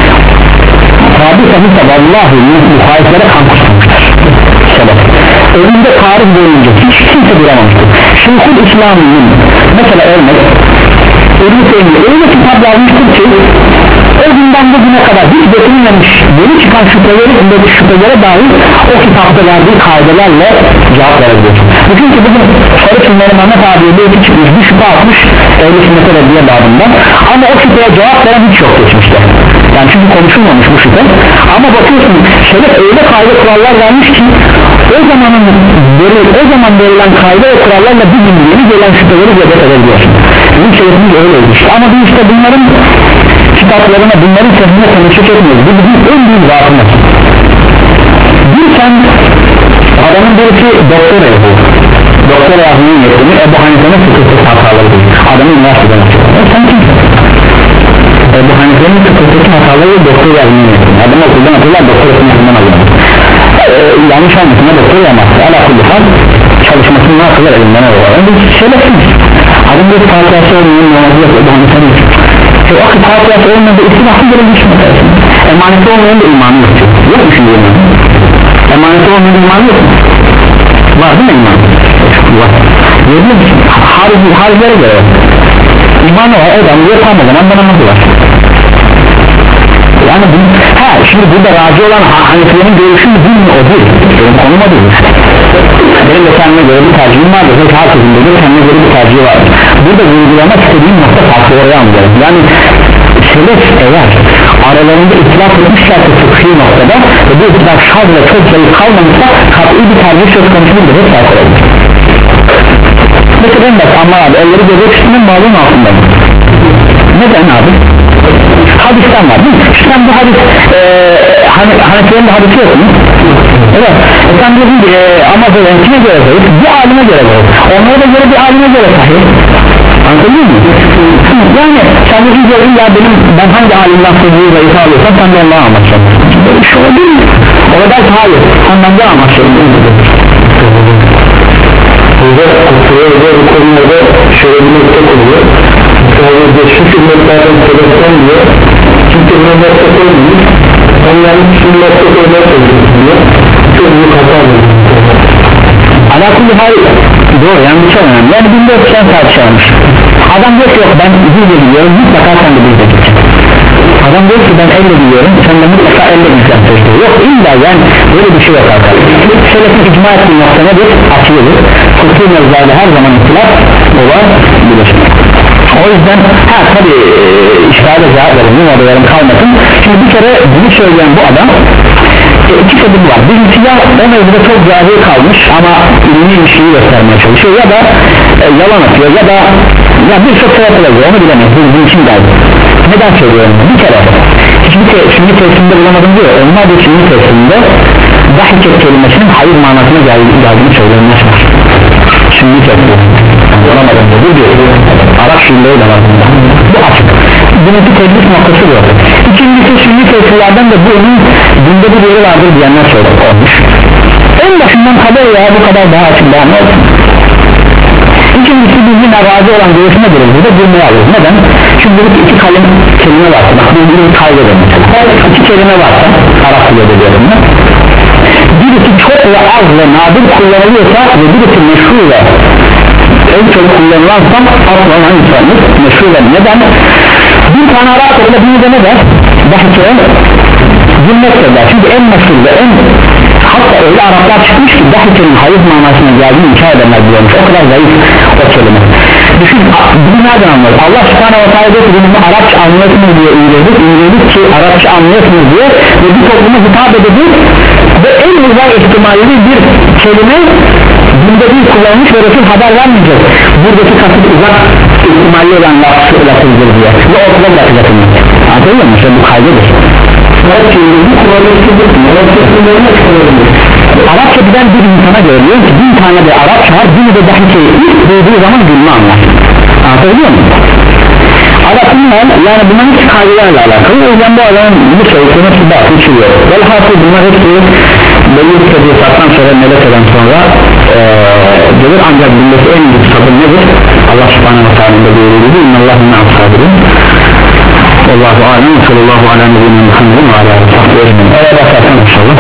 tabi tabi vallahi muhaliflere kan kusturmuşlar. Selef önünde tarih boyunca hiç kimse duramamıştır. Şeyhül İslam'ın mesela örnek Ebu Teymi öyle kitap yazmıştır ki o günden bugüne kadar hiç dökülmemiş yeni çıkan şüpheleri, şüphelere dair o kitapta verdiği kaidelerle cevap verebilir. Çünkü bugün Sarı Sünnet Mehmet abiye bir iki çıkmış, bir şüphe atmış Ehl-i Sünnet'e reddiye babından, ama o şüpheye cevap veren hiç yok geçmişte. Yani çünkü konuşulmamış bu şüphe. Ama bakıyorsun şöyle öyle kaide kurallar vermiş ki o zamanın veri, o zaman verilen kaide ve kurallarla bir gün yeni gelen şüpheleri cevap edebiliyorsun. Bizim şerefimiz öyleydi işte. Ama biz işte bunların kitaplarına, bunların sözüne tanışık etmiyoruz. Bu bizim en büyük zaafımız. Bir sen adamın birisi doktor yazıyor, doktor yazmayı yetini Ebu Hanife'nin fıkıhsız hataları değil. Adamın üniversiteden açıyor. Sen kimsin? Ebu Hanife'nin fıkıhsız hataları doktor yazmayı yetini. Adam okuldan atıyorlar, doktor okuldan alıyorlar. Ee, yanlış anlatımda doktor yapmaz. Alakalı hal çalışmasını ne yapıyorlar, elinden alıyorlar. Yani biz şerefsiz. Adam bir fatihası olmayan namazı yok Ebu Hanife'nin. E o ki fatihası olmayan da istilahı verilmiş mi? Emaneti olmayan da imanı yok. Yok mu şimdi imanı? Emaneti olmayan imanı yok mu? Var değil mi iman? Var. Yedin haricilere göre imanı var, o zaman diyor tam o zaman bana nasıl var? Yani bu, ha şimdi burada razı olan Hanefilerin görüşü değil mi, o değil, benim konuma değil. Benim de kendime göre bir tercihim vardır, hep herkesin de kendine göre bir tercihi vardır. Burada uygulamak istediğim nokta farklı, oraya anlayalım. Yani selef eğer aralarında itilaf etmişlerse fıkhi noktada ve bu itilaf şazla çok zayıf kalmamışsa kat'i bir tercih söz konusu değildir, hep fark olabilir. Mesela ben bak ama abi elleri göbek üstünden bağlığın altında mı? Neden abi? Hadisten var değil mi? Sen bu hadis ee, hani, Hanefilerin de hadisi yok mu? Evet. E sen diyorsun ki ee, ama böyle kime göre zayıf? Bir alime göre zayıf. Onlara da göre bir alime göre sahip. Anladın mı? Yani sen de diyorsun ya benim, ben hangi alimden sözüyü zayıf alıyorsam sen de ondan anlatacağım. Böyle şey olabilir mi? O kadar hayır. Sen benden anlatacağım. Burada kutuya bu konularda şöyle bir nokta konuyor. Yani geçmiş ümmetlerden sebepten diyor. Çünkü bu nokta koymuyor. Onların şu nokta koymak diyor. Çok büyük hata oluyor. Alakalı hayır. Doğru, yani bu çok önemli. Yani bin dört yüz tartışılmış. Adam diyor ki yok ben yüzle biliyorum, mutlaka sen de yüzle gideceksin. Adam diyor ki ben elle biliyorum, sen de mutlaka elle gideceksin. Yok illa yani böyle bir şey yok arkadaşlar. Selefin icma ettiği nokta nedir? Açılır. Kutu mevzada her zaman itilaf olabilir. O yüzden ha tabi e, iştihada cevap verin, odalarım kalmasın. Şimdi bir kere bunu söyleyen bu adam e, iki sebebi var. Birincisi ya o mevzuda çok cahil kalmış ama ilmi bir şeyi göstermeye çalışıyor ya da e, yalan atıyor ya da ya birçok sebep oluyor, onu bilemeyiz. Bu bizim için geldi. Neden söylüyorum? Bir kere hiçbir te şimdi teslimde bulamadım diyor. Onlar da şimdi teslimde dahiket kelimesinin hayır manasına geldiğini, geldiğini söylenmez var. Şimdi teslim bulamadım bu diyor. Arap şiirleri de var bunda. Bu açık. birinci tedris noktası bu. İkincisi sünni tefsirlerden de bunun dinde bir yeri vardır diyenler olmuş. En başından haber ya bu kadar daha açık daha ne olsun. İkincisi bizim razı olan görüşüne göre burada durmaya alır. Neden? Çünkü burada iki kalem kelime varsa, bak bu bir kaygıdır mesela. İki kelime varsa, Arap dili edebiyatında, birisi çok ve az ve nadir kullanılıyorsa ve birisi meşhur ve en çok kullanılansa asıl olan insanlık meşhur ve neden? Bir tane Arap dilinde bir de ne der? Bahçe cümlet der. Çünkü en meşhur ve en hatta öyle Araplar çıkmış ki Dahike'nin hayız manasına geldiğini inkar edenler biliyormuş. O kadar zayıf o kelime. Düşün, bunu nereden anlar? Allah subhanahu wa ta'ala diyor bunu Arapça anlıyorsunuz diye indirdik, indirdik ki Arapça anlıyorsunuz diye ve bir topluma hitap edildik ve en uzak ihtimalli bir kelime dinde bir kullanılmış ve Resul haber vermeyecek. Buradaki kasıt uzak ihtimalli olan lafızdır diye ve ortada bırakacak onu. Anladın mı? İşte bu kaydedir. Arapça bilen bir insana göre diyor ki bin tane de Arapça var, biri de dahi şey ilk duyduğu zaman gülme anlar. Anlatabiliyor muyum? Arapçalar yani bunların hiç kaydelerle alakalı. O yüzden bu adamın bu söylediğini hepsi bakı içiliyor. Velhasıl bunlar hepsi belli bir tedrisattan sonra melek eden sonra ee, gelir ancak bundaki en büyük sabır nedir? Allah subhanahu wa ta'ala'nın buyurduğu gibi innallâhu ma'as-sabirin. Allahu alem ve sallallahu ala nebiyyina Muhammedin ve ala aleyhi ve sellem. Öyle bakarsan inşallah